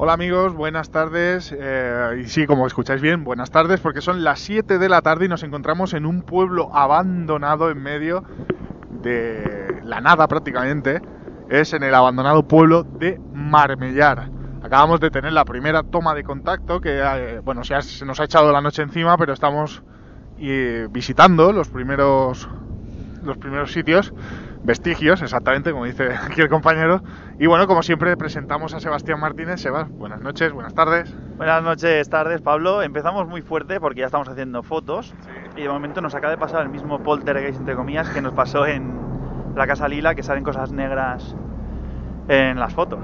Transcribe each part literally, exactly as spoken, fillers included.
Hola amigos, buenas tardes, eh, y sí, como escucháis bien, buenas tardes, porque son las siete de la tarde y nos encontramos en un pueblo abandonado en medio de la nada prácticamente. Es en el abandonado pueblo de Marmellar. Acabamos de tener la primera toma de contacto, que eh, bueno, se, ha, se nos ha echado la noche encima, pero estamos eh, visitando los primeros, los primeros sitios, vestigios, exactamente, como dice aquí el compañero. Y bueno, como siempre, presentamos a Sebastián Martínez. Sebas, buenas noches, buenas tardes. Buenas noches, tardes, Pablo. Empezamos muy fuerte porque ya estamos haciendo fotos, sí. Y de momento nos acaba de pasar el mismo poltergeist, entre comillas, que nos pasó en la Casa Lila, que salen cosas negras en las fotos.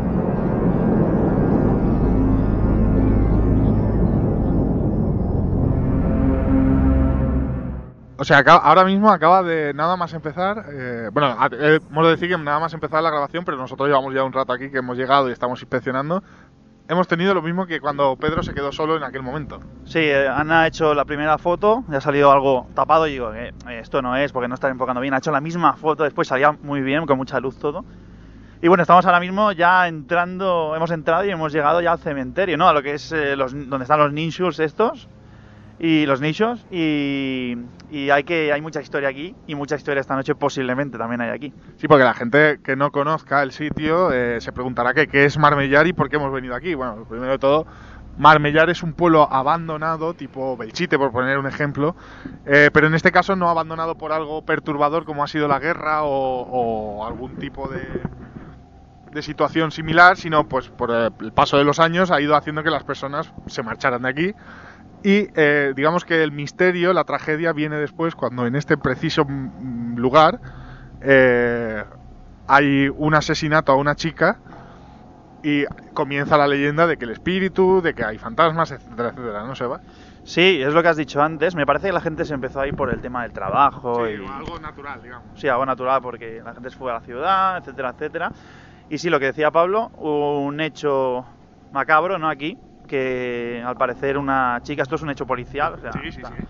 O sea, ahora mismo acaba de nada más empezar, eh, bueno, hemos de decir que nada más empezar la grabación, pero nosotros llevamos ya un rato aquí que hemos llegado y estamos inspeccionando. Hemos tenido lo mismo que cuando Pedro se quedó solo en aquel momento. Sí, eh, Ana ha hecho la primera foto, ya ha salido algo tapado y digo, eh, esto no es porque no está enfocando bien. Ha hecho la misma foto, después salía muy bien, con mucha luz todo. Y bueno, estamos ahora mismo ya entrando, hemos entrado y hemos llegado ya al cementerio, ¿no? A lo que es eh, los, donde están los ninjus estos. Y los nichos, y, y hay que hay mucha historia aquí, y mucha historia esta noche posiblemente también hay aquí. Sí, porque la gente que no conozca el sitio eh, se preguntará que qué es Marmellar y por qué hemos venido aquí. Bueno, primero de todo, Marmellar es un pueblo abandonado, tipo Belchite, por poner un ejemplo, eh, pero en este caso no abandonado por algo perturbador como ha sido la guerra o, o algún tipo de, de situación similar, sino pues por el paso de los años ha ido haciendo que las personas se marcharan de aquí. Y eh, digamos que el misterio, la tragedia viene después cuando en este preciso lugar eh, hay un asesinato a una chica y comienza la leyenda de que el espíritu, de que hay fantasmas, etcétera, etcétera, ¿no, Seba? Sí, es lo que has dicho antes. Me parece que la gente se empezó a ir por el tema del trabajo. Sí, y... algo natural, digamos. Sí, algo natural porque la gente se fue a la ciudad, etcétera, etcétera. Y sí, lo que decía Pablo, un hecho macabro, ¿no? Aquí, que al parecer una chica, esto es un hecho policial, o sea, sí, sí, sí.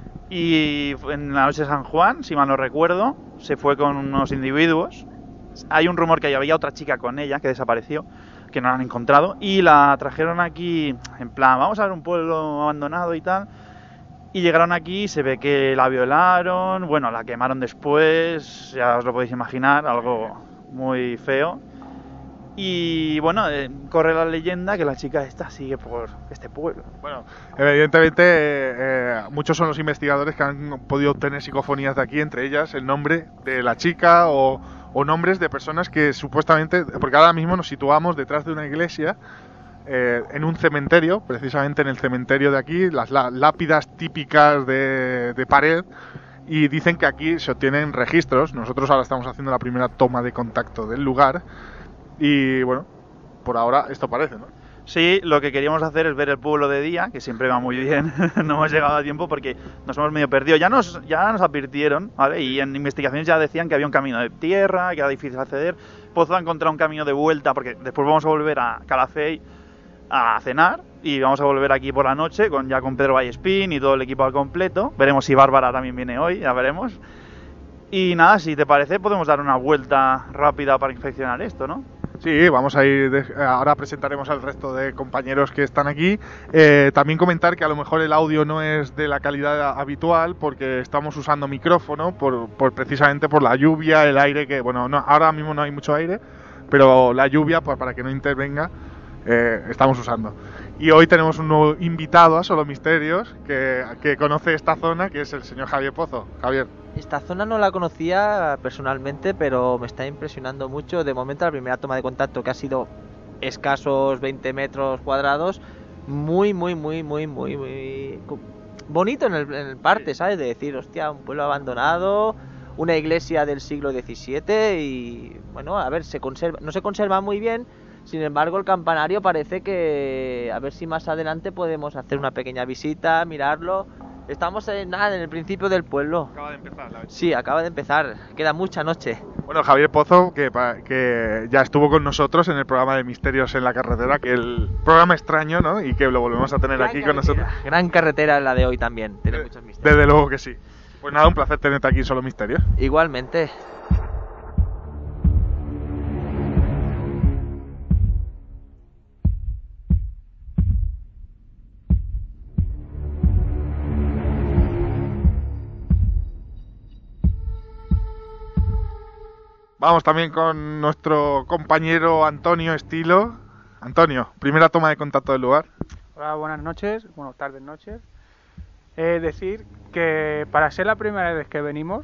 Y en la noche de San Juan, si mal no recuerdo, se fue con unos individuos. Hay un rumor que había otra chica con ella que desapareció, que no la han encontrado, y la trajeron aquí en plan, vamos a ver un pueblo abandonado y tal. Y llegaron aquí y se ve que la violaron, bueno, la quemaron después, ya os lo podéis imaginar, algo muy feo. Y bueno, eh, corre la leyenda que la chica esta sigue por este pueblo. Bueno, evidentemente eh, eh, muchos son los investigadores que han podido obtener psicofonías de aquí, entre ellas el nombre de la chica o, o nombres de personas que supuestamente, porque ahora mismo nos situamos detrás de una iglesia, eh, en un cementerio, precisamente en el cementerio de aquí, las lá, lápidas típicas de, de pared, y dicen que aquí se obtienen registros. Nosotros ahora estamos haciendo la primera toma de contacto del lugar. Y bueno, por ahora esto parece, ¿no? Sí, lo que queríamos hacer es ver el pueblo de día, que siempre va muy bien. No hemos llegado a tiempo porque nos hemos medio perdido. Ya nos, ya nos advirtieron, ¿vale? Y en investigaciones ya decían que había un camino de tierra, que era difícil acceder. Pozo ha encontrado un camino de vuelta porque después vamos a volver a Calafell a cenar y vamos a volver aquí por la noche con ya con Pedro Vallespín y todo el equipo al completo. Veremos si Bárbara también viene hoy, ya veremos. Y nada, si te parece podemos dar una vuelta rápida para inspeccionar esto, ¿no? Sí, vamos a ir, de, ahora presentaremos al resto de compañeros que están aquí. Eh, también comentar que a lo mejor el audio no es de la calidad habitual porque estamos usando micrófono, por, por precisamente por la lluvia, el aire, que bueno, no, ahora mismo no hay mucho aire, pero la lluvia, pues para que no intervenga, eh, estamos usando. Y hoy tenemos un nuevo invitado a Solo Misterios que, que conoce esta zona, que es el señor Javier Pozo. Javier. Esta zona no la conocía personalmente, pero me está impresionando mucho. De momento la primera toma de contacto, que ha sido escasos veinte metros cuadrados, muy, muy, muy, muy, muy, muy bonito en el, en el parte, ¿sabes? De decir, hostia, un pueblo abandonado, una iglesia del siglo diecisiete y, bueno, a ver, se conserva, no se conserva muy bien. Sin embargo, el campanario parece que, a ver si más adelante podemos hacer una pequeña visita, mirarlo. Estamos en, nada, en el principio del pueblo. Acaba de empezar la vez. Sí, acaba de empezar. Queda mucha noche. Bueno, Javier Pozo, que, que ya estuvo con nosotros en el programa de Misterios en la Carretera, que el programa extraño, ¿no? Y que lo volvemos a tener Gran aquí carretera. con nosotros. Gran carretera la de hoy también. Tiene de, muchos misterios. Desde luego que sí. Pues nada, un placer tenerte aquí en Solo Misterios. Igualmente. Vamos también con nuestro compañero Antonio Estilo. Antonio, primera toma de contacto del lugar. Hola, buenas noches, bueno, tardes, noches. Es decir, que para ser la primera vez que venimos,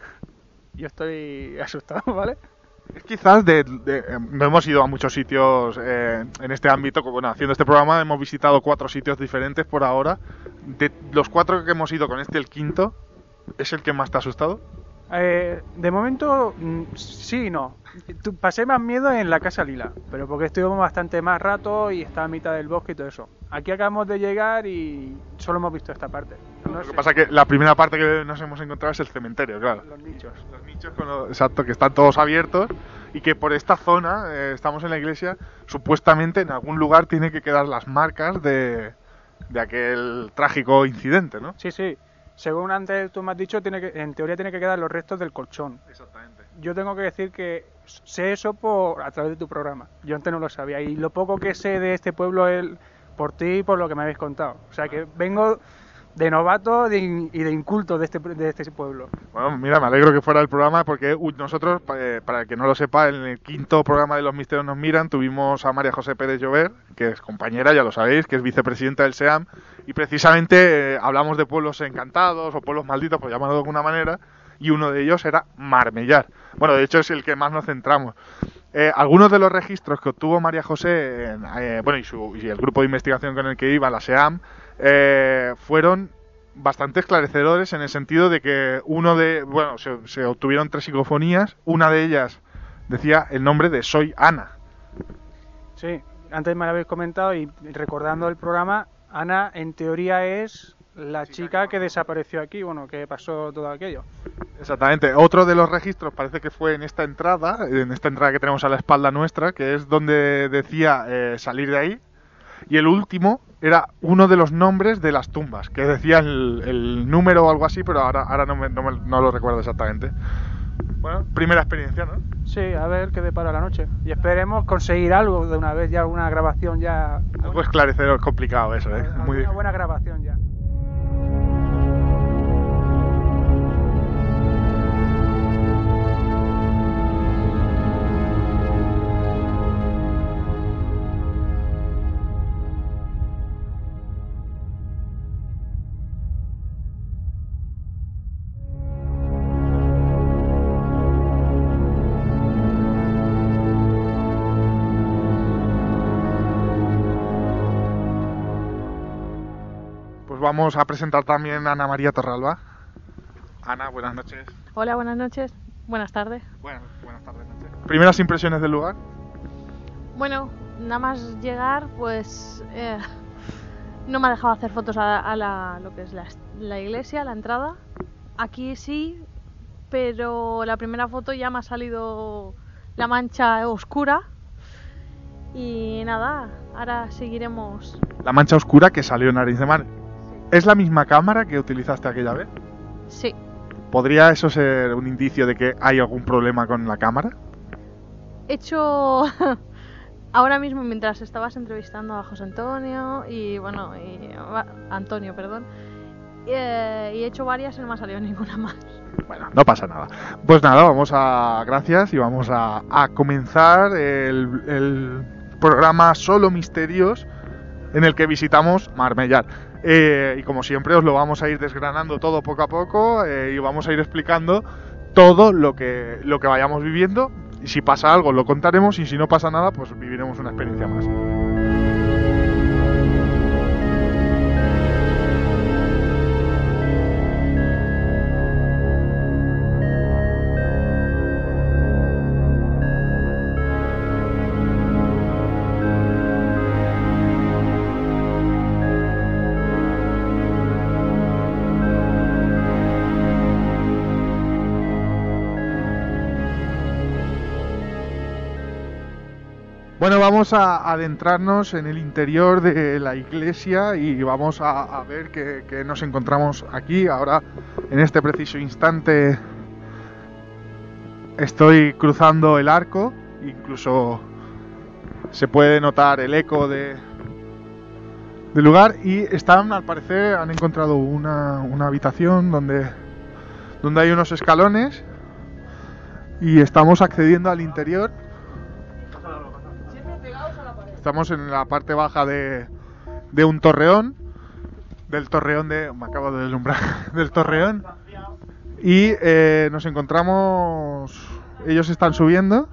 yo estoy asustado, ¿vale? Es quizás de, de, de no hemos ido a muchos sitios eh, en este ámbito, bueno, haciendo este programa hemos visitado cuatro sitios diferentes por ahora. De los cuatro que hemos ido con este, el quinto, ¿es el que más te ha asustado? Eh, de momento, sí y no. Pasé más miedo en la Casa Lila, pero porque estuvimos bastante más rato y está a mitad del bosque y todo eso. Aquí acabamos de llegar y solo hemos visto esta parte. No Lo que sé. pasa es que la primera parte que nos hemos encontrado es el cementerio, claro. Los nichos. Los nichos, con lo- exacto, que están todos abiertos y que por esta zona, eh, estamos en la iglesia, supuestamente en algún lugar tiene que quedar las marcas de, de aquel trágico incidente, ¿no? Sí, sí. Según antes tú me has dicho, tiene que, en teoría tiene que quedar los restos del colchón. Exactamente. Yo tengo que decir que sé eso por a través de tu programa. Yo antes no lo sabía. Y lo poco que sé de este pueblo es por ti y por lo que me habéis contado. O sea que vengo de novato de in- y de inculto de este, de este pueblo. Bueno, mira, me alegro que fuera el programa porque uh, nosotros, pa- eh, para el que no lo sepa, en el quinto programa de Los Misterios nos miran, tuvimos a María José Pérez Llover, que es compañera, ya lo sabéis, que es vicepresidenta del SEAM, y precisamente eh, hablamos de pueblos encantados o pueblos malditos, por llamarlo de alguna manera, y uno de ellos era Marmellar. Bueno, de hecho es el que más nos centramos. Eh, algunos de los registros que obtuvo María José, en, eh, bueno, y, su, y el grupo de investigación con el que iba, la SEAM, eh, fueron bastante esclarecedores en el sentido de que uno de, bueno, se, se obtuvieron tres psicofonías, una de ellas decía el nombre de Soy Ana. Sí, antes me lo habéis comentado y recordando el programa, Ana en teoría es la chica que desapareció aquí, bueno, que pasó todo aquello. Exactamente. Otro de los registros parece que fue en esta entrada, en esta entrada que tenemos a la espalda nuestra, que es donde decía eh, salir de ahí. Y el último era uno de los nombres de las tumbas, que decía el, el número o algo así, pero ahora, ahora no, me, no, me- no lo recuerdo exactamente. Bueno, primera experiencia, ¿no? Sí, a ver qué depara la noche. Y esperemos conseguir algo de una vez, ya alguna grabación ya... Algo esclarecedor, es complicado eso, ¿eh? Alguna Muy difícil. buena grabación ya. Pues vamos a presentar también a Ana María Torralba. Ana, buenas noches. Hola, buenas noches. Buenas tardes. Bueno, buenas tardes. noches. Primeras impresiones del lugar. Bueno, nada más llegar, pues eh, no me ha dejado hacer fotos a, a la, lo que es la, la iglesia, la entrada. Aquí sí, pero la primera foto ya me ha salido la mancha oscura. Y nada, ahora seguiremos. La mancha oscura que salió en Nariz de Mar. ¿Es la misma cámara que utilizaste aquella vez? Sí, ¿Podría eso ser un indicio de que hay algún problema con la cámara? he hecho ahora mismo mientras estabas entrevistando a José Antonio y bueno, y, Antonio, perdón, eh, y he hecho varias y no me ha salido ninguna más. Bueno, no pasa nada. Pues nada, vamos a... Gracias y vamos a, a comenzar el, el programa Solo Misterios en el que visitamos Marmellar. Eh, y como siempre os lo vamos a ir desgranando todo poco a poco eh, y vamos a ir explicando todo lo que, lo que vayamos viviendo. Y si pasa algo lo contaremos y si no pasa nada pues viviremos una experiencia más. Bueno, vamos a adentrarnos en el interior de la iglesia y vamos a, a ver qué, qué nos encontramos aquí. Ahora, en este preciso instante, estoy cruzando el arco, incluso se puede notar el eco de, del lugar y están, al parecer, han encontrado una, una habitación donde, donde hay unos escalones. y estamos accediendo al interior. Estamos en la parte baja de, de un torreón, del torreón de... me acabo de deslumbrar, del torreón, y eh, nos encontramos... ellos están subiendo,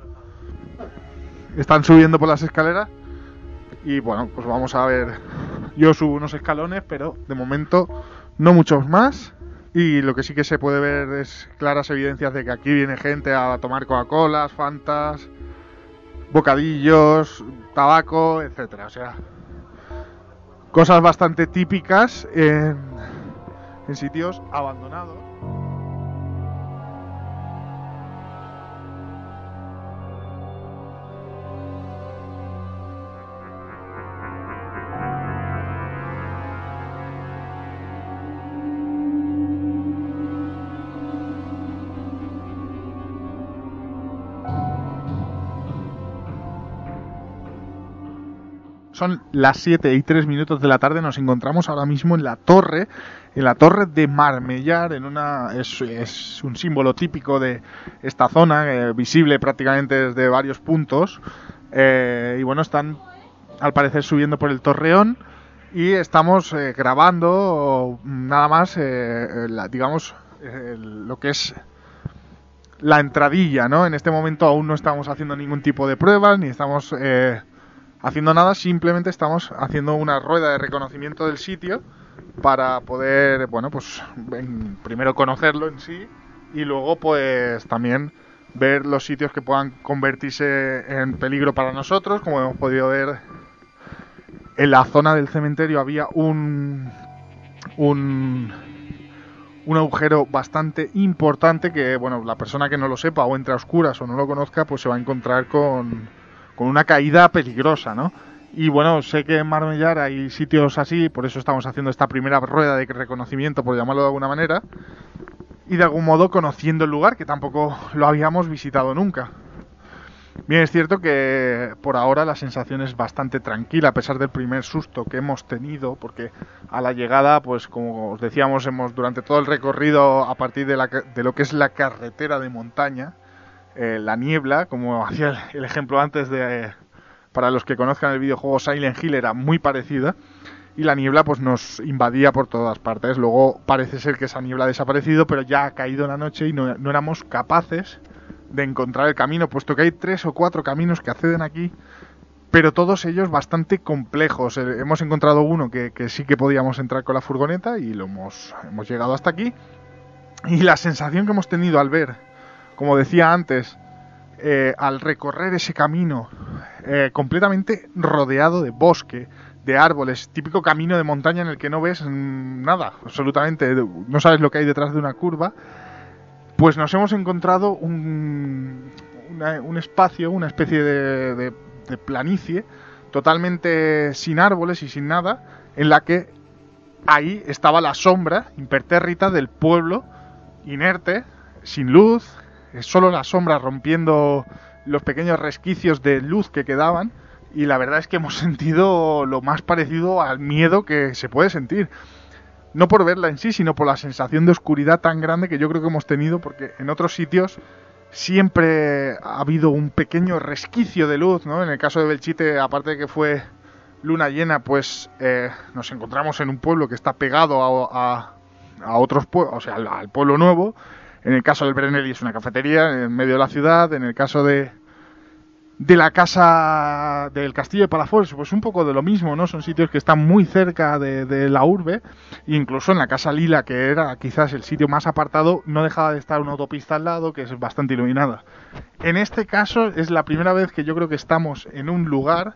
están subiendo por las escaleras, y bueno, pues vamos a ver, yo subo unos escalones, pero de momento no muchos más, y lo que sí que se puede ver es claras evidencias de que aquí viene gente a tomar Coca-Colas, Fantas, bocadillos, tabaco, etcétera. O sea, cosas bastante típicas en, en sitios abandonados. Son las siete y tres minutos de la tarde, nos encontramos ahora mismo en la torre, en la torre de Marmellar, en una es, es un símbolo típico de esta zona, eh, visible prácticamente desde varios puntos, eh, y bueno, están al parecer subiendo por el torreón, y estamos eh, grabando nada más, eh, la, digamos, eh, lo que es la entradilla, ¿no? En este momento aún no estamos haciendo ningún tipo de pruebas, ni estamos... Eh, haciendo nada, simplemente estamos haciendo una rueda de reconocimiento del sitio para poder, bueno, pues en, primero conocerlo en sí y luego pues también ver los sitios que puedan convertirse en peligro para nosotros. Como hemos podido ver, en la zona del cementerio había un un un agujero bastante importante que, bueno, la persona que no lo sepa o entre a oscuras o no lo conozca, pues se va a encontrar con con una caída peligrosa, ¿no? Y bueno, sé que en Marmellar hay sitios así, por eso estamos haciendo esta primera rueda de reconocimiento, por llamarlo de alguna manera, y de algún modo conociendo el lugar, que tampoco lo habíamos visitado nunca. Bien, es cierto que por ahora la sensación es bastante tranquila, a pesar del primer susto que hemos tenido, porque a la llegada, pues como os decíamos, hemos durante todo el recorrido, a partir de, la, de lo que es la carretera de montaña, Eh, la niebla, como hacía el, el ejemplo antes de, eh, para los que conozcan el videojuego Silent Hill, era muy parecida, y la niebla pues nos invadía por todas partes. Luego parece ser que esa niebla ha desaparecido, pero ya ha caído la noche y no, no éramos capaces de encontrar el camino, puesto que hay tres o cuatro caminos que acceden aquí, pero todos ellos bastante complejos. Eh, hemos encontrado uno que, que sí que podíamos entrar con la furgoneta y lo hemos, hemos llegado hasta aquí, y la sensación que hemos tenido al ver, como decía antes, eh, al recorrer ese camino eh, completamente rodeado de bosque, de árboles, típico camino de montaña en el que no ves nada, absolutamente, no sabes lo que hay detrás de una curva, pues nos hemos encontrado un, una, un espacio, una especie de, de, de planicie totalmente sin árboles y sin nada, en la que ahí estaba la sombra impertérrita del pueblo inerte, sin luz, solo la sombra rompiendo los pequeños resquicios de luz que quedaban, y la verdad es que hemos sentido lo más parecido al miedo que se puede sentir. No por verla en sí, sino por la sensación de oscuridad tan grande que yo creo que hemos tenido, porque en otros sitios siempre ha habido un pequeño resquicio de luz, ¿no? En el caso de Belchite, aparte de que fue luna llena, pues eh, nos encontramos en un pueblo que está pegado a, a, a otros pueblos, o sea, al, al pueblo nuevo. En el caso del Brennelli es una cafetería en medio de la ciudad. En el caso de de la casa del castillo de Palafox, pues un poco de lo mismo, ¿no? Son sitios que están muy cerca de, de la urbe. Incluso en la casa Lila, que era quizás el sitio más apartado, no dejaba de estar una autopista al lado, que es bastante iluminada. En este caso es la primera vez que yo creo que estamos en un lugar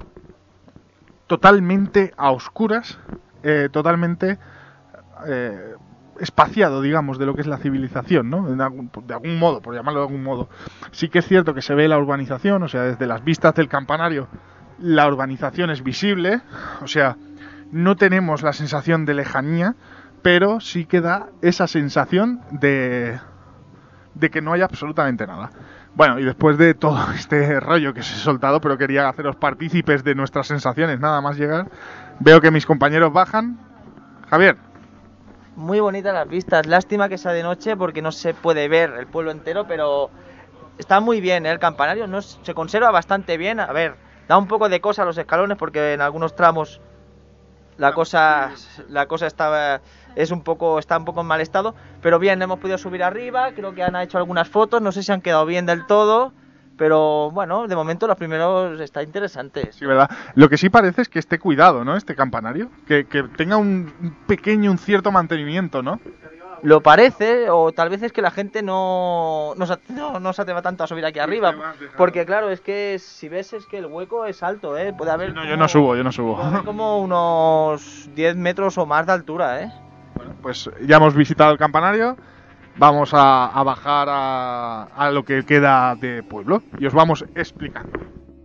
totalmente a oscuras, eh, totalmente eh, espaciado, digamos, de lo que es la civilización, ¿no? De algún, de algún modo, por llamarlo de algún modo. Sí que es cierto que se ve la urbanización, o sea, desde las vistas del campanario la urbanización es visible, o sea, no tenemos la sensación de lejanía, pero sí que da esa sensación de, de que no hay absolutamente nada. Bueno, y después de todo este rollo que os he soltado, pero quería haceros partícipes de nuestras sensaciones nada más llegar, veo que mis compañeros bajan. Javier, muy bonitas las vistas. Lástima que sea de noche porque no se puede ver el pueblo entero, pero está muy bien, ¿eh? El campanario no es- se conserva bastante bien. A ver, da un poco de cosa a los escalones porque en algunos tramos la cosa la cosa está es un poco está un poco en mal estado, pero bien, hemos podido subir arriba. Creo que han hecho algunas fotos, no sé si han quedado bien del todo, pero bueno, de momento los primeros está interesantes. Sí, ¿verdad? Lo que sí parece es que esté cuidado, ¿no? Este campanario. Que, que tenga un un pequeño, un cierto mantenimiento, ¿no? Lo parece, o tal vez es que la gente no, no, se, no, no se atreva tanto a subir aquí arriba, porque claro, es que si ves es que el hueco es alto, ¿eh? Puede haber No, yo como- no subo, yo no subo. puede haber como unos diez metros o más de altura, ¿eh? Pues ya hemos visitado el campanario. Vamos a, a bajar a, a lo que queda de pueblo y os vamos explicando.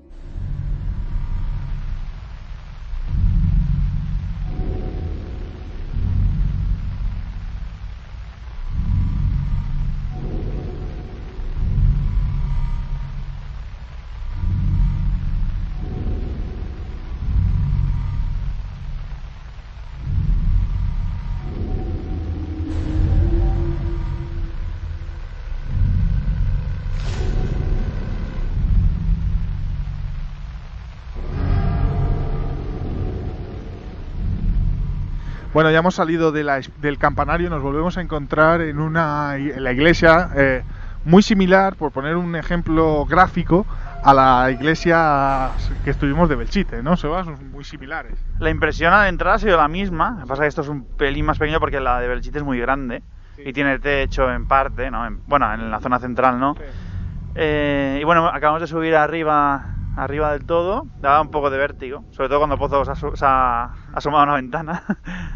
Bueno, ya hemos salido de la, del campanario, nos volvemos a encontrar en una en la iglesia eh, muy similar, por poner un ejemplo gráfico, a la iglesia que estuvimos de Belchite, ¿no, Sebas? Son muy similares. La impresión al entrar ha sido la misma. Lo que pasa es que esto es un pelín más pequeño porque la de Belchite es muy grande. Sí. Y tiene techo en parte, ¿no? En- bueno, en la zona central, ¿no? Eh, y bueno, acabamos de subir arriba arriba del todo. Daba un poco de vértigo, sobre todo cuando Pozo se ha, su- se ha asomado a una ventana.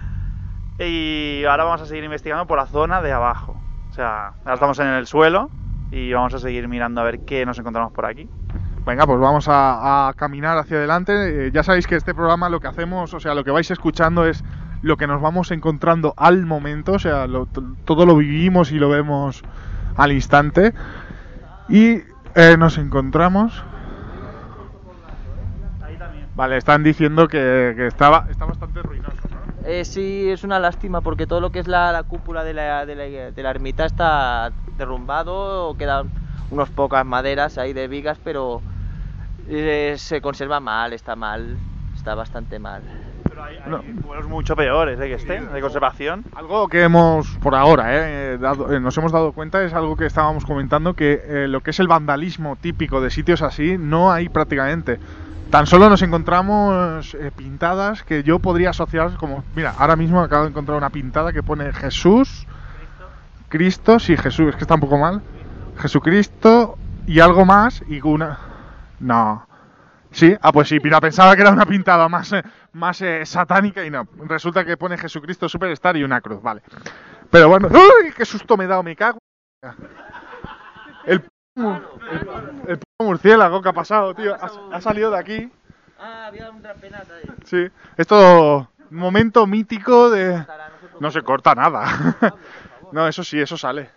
Y ahora vamos a seguir investigando por la zona de abajo. O sea, ahora estamos en el suelo y vamos a seguir mirando a ver qué nos encontramos por aquí. Venga, pues vamos a, a caminar hacia adelante. Eh, ya sabéis que este programa lo que hacemos, o sea, lo que vais escuchando es lo que nos vamos encontrando al momento, o sea, lo- t- todo lo vivimos y lo vemos al instante. Y eh, nos encontramos... Ahí también. Vale, están diciendo que, que estaba, está bastante ruinoso, ¿no? Eh, sí, es una lástima porque todo lo que es la, la cúpula de la, de, la, de la ermita está derrumbado, quedan unas pocas maderas ahí de vigas, pero eh, se conserva mal, está mal, está bastante mal. Pero hay, hay No. pueblos mucho peores, ¿eh? Que estén, de conservación. Algo que hemos, por ahora, eh, eh, dado- eh, nos hemos dado cuenta, es algo que estábamos comentando, que eh, lo que es el vandalismo típico de sitios así no hay prácticamente. Tan solo nos encontramos eh, pintadas que yo podría asociar como... Mira, ahora mismo acabo de encontrar una pintada que pone Jesús, Cristo, sí, Jesús, es que está un poco mal. Jesucristo y algo más y una... No. Sí, ah, pues sí, mira, pensaba que era una pintada más, eh, más eh, satánica y no. Resulta que pone Jesucristo Superstar y una cruz, vale. Pero bueno, ¡uy! ¡Qué susto me he dado! Me cago. El, p- mu- el, el p- murciélago que ha pasado, tío. Ha, ha salido de aquí. Ah, había un trapenata ahí. Sí. Esto, momento mítico de... No se corta nada. No, eso sí, eso sale.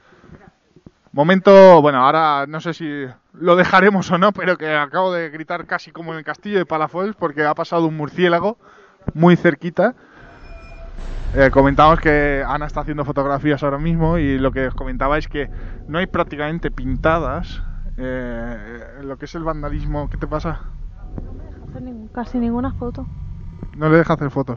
Momento, bueno, ahora no sé si lo dejaremos o no, pero que acabo de gritar casi como en el castillo de Palafox porque ha pasado un murciélago muy cerquita. Eh, comentamos que Ana está haciendo fotografías ahora mismo y lo que os comentaba es que no hay prácticamente pintadas. Eh, lo que es el vandalismo, ¿qué te pasa? No me deja hacer ningún- casi ninguna foto. No le deja hacer fotos.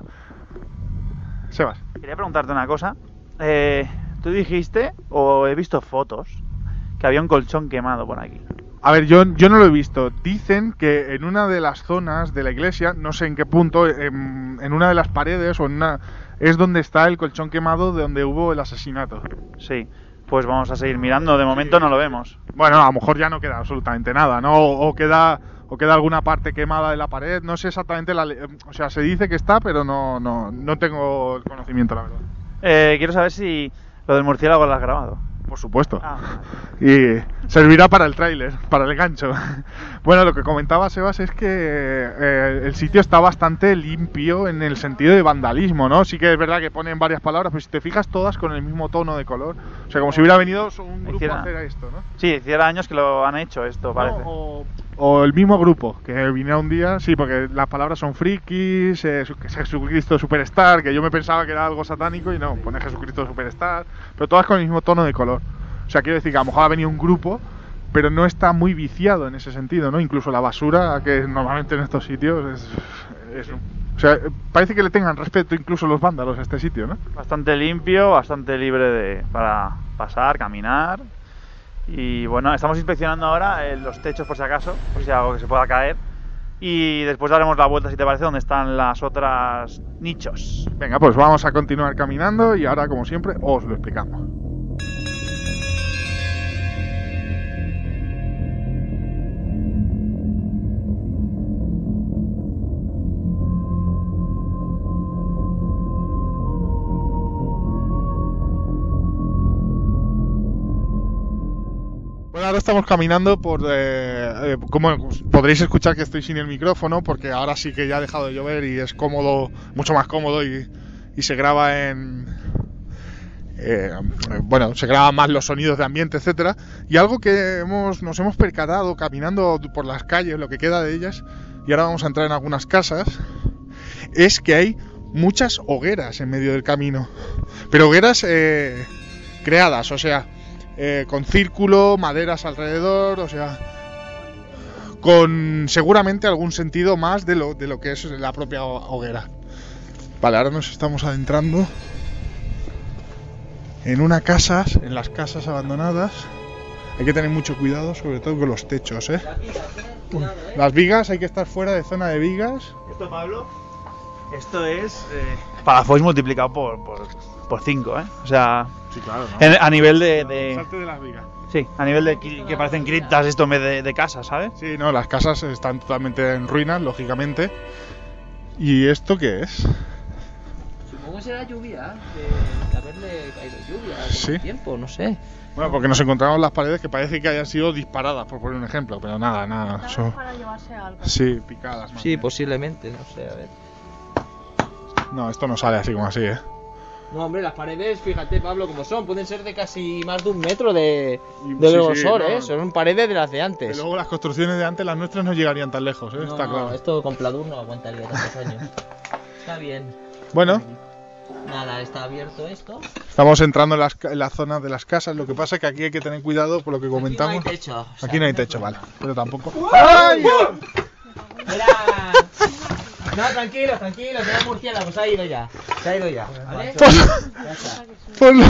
Sebas. Quería preguntarte una cosa. Eh, Tú dijiste, o he visto fotos, que había un colchón quemado por aquí. A ver, yo, yo no lo he visto. Dicen que en una de las zonas de la iglesia, no sé en qué punto, en, en una de las paredes o en una, es donde está el colchón quemado de donde hubo el asesinato. Sí, pues vamos a seguir mirando. De momento no lo vemos. Bueno, a lo mejor ya no queda absolutamente nada, ¿no? O, o queda o queda alguna parte quemada de la pared. No sé exactamente la, le- o sea, se dice que está, pero no no no tengo el conocimiento, la verdad. Eh, quiero saber si lo del murciélago lo has grabado. Por supuesto. Ah, Y servirá para el tráiler, para el gancho. Bueno, lo que comentaba Sebas es que eh, el sitio está bastante limpio en el sentido de vandalismo, ¿no? Sí que es verdad que ponen varias palabras, pero si te fijas todas con el mismo tono de color. O sea, como si hubiera venido un grupo Hiciera- a hacer esto, ¿no? Sí, hiciera años que lo han hecho esto, parece. No, o o el mismo grupo que viniera un día, sí, porque las palabras son frikis, eh, Jesucristo Superstar, que yo me pensaba que era algo satánico y no, pone Jesucristo Superstar, pero todas con el mismo tono de color. O sea, quiero decir que a lo mejor ha venido un grupo, pero no está muy viciado en ese sentido, ¿no? Incluso la basura, que normalmente en estos sitios es... es o sea, parece que le tengan respeto incluso los vándalos a este sitio, ¿no? Bastante limpio, bastante libre de, para pasar, caminar. Y bueno, estamos inspeccionando ahora eh, los techos por si acaso, por si hay algo que se pueda caer. Y después daremos la vuelta, si te parece, donde están las otras nichos. Venga, pues vamos a continuar caminando y ahora, como siempre, os lo explicamos. Bueno, ahora estamos caminando por... Eh, eh, como podréis escuchar que estoy sin el micrófono, porque ahora sí que ya ha dejado de llover y es cómodo, mucho más cómodo y, y se graba en... Eh, bueno, se graban más los sonidos de ambiente, etcétera. Y algo que hemos, nos hemos percatado caminando por las calles, lo que queda de ellas, y ahora vamos a entrar en algunas casas, es que hay muchas hogueras en medio del camino. Pero hogueras eh, creadas, o sea... Eh, con círculo, maderas alrededor, o sea, con seguramente algún sentido más de lo, de lo que es la propia hoguera. Vale, ahora nos estamos adentrando en una casa, en las casas abandonadas. Hay que tener mucho cuidado, sobre todo con los techos, ¿eh? Uy, las vigas, hay que estar fuera de zona de vigas. Esto, Pablo, esto es eh, Palafox multiplicado por, por, por cinco, ¿eh? O sea... Sí, claro, ¿no? En, a nivel de, de... Salte de las vigas. Sí, a nivel de que parecen criptas esto en vez de, de casas, ¿sabes? Sí, no, las casas están totalmente en ruinas, lógicamente. ¿Y esto qué es? Supongo que será lluvia, de, de haberle caído lluvia con ¿Sí? el tiempo, no sé. Bueno, porque nos encontramos las paredes que parece que hayan sido disparadas, por poner un ejemplo, pero nada, nada. Tal Son... vez para llevarse algo. Sí, picadas. Más Sí, bien. posiblemente, no sé, a ver. No, esto no sale así como así, ¿eh? No, hombre, las paredes, fíjate, Pablo, como son, pueden ser de casi más de un metro de, Y- de sí, grosor, sí, no. ¿eh? Son paredes de las de Y antes. luego las construcciones de antes, las nuestras no llegarían tan lejos, ¿eh? No, Está claro. esto con pladur no aguantaría tantos años. Está bien. Bueno, Nada, está abierto esto. estamos entrando en las, ca- en la zona de las casas, lo que pasa es que aquí hay que tener cuidado por lo que comentamos. Aquí no hay techo. o sea, Aquí no hay techo, vale, pero tampoco... ¡Ay! Era... No, tranquilo, tranquilo, se ha murciélago, se ha ido ya. Se ha ido ya, ¿vale? Ya está. Ponlo.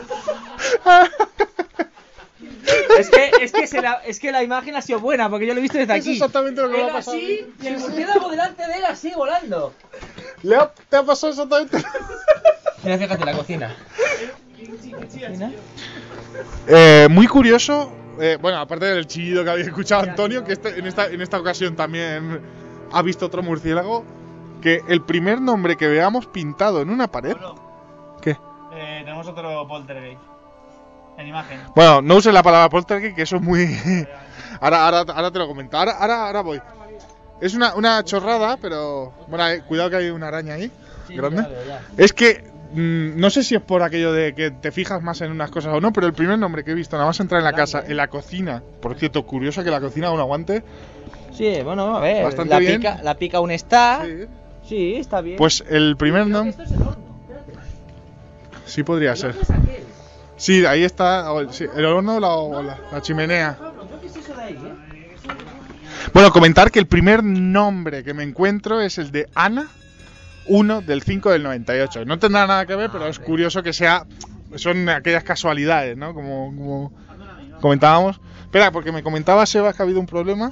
Es que, es, que se la, es que la imagen ha sido buena, porque yo lo he visto desde Es aquí. exactamente lo que me ha Era pasado a mí. así, y el murciélago delante de él así, volando. ¿Le ha- ¿Te ha pasado exactamente? Mira, fíjate, la cocina. ¿Cocina? Eh, muy curioso, eh, bueno, aparte del chillido que había escuchado Antonio, que este- en, esta, en esta ocasión también ha visto otro murciélago, que el primer nombre que veamos pintado en una pared... ¿Qué? Eh, tenemos otro poltergeist en imagen. Bueno, no uses la palabra poltergeist, que eso es muy... ahora, ahora, ahora te lo comento, ahora, ahora, ahora voy. Es una, una chorrada, pero... Bueno, eh, cuidado que hay una araña ahí, grande. ya veo, ya. Es que... mm, no sé si es por aquello de que te fijas más en unas cosas o no, pero el primer nombre que he visto, nada más entrar en la casa, en la cocina... Por cierto, curioso que la cocina aún aguante... Sí, bueno, a ver. Bastante la, bien. Pica, la pica aún está. Sí. Sí, está bien. Pues el primer Creo que nombre... esto es el horno, espérate. Sí podría El ser. horno es aquel. Sí, ahí está o el, sí, el horno o la, o la- la chimenea. Pablo, creo que es eso de ahí, ¿eh? Bueno, comentar que el primer nombre que me encuentro es el de Ana, uno del cinco del noventa y ocho. No tendrá nada que ver, pero es curioso que sea... Son aquellas casualidades, ¿no? Como, como comentábamos. Espera, porque me comentaba Sebas que ha habido un problema.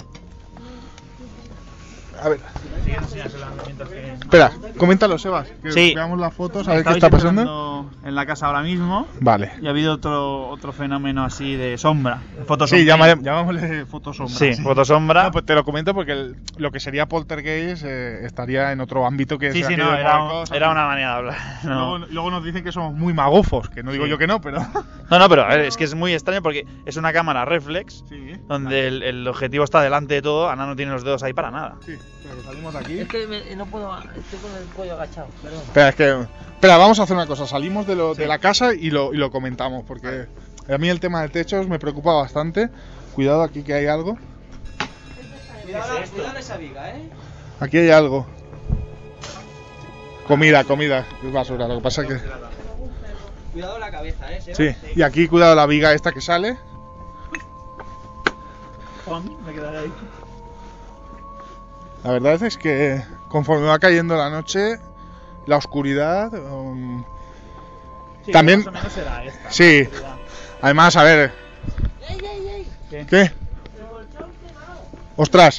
A ver, Sigue enseñársela mientras que... espera, coméntalo, Sebas. Que Sí. veamos las fotos, a ver qué Estabais está pasando. entrando en la casa ahora mismo Vale. y ha habido otro otro fenómeno así de sombra, de fotosombra. Sí, llamale- llamámosle fotosombra. Sí, fotosombra. No, pues te lo comento porque el- lo que sería poltergeist eh, estaría en otro ámbito que Sí, es sí, aquello no, de era, mover un- cosas. era una manera de hablar. No. Luego, luego nos dicen que somos muy magufos, que no digo Sí. yo que no, pero... no, no, pero a ver, es que es muy extraño porque es una cámara reflex Sí, donde el, el objetivo está delante de todo. Ana no tiene los dedos ahí para nada. sí, pero salimos de aquí. Es que me- no puedo. Estoy con el cuello agachado, perdón. Espera, es que... Espera, vamos a hacer una cosa. Salimos de, lo, de la casa y lo, y lo comentamos, porque a mí el tema de techos me preocupa bastante. Cuidado aquí que hay algo. Cuidado, cuidado esa viga, ¿eh? Aquí hay algo. Comida, comida. Es basura, lo que pasa es que... Cuidado la cabeza, ¿eh? Seba? Sí, y aquí cuidado la viga esta que sale. Me quedaré ahí. La verdad es que conforme va cayendo la noche, la oscuridad... um, Sí, también... más o menos será esta. Sí. Además, a ver... ¿Qué? ¿Qué? ¡Ostras!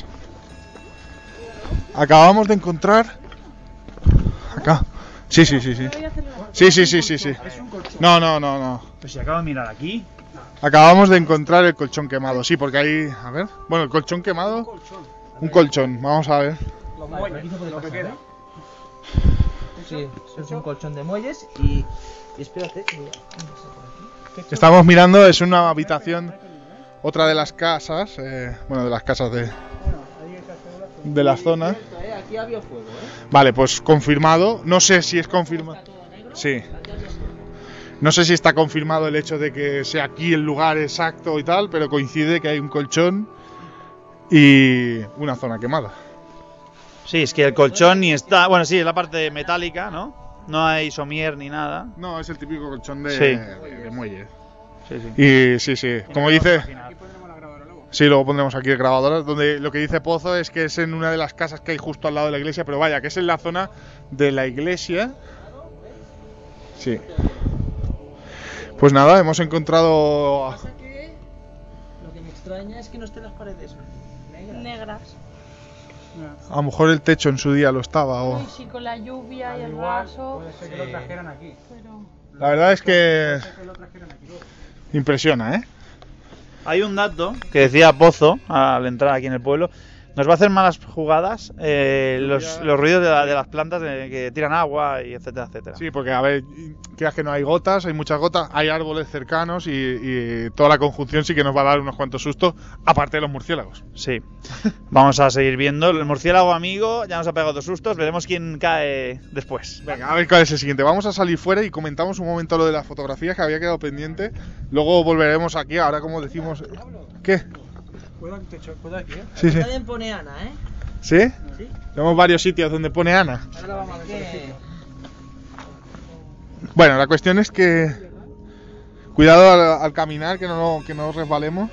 Acabamos de encontrar... Acá. Sí, sí, sí, sí. Sí, sí, sí, sí, sí. No, no, no, no. Pues si acabo de mirar aquí. Acabamos de encontrar el colchón quemado. Sí, porque ahí... A ver... Bueno, el colchón quemado... Un colchón. Vamos a ver. Los muelles, lo que queda. Sí, eso es un colchón de muelles y... y espérate, que voy a- Estamos mirando, es una habitación... Otra de las casas... eh, bueno, de las casas de... De la zona. Eh, Aquí había fuego, ¿eh? Vale, pues confirmado. No sé si es confirmado. Sí. No sé si está confirmado el hecho de que sea aquí el lugar exacto y tal, pero coincide que hay un colchón y una zona quemada. Sí, es que el colchón ni está. Bueno, sí, es la parte metálica, ¿no? No hay somier ni nada. No, es el típico colchón de, Sí. de, de muelle. Sí, sí. Y sí, sí, como dice... Sí, luego pondremos aquí el grabador, donde lo que dice Pozo es que es en una de las casas que hay justo al lado de la iglesia, pero vaya, que es en la zona de la iglesia. Sí. Pues nada, hemos encontrado... Pasa que lo que me extraña es que no estén las paredes negras. Negras. A lo mejor el techo en su día lo estaba o... Uy, sí, con la lluvia y el Igual, vaso. puede ser que lo trajeran aquí. Pero... La verdad es que Puede ser que lo trajeran aquí. impresiona, ¿eh? Hay un dato que decía Pozo al entrar aquí en el pueblo. Nos va a hacer malas jugadas eh, los, los ruidos de, la- de las plantas de- que tiran agua y etcétera, etcétera. Sí, porque a ver, creas que no hay gotas, hay muchas gotas, hay árboles cercanos y, y toda la conjunción sí que nos va a dar unos cuantos sustos, aparte de los murciélagos. Sí. Vamos a seguir viendo. El murciélago amigo ya nos ha pegado dos sustos. Veremos quién cae después. Venga, a ver cuál es el siguiente. Vamos a salir fuera y comentamos un momento lo de las fotografías que había quedado pendiente. Luego volveremos aquí, ahora como decimos... ¿Qué? ¿Puedo, te echo- ¿puedo aquí? eh? Sí, sí. También pone Ana, ¿eh? ¿Sí? Sí. Tenemos varios sitios donde pone Ana. Ahora vamos a ver Que- qué sitio. Bueno, la cuestión es que... Cuidado al, al caminar, que no, que no resbalemos.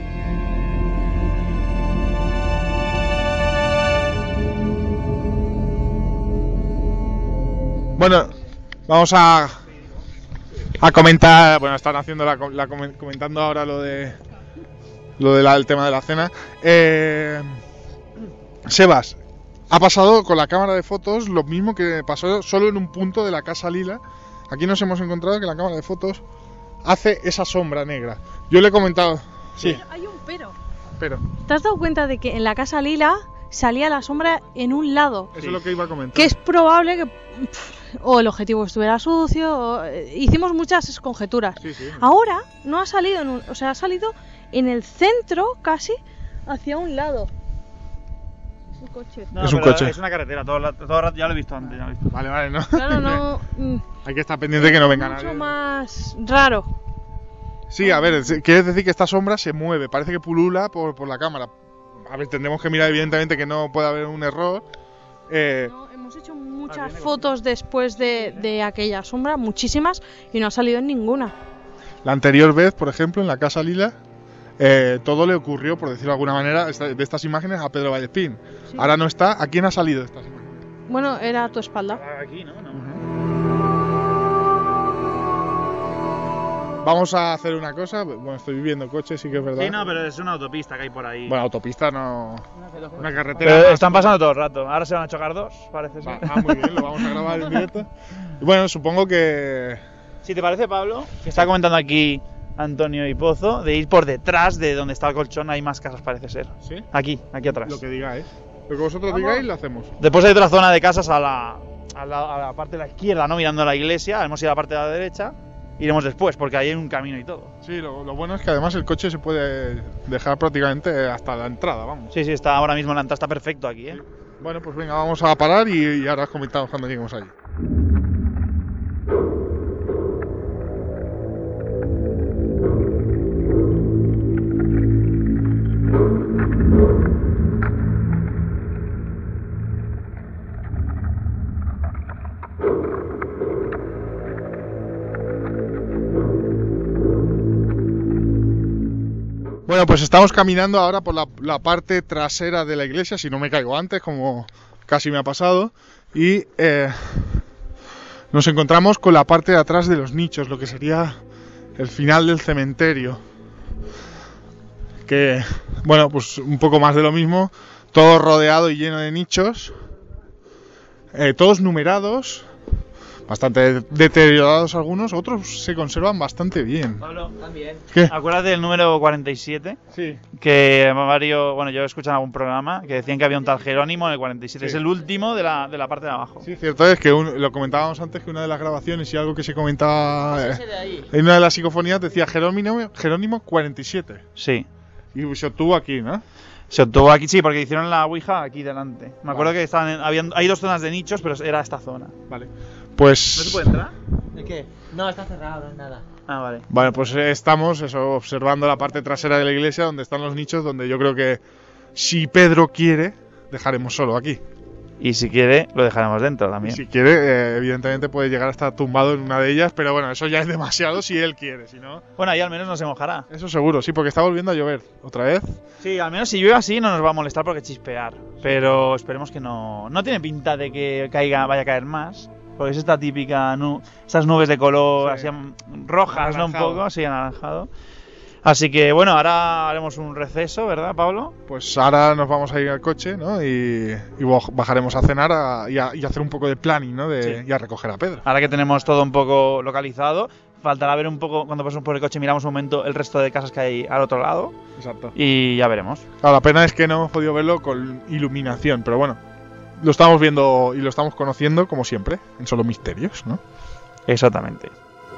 Bueno, vamos a... A comentar... Bueno, están haciendo la, la comen- comentando ahora lo de... Lo del tema de la cena. Eh, Sebas, ha pasado con la cámara de fotos lo mismo que pasó solo en un punto de la Casa Lila. Aquí nos hemos encontrado que la cámara de fotos hace esa sombra negra. Yo le he comentado... Sí, Hay un pero. pero... ¿Te has dado cuenta de que en la casa lila salía la sombra en un lado? Eso es lo que iba a comentar. Que es probable que pff, o el objetivo estuviera sucio, o, eh, hicimos muchas conjeturas. Sí, sí. Ahora no ha salido en un, o sea, ha salido en el centro casi hacia un lado. Es un coche. No, Es un pero coche. Es una carretera. Todo, el rato- todo el rato- ya lo he visto antes. Ya lo he visto. Vale, vale, no. Claro, no. mm, Hay que estar pendiente de que no venga mucho nadie. más raro. Sí, a ver, se- quiere decir que esta sombra se mueve, parece que pulula por, por la cámara. A ver, tendremos que mirar evidentemente que no puede haber un error. Eh, No, hemos hecho muchas fotos después de, de aquella sombra, muchísimas, y no ha salido en ninguna. la anterior vez, por ejemplo, en la Casa Lila, eh, todo le ocurrió, por decirlo de alguna manera, esta- de estas imágenes a Pedro Vallespín. Sí. Ahora no está. ¿A quién ha salido de estas imágenes? Bueno, era a tu espalda. Aquí, ¿no? No. Vamos a hacer una cosa. Bueno, estoy viviendo coche, sí que es verdad. Sí, no, pero es una autopista que hay por ahí. Bueno, autopista no. Una carretera. Pero más. están pasando todo el rato. Ahora se van a chocar dos, parece ser. Va, ah, muy bien, lo vamos a grabar en directo. Y bueno, supongo que. Si te parece, Pablo, que está comentando aquí Antonio y Pozo, de ir por detrás de donde está el colchón, hay más casas, parece ser. ¿Sí? Aquí, aquí atrás. Lo que digáis. Lo que vosotros digáis, lo hacemos. Después hay otra zona de casas a la, a la, a la parte de la izquierda, ¿no? Mirando a la iglesia. Hemos ido a la parte de la derecha. Iremos después, porque ahí hay un camino y todo. Sí, lo, lo bueno es que además el coche se puede dejar prácticamente hasta la entrada, vamos. Sí, sí, está ahora mismo en la entrada, está perfecto aquí, ¿eh? Bueno, pues venga, vamos a parar y, y ahora os comentamos cuando lleguemos allí. Bueno, pues estamos caminando ahora por la, la parte trasera de la iglesia, si no me caigo antes, como casi me ha pasado, y eh, nos encontramos con la parte de atrás de los nichos, lo que sería el final del cementerio. Que, bueno, pues un poco más de lo mismo, todo rodeado y lleno de nichos, eh, todos numerados, bastante deteriorados algunos, otros se conservan bastante bien. Pablo, También. ¿Qué? acuérdate del número cuarenta y siete, Sí. que varios, bueno, yo he escuchado en algún programa que decían que había un tal Jerónimo en el cuarenta y siete, Sí. es el último de la, de la parte de abajo. Sí, cierto es que un- lo comentábamos antes, que una de las grabaciones y algo que se comentaba eh, Ese de ahí. en una de las psicofonías decía Jerónimo, Jerónimo cuarenta y siete. Sí. Y se obtuvo aquí, ¿no? Se obtuvo aquí, sí, porque hicieron la Ouija aquí delante. Me acuerdo que estaban en- habían, hay dos zonas de nichos, pero era esta zona. Vale. Pues... ¿No se puede entrar? ¿De qué? No, está cerrado, no es nada. Ah, vale. Bueno, pues eh, estamos eso, observando la parte trasera de la iglesia, donde están los nichos, donde yo creo que si Pedro quiere, dejaremos solo aquí. Y si quiere, lo dejaremos dentro Y también. si quiere, eh, evidentemente puede llegar a estar tumbado en una de ellas, pero bueno, eso ya es demasiado si él quiere, si no... Bueno, ahí al menos no se mojará. Eso seguro, sí, porque está volviendo a llover otra vez. Sí, al menos si llueve así no nos va a molestar porque chispear. Pero esperemos que no. No tiene pinta de que caiga, vaya a caer más. Porque es esta típica, nu estas nubes de color Sí. así am- rojas, ¿no? Un Anaranjado. poco, así anaranjado. Así que bueno, ahora haremos un receso, ¿verdad, Pablo? Pues ahora nos vamos a ir al coche, ¿no? Y, y baj- bajaremos a cenar a- y, a, y a hacer un poco de planning, ¿no? De, Sí. Y a recoger a Pedro. Ahora que tenemos todo un poco localizado, faltará ver un poco, cuando pasemos por el coche, miramos un momento el resto de casas que hay al otro lado Exacto. y ya veremos. Claro, la pena es que no hemos podido verlo con iluminación, pero bueno, lo estamos viendo y lo estamos conociendo como siempre, en Solo Misterios, ¿no? Exactamente.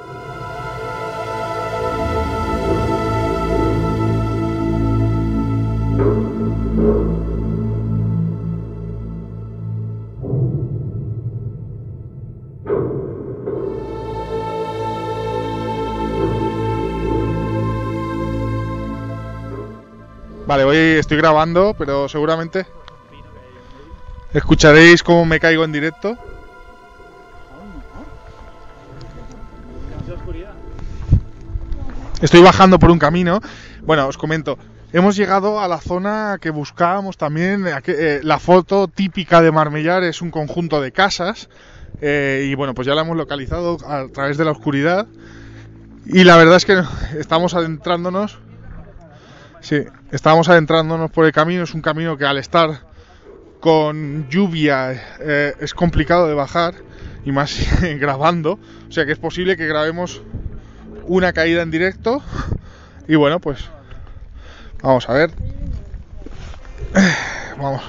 Vale, hoy estoy grabando, pero seguramente escucharéis cómo me caigo en directo. Estoy bajando por un camino. Bueno, os comento. Hemos llegado a la zona que buscábamos también. a que, eh, la foto típica de Marmellar es un conjunto de casas. eh, y bueno, pues ya la hemos localizado a través de la oscuridad. Y la verdad es que estamos adentrándonos. Sí, estamos adentrándonos por el camino. Es un camino que al estar con lluvia eh, es complicado de bajar. Y más grabando. O sea que es posible que grabemos una caída en directo. Y bueno, pues vamos a ver. Vamos.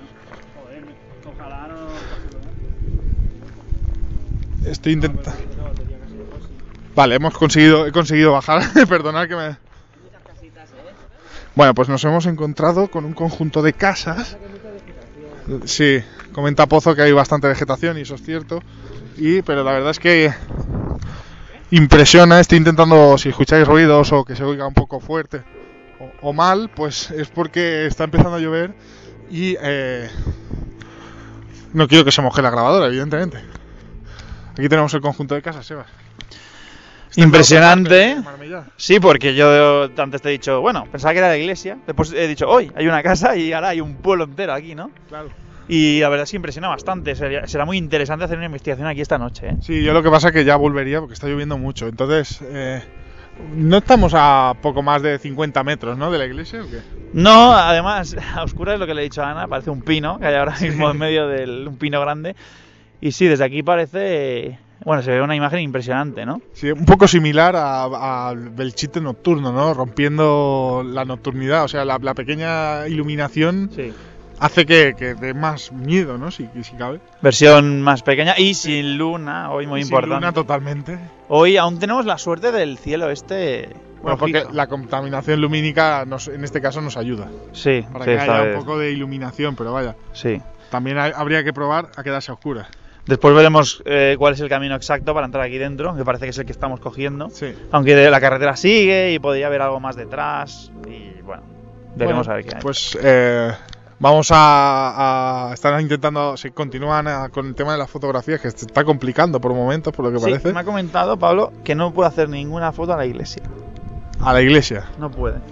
Estoy intentando. Vale, hemos conseguido, he conseguido bajar. Perdonad que me. Bueno, pues nos hemos encontrado con un conjunto de casas. Sí, comenta Pozo que hay bastante vegetación y eso es cierto. Y, pero la verdad es que impresiona. Estoy intentando, si escucháis ruidos o que se oiga un poco fuerte o, o mal, pues es porque está empezando a llover y eh, no quiero que se moje la grabadora, evidentemente. Aquí tenemos el conjunto de casas, Sebas. Esta Impresionante. es la otra parte de Marmellar. Sí, porque yo antes te he dicho, bueno, pensaba que era la iglesia. Después he dicho, hoy hay una casa y ahora hay un pueblo entero aquí, ¿no? Claro. Y la verdad es que impresiona bastante. Sería- será muy interesante hacer una investigación aquí esta noche, ¿eh? Sí, yo lo que pasa es que ya volvería porque está lloviendo mucho. Entonces, eh, no estamos a poco más de cincuenta metros, ¿no? De la iglesia, ¿o qué? No, además, a oscuras es lo que le he dicho a Ana, parece un pino que hay ahora mismo en medio de un pino grande. Y sí, desde aquí parece. Bueno, se ve una imagen impresionante, ¿no? Sí, un poco similar a- al Belchite nocturno, ¿no? Rompiendo la nocturnidad, o sea, la, la pequeña iluminación Sí. hace que, que dé más miedo, ¿no? Si, si cabe. Versión más pequeña y sin luna, hoy muy Sin importante. luna totalmente. Hoy aún tenemos la suerte del cielo este. Bueno, porque rojizo. la contaminación lumínica nos- en este caso nos ayuda. Sí, Para sí, que esta haya vez. un poco de iluminación, pero vaya. Sí. También hay- habría que probar a quedarse a oscuras. Después veremos eh, cuál es el camino exacto para entrar aquí dentro, que parece que es el que estamos cogiendo. Sí. Aunque de- la carretera sigue y podría haber algo más detrás. Y bueno, veremos Bueno, a ver qué hay. Pues eh, vamos a, a estar intentando, se continúan a- con el tema de las fotografías, que se está complicando por momentos, por lo que Sí, parece. me ha comentado Pablo que no puede hacer ninguna foto a la iglesia. A la iglesia. No puede. O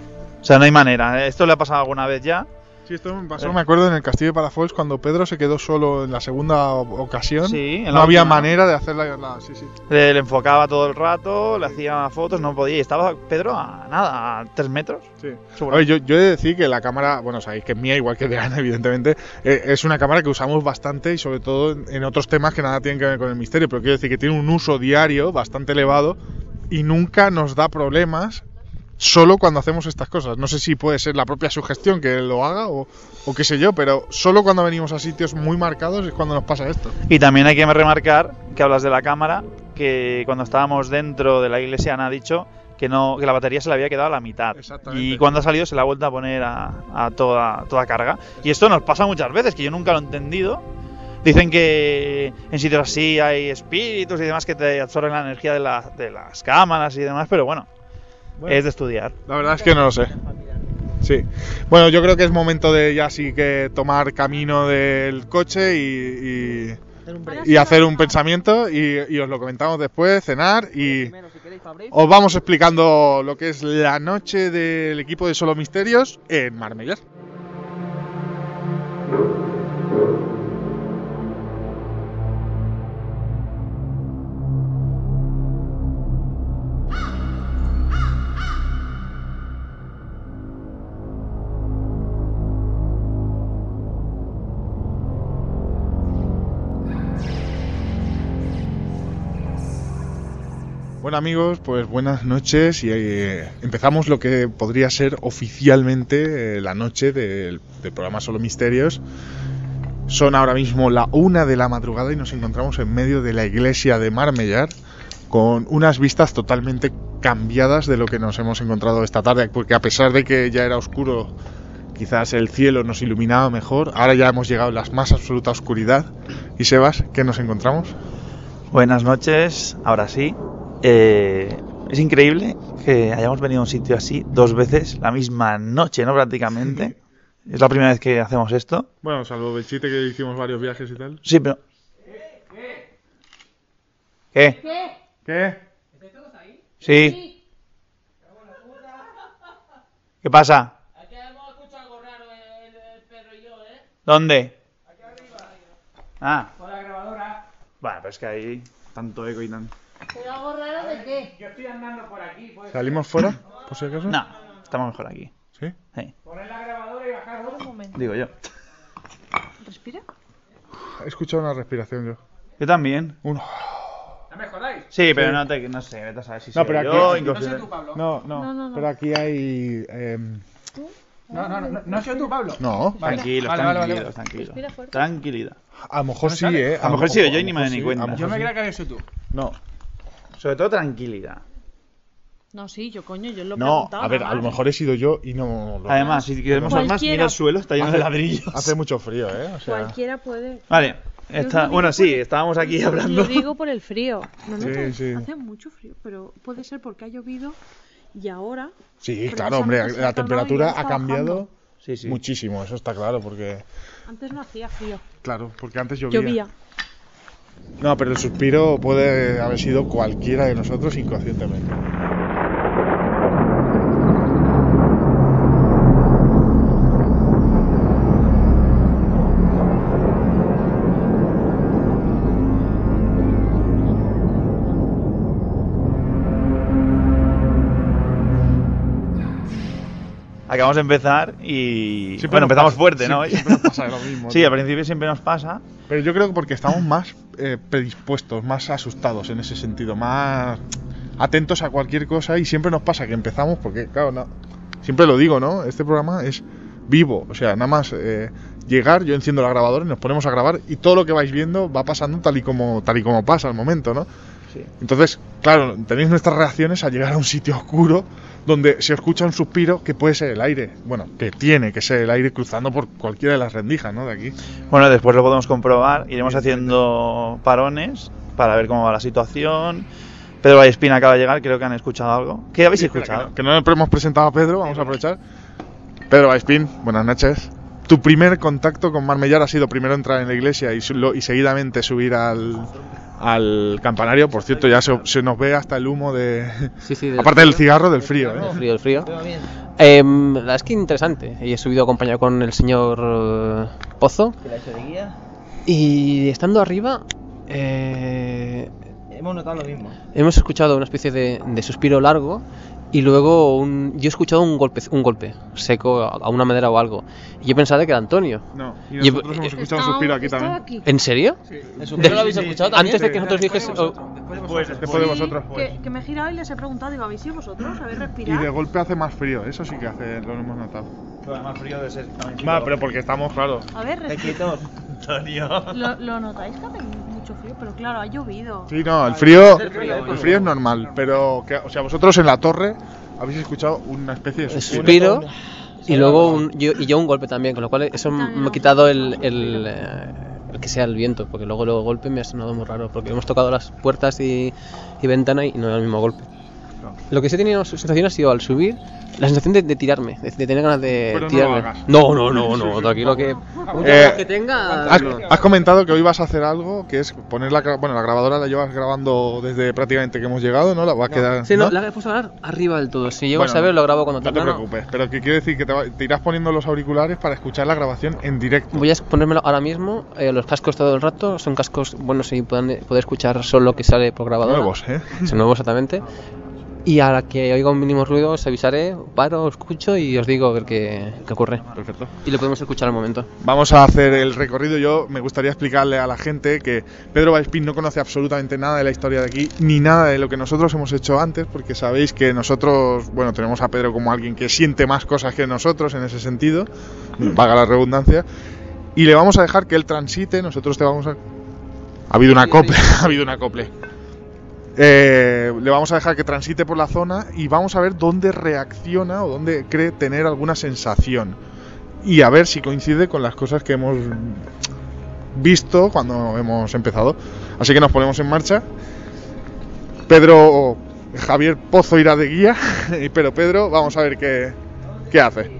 sea, no hay manera. Esto le ha pasado alguna vez ya. Sí, esto me pasó, me acuerdo, en el Castillo de Palafox, cuando Pedro se quedó solo en la segunda ocasión. Sí, en la no había última. manera de hacer la... la- sí, sí. Le, le enfocaba todo el rato, le hacía fotos, no podía. Y estaba Pedro a nada, a tres metros. Sí. Seguro. A ver, yo, yo he de decir que la cámara, bueno, sabéis que es mía, igual que de Ana, evidentemente, eh, es una cámara que usamos bastante y sobre todo en, en otros temas que nada tienen que ver con el misterio, pero quiero decir que tiene un uso diario bastante elevado y nunca nos da problemas solo cuando hacemos estas cosas. No sé si puede ser la propia sugestión que lo haga o, o qué sé yo, pero solo cuando venimos a sitios muy marcados es cuando nos pasa esto. Y también hay que remarcar que hablas de la cámara, que cuando estábamos dentro de la iglesia Ana ha dicho que no que la batería se le había quedado a la mitad. Exactamente. Y cuando ha salido se la ha vuelto a poner a, a toda, toda carga. Y esto nos pasa muchas veces, que yo nunca lo he entendido. Dicen que en sitios así hay espíritus y demás que te absorben la energía de, la- de las cámaras y demás, pero bueno, Bueno. es de estudiar. La verdad es que no lo sé. Sí. Bueno, yo creo que es momento de ya sí que tomar camino del coche y, y, y hacer un pensamiento y, y os lo comentamos después, cenar y os vamos explicando lo que es la noche del equipo de Solo Misterios en Marbella. Bueno amigos, pues buenas noches y eh, empezamos lo que podría ser oficialmente eh, la noche del, del programa Solo Misterios. Son ahora mismo la una de la madrugada y nos encontramos en medio de la iglesia de Marmellar con unas vistas totalmente cambiadas de lo que nos hemos encontrado esta tarde, porque a pesar de que ya era oscuro, quizás el cielo nos iluminaba mejor, ahora ya hemos llegado a la más absoluta oscuridad. Y Sebas, ¿qué nos encontramos? Buenas noches, ahora sí. Eh, es increíble que hayamos venido a un sitio así dos veces la misma noche, ¿no? Prácticamente. Es la primera vez que hacemos esto. Bueno, salvo Belchite que hicimos varios viajes y tal. Sí, pero... ¿Qué? ¿Qué? Sí. ¿Qué pasa? Aquí hemos escuchado algo raro el, el perro y yo, ¿eh? ¿Dónde? Aquí arriba. Ah, Con la grabadora. bueno, pero es que hay tanto eco y tan... ¿Pero algo raro de qué? Yo estoy andando por aquí. ¿Puedes ¿Salimos fuera, por si acaso? No, estamos mejor aquí. ¿Sí? Sí, poner la grabadora y bajar? Un momento. digo yo. ¿Respira? He escuchado una respiración yo. Yo también. Un... ¿No me jodáis? Sí, pero no te... No sé, vete a saber si No, soy pero yo, aquí- inclusive- No soy tú, Pablo. No, no, No, no, no. pero aquí hay... em, No, no, no, no soy tú, Pablo. No, Vale. Tranquilos, Vale, vale, tranquilos, vale. tranquilos. Respira fuerte. Tranquilidad. a lo mejor ¿No sí, sale? ¿eh? A lo mejor sí, yo ni me mejor doy ni sí, cuenta. a lo mejor Yo me sí. creía que eres tú. No, Sobre todo tranquilidad. No, sí, yo coño, yo lo he no, preguntado. a ver, nada a lo más. mejor he sido yo y no lo... Además, si queremos ver más, Cualquiera. mira el suelo, está lleno de ladrillos. Hace mucho frío, ¿eh? O sea... Cualquiera puede. Vale, Yo está... lo digo bueno, por sí, el- estábamos aquí hablando. Lo digo por el frío. No, no, Sí, no, sí. hace mucho frío, pero puede ser porque ha llovido y ahora. Sí, claro, hombre, precisamente se la ha calmado y temperatura ya ha está cambiado bajando. Sí, sí. muchísimo, eso está claro, porque... Antes no hacía frío. Claro, porque antes llovía. Llovía. No, pero el suspiro puede haber sido cualquiera de nosotros inconscientemente. Acabamos de empezar y... Siempre bueno, nos empezamos pasa- fuerte, sí, ¿no? siempre nos pasa lo mismo, Sí, tío. al principio siempre nos pasa. Pero yo creo que porque estamos más eh, predispuestos, más asustados en ese sentido, más atentos a cualquier cosa y siempre nos pasa que empezamos porque, claro, no, siempre lo digo, ¿no? Este programa es vivo, o sea, nada más eh, llegar, yo enciendo la grabadora y nos ponemos a grabar y todo lo que vais viendo va pasando tal y como, tal y como pasa al momento, ¿no? Sí. Entonces, claro, tenéis nuestras reacciones a llegar a un sitio oscuro donde se escucha un suspiro que puede ser el aire, bueno, que tiene que ser el aire cruzando por cualquiera de las rendijas, ¿no? De aquí. Bueno, después lo podemos comprobar. Iremos haciendo parones para ver cómo va la situación. Pedro Vallespina acaba de llegar, creo que han escuchado algo. ¿Qué habéis Espera, escuchado? Que no, que no hemos presentado a Pedro, vamos a aprovechar. Pedro Vallespín, buenas noches. Tu primer contacto con Marmellar ha sido primero entrar en la iglesia y, su- lo- y seguidamente subir al, al campanario. Por cierto, ya se, se nos ve hasta el humo de... Sí, sí, del aparte frío. del cigarro, del frío, ¿eh? El frío, el frío. Eh, la verdad es que interesante. Y he subido acompañado con el señor eh, Pozo. ¿Te la he hecho de guía? Y estando arriba, eh, Hemos notado lo mismo. hemos escuchado una especie de, de suspiro largo. Y luego un, yo he escuchado un golpe, un golpe seco a, a una madera o algo. Y yo pensaba que era Antonio. No, y Y- nosotros hemos escuchado un Estaba- suspiro aquí estaba también. aquí. ¿En serio? ¿El suspiro lo habéis escuchado también? Antes de que nosotros dijese... oh, Después, Después de Sí, vosotros. que, que me he girado y les he preguntado, digo, ¿habéis sido vosotros? ¿Habéis Y respirado? de golpe hace más frío, eso sí que hace, lo hemos notado. Más frío de ser. Va, pero porque estamos, claro. A ver, respirad. Quietos. Antonio. ¿Lo, ¿Lo notáis que hace mucho frío? Pero claro, ha llovido. Sí, no, el frío, el frío es normal, pero, que, o sea, vosotros en la torre habéis escuchado una especie de el suspiro. suspiro y luego un, yo, y yo un golpe también, con lo cual eso me ha quitado el, el, eh, el que sea el viento, porque luego luego golpe me ha sonado muy raro, porque hemos tocado las puertas y, y ventana y no era el mismo golpe. Lo que sí he tenido sensación ha sido al subir, la sensación de, de tirarme, de, de tener ganas de Pero no tirarme. lo hagas. No, no, no, no, tranquilo que Eh, que tenga. Has, no. has comentado que hoy vas a hacer algo que es poner la, gra- bueno, la grabadora la llevas grabando desde prácticamente que hemos llegado, ¿no? La va a quedar. Sí, no, ¿no? la he puesto a grabar arriba del todo. Si llego Bueno, a saber, lo grabo cuando No te termino. preocupes, pero que quiere decir que te, va- te irás poniendo los auriculares para escuchar la grabación en directo. Voy a ponérmelo ahora mismo. Eh, los cascos todo el rato son cascos buenos y pueden poder escuchar solo lo que sale por grabadora. Nuevos, ¿eh? Son nuevos exactamente. Y a la que oiga un mínimo ruido os avisaré, paro, escucho y os digo a ver qué, qué ocurre. Perfecto. Y lo podemos escuchar al momento. Vamos a hacer el recorrido. Yo me gustaría explicarle a la gente que Pedro Vallespín no conoce absolutamente nada de la historia de aquí, ni nada de lo que nosotros hemos hecho antes, porque sabéis que nosotros, bueno, tenemos a Pedro como alguien que siente más cosas que nosotros en ese sentido, valga la redundancia, y le vamos a dejar que él transite, nosotros te vamos a... Ha habido una acople, ha habido una acople. Eh, le vamos a dejar que transite por la zona y vamos a ver dónde reacciona o dónde cree tener alguna sensación. Y a ver si coincide con las cosas que hemos visto cuando hemos empezado. Así que nos ponemos en marcha. Pedro, Javier Pozo irá de guía, pero Pedro, vamos a ver qué, qué hace.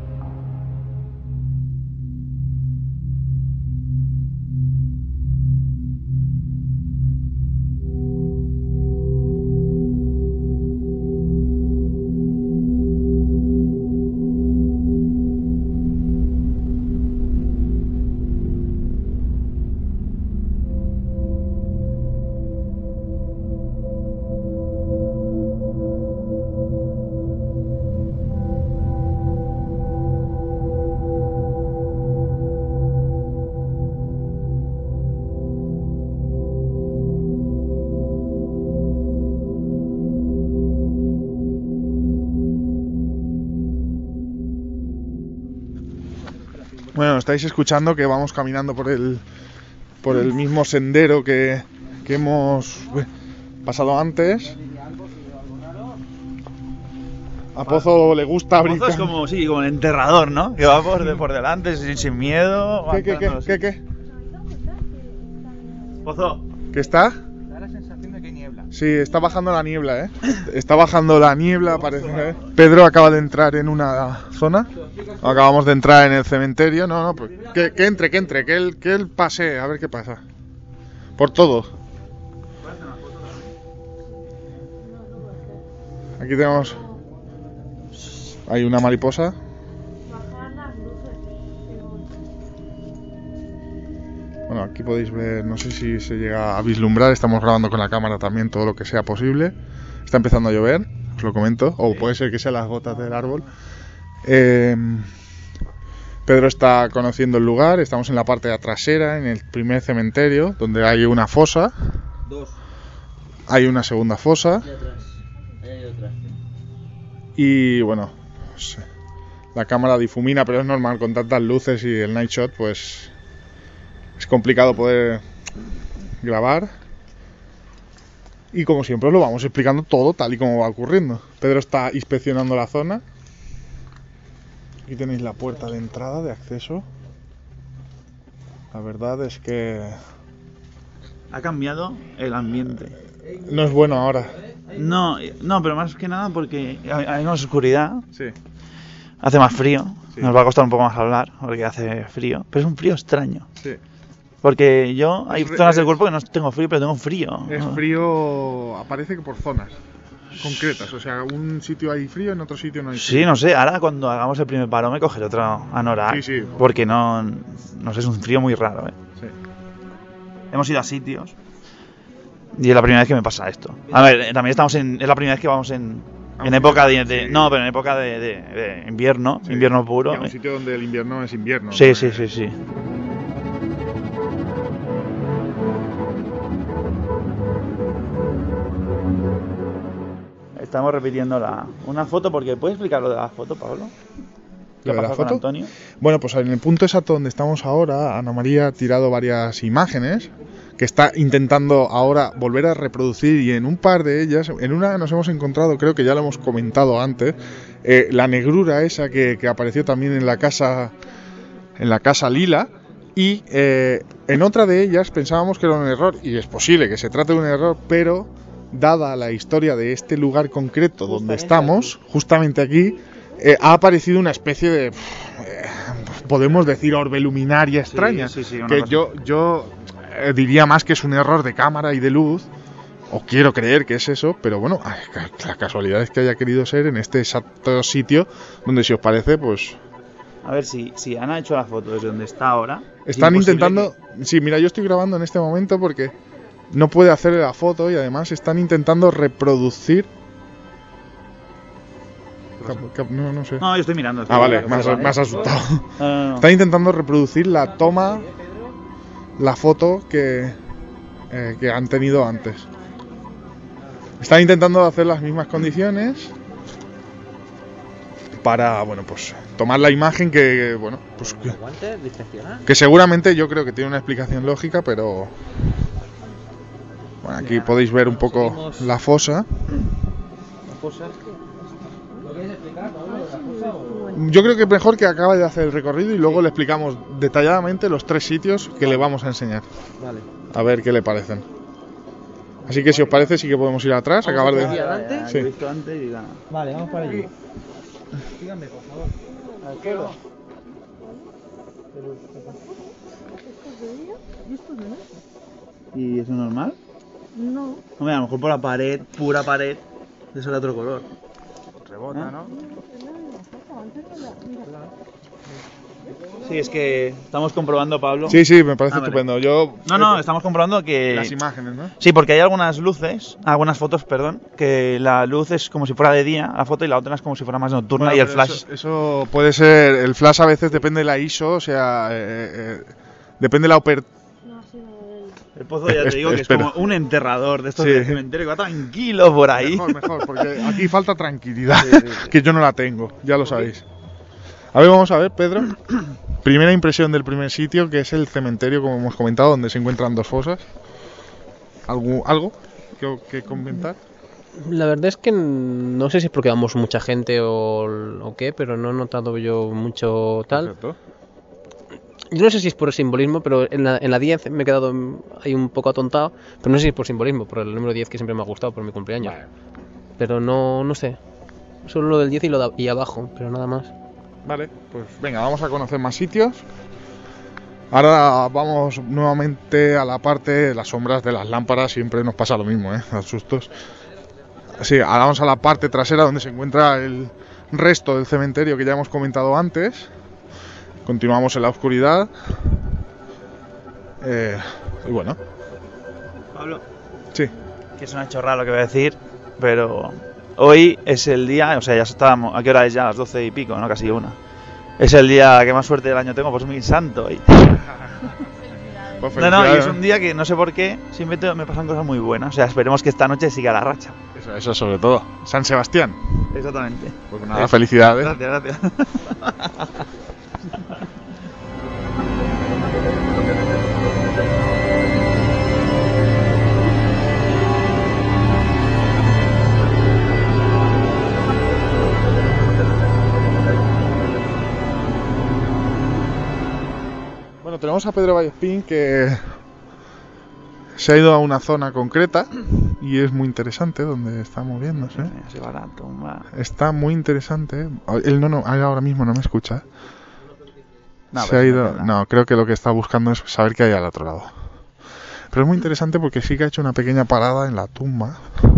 Bueno, estáis escuchando que vamos caminando por el por el mismo sendero que, que hemos eh, pasado antes. A Pozo le gusta abrir. Pozo es cam- como, sí, como el enterrador, ¿no? Que va por, de, por delante, sin, sin miedo. ¿Qué, qué, qué, avanzando, qué, sí. qué? Pozo. ¿Qué está? Da la sensación de que hay niebla. Sí, está bajando la niebla, ¿eh? Está bajando la niebla, parece. ¿eh? Pedro acaba de entrar en una zona. Acabamos de entrar en el cementerio. No, no, pues que, que entre, que entre, que él, que él pase, a ver qué pasa. Por todo. Aquí tenemos. Hay una mariposa. Bueno, aquí podéis ver, no sé si se llega a vislumbrar, estamos grabando con la cámara también todo lo que sea posible. Está empezando a llover, os lo comento, o puede ser que sean las gotas del árbol. Eh, Pedro está conociendo el lugar, estamos en la parte trasera, en el primer cementerio, donde hay una fosa. Dos. Hay una segunda fosa. Y atrás. Ahí hay otra. Y bueno, no sé, la cámara difumina, pero es normal, con tantas luces y el night shot, pues es complicado poder grabar. Y como siempre os lo vamos explicando todo tal y como va ocurriendo. Pedro está inspeccionando la zona. Aquí tenéis la puerta de entrada, de acceso. La verdad es que Ha cambiado el ambiente. no es bueno ahora. No, no, pero más que nada porque hay hay más oscuridad, Sí. hace más frío. Sí. Nos va a costar un poco más hablar porque hace frío, pero es un frío extraño. Sí. Porque yo, hay Es re- zonas del es- cuerpo que no tengo frío, pero tengo frío. Es frío, aparece que por zonas concretas. O sea, un sitio hay frío, en otro sitio no hay frío. Sí, no sé, ahora cuando hagamos el primer paro me cogeré otro anorak. Sí, sí. Porque no, no sé, es un frío muy raro, ¿eh? Sí. Hemos ido a sitios y es la primera vez que me pasa esto. A ver, eh, también estamos en, es la primera vez que vamos en, A en un época de, sitio- de- sí. no, pero en época de, de- de invierno, Sí. invierno puro. Y a un sitio donde el invierno es invierno. Sí, ¿no? sí, sí, sí. Estamos repitiendo la, una foto porque ¿puedes explicar lo de la foto, Pablo? ¿Qué ¿Lo de la pasó con foto? Antonio? Bueno, pues en el punto exacto donde estamos ahora, Ana María ha tirado varias imágenes que está intentando ahora volver a reproducir, y en un par de ellas, en una nos hemos encontrado, creo que ya lo hemos comentado antes, eh, la negrura esa que, que apareció también en la casa, en la casa Lila, y eh, en otra de ellas pensábamos que era un error, y es posible que se trate de un error, pero dada la historia de este lugar concreto donde estamos, justamente aquí, eh, ha aparecido una especie de, eh, podemos decir, orbe luminaria extraña, sí, sí, una que cosa. yo, yo eh, diría más que es un error de cámara y de luz, o quiero creer que es eso, pero bueno, ay, ca- la casualidad es que haya querido ser en este exacto sitio donde, si os parece, pues A ver, si, si Ana ha hecho la foto desde donde está ahora. es están imposible intentando... Sí, mira, yo estoy grabando en este momento porque no puede hacerle la foto, y además están intentando reproducir... Cap- cap- No, no sé. que- No, yo estoy mirando. estoy Ah, vale, mirando, me has, ¿vale? me has asustado. No, no, no. Están intentando reproducir la toma, la foto que, eh, que han tenido antes. Están intentando hacer las mismas condiciones para, bueno, pues tomar la imagen que, bueno, pues que, Aguante, discrecional. que seguramente yo creo que tiene una explicación lógica, pero bueno, aquí podéis ver un poco la fosa. Yo creo que mejor que acabe de hacer el recorrido y luego le explicamos detalladamente los tres sitios que le vamos a enseñar. Vale. A ver qué le parecen. Así que si os parece sí que podemos ir atrás, acabar aquí de... adelante? Ya, Sí. yo he visto antes y la- Vale, vamos para allí. Dígame, por favor. Alfredo. ¿Y eso es normal? No. Hombre, a lo mejor por la pared, pura pared, eso era otro color. Rebota, ¿no? Sí, es que estamos comprobando, Pablo. Sí, sí, me parece Ah, vale. estupendo. Yo... No, no, estamos comprobando que... Las imágenes, ¿no? Sí, porque hay algunas luces, algunas fotos, perdón, que la luz es como si fuera de día, la foto, y la otra es como si fuera más nocturna, Bueno, y el pero flash... Eso, eso puede ser... El flash a veces depende de la I S O, o sea... eh, eh, depende de la oper... No ha sido él. El pozo ya te Es- digo que espera. es como un enterrador de estos Sí. de cementerio que va tranquilo por ahí. Mejor, mejor, porque aquí falta tranquilidad, Sí, sí, sí. que yo no la tengo, ya lo sabéis. A ver, vamos a ver, Pedro. Primera impresión del primer sitio, que es el cementerio, como hemos comentado, donde se encuentran dos fosas. ¿Algo, algo que, que comentar? La verdad es que no sé si es porque vamos mucha gente o, o qué, pero no he notado yo mucho tal. Perfecto. Yo no sé si es por el simbolismo, pero en la, en la diez me he quedado ahí un poco atontado. Pero no sé si es por simbolismo, por el número diez que siempre me ha gustado por mi cumpleaños. Vale. Pero no, no sé. Solo lo del diez y lo de, y abajo, pero nada más. Vale, pues venga, vamos a conocer más sitios. Ahora vamos nuevamente a la parte de las sombras de las lámparas. Siempre nos pasa lo mismo, ¿eh? Los sustos. Sí, ahora vamos a la parte trasera donde se encuentra el resto del cementerio que ya hemos comentado antes. Continuamos en la oscuridad. Eh, y bueno, Pablo, sí. que es una chorrada lo que voy a decir, pero hoy es el día, o sea, ya estábamos, ¿a qué hora es ya? Las doce y pico, ¿no? Casi una. Es el día que más suerte del año tengo, pues es mi santo hoy. Pues No, no, y es felicidades, un día que no sé por qué, siempre te- me pasan cosas muy buenas. O sea, esperemos que esta noche siga la racha. Eso, eso sobre todo. San Sebastián. Exactamente. Pues nada, Eso. felicidades. Gracias, gracias. Bueno, tenemos a Pedro Vallespín, que se ha ido a una zona concreta y es muy interesante donde está moviéndose. Se va la tumba. Está muy interesante. Él no, no, ahora mismo no me escucha. No, se pero ha sí, ido. no. No, creo que lo que está buscando es saber qué hay al otro lado. Pero es muy interesante porque sí que ha hecho una pequeña parada en la tumba.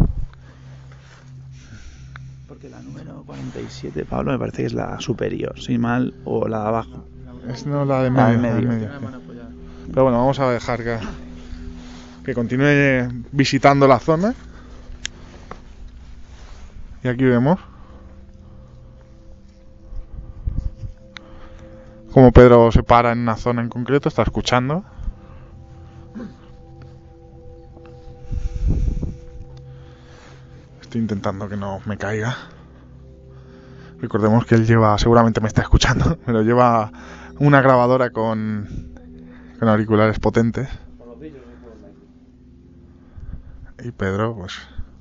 Porque la número cuarenta y siete, Pablo, me parece que es la superior, sin mal, o la de abajo. Es no la de La medio. de la de medio. medio, sí. Pero bueno, vamos a dejar que, que continúe visitando la zona. Y aquí vemos como Pedro se para en una zona en concreto, está escuchando. Estoy intentando que no me caiga. Recordemos que él lleva, seguramente me está escuchando, pero lleva una grabadora con, con auriculares potentes. Y Pedro, pues...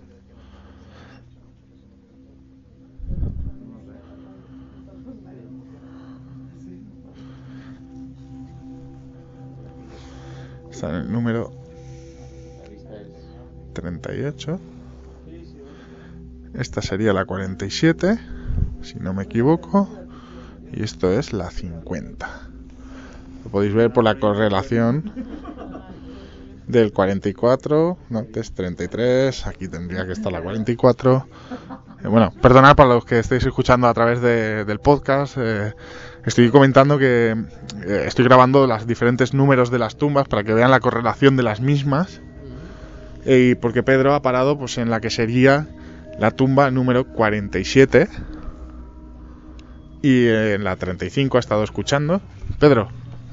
está en el número treinta y ocho. Esta sería la cuarenta y siete, si no me equivoco. Y esto es la cincuenta. Lo podéis ver por la correlación del cuarenta y cuatro. No, este es treinta y tres. Aquí tendría que estar la cuarenta y cuatro. Eh, bueno, perdonad para los que estéis escuchando a través de, del podcast. Eh, estoy comentando que eh, estoy grabando los diferentes números de las tumbas para que vean la correlación de las mismas. Eh, y porque Pedro ha parado pues en la que sería la tumba número cuarenta y siete. Y en la treinta y cinco ha estado escuchando. Pedro.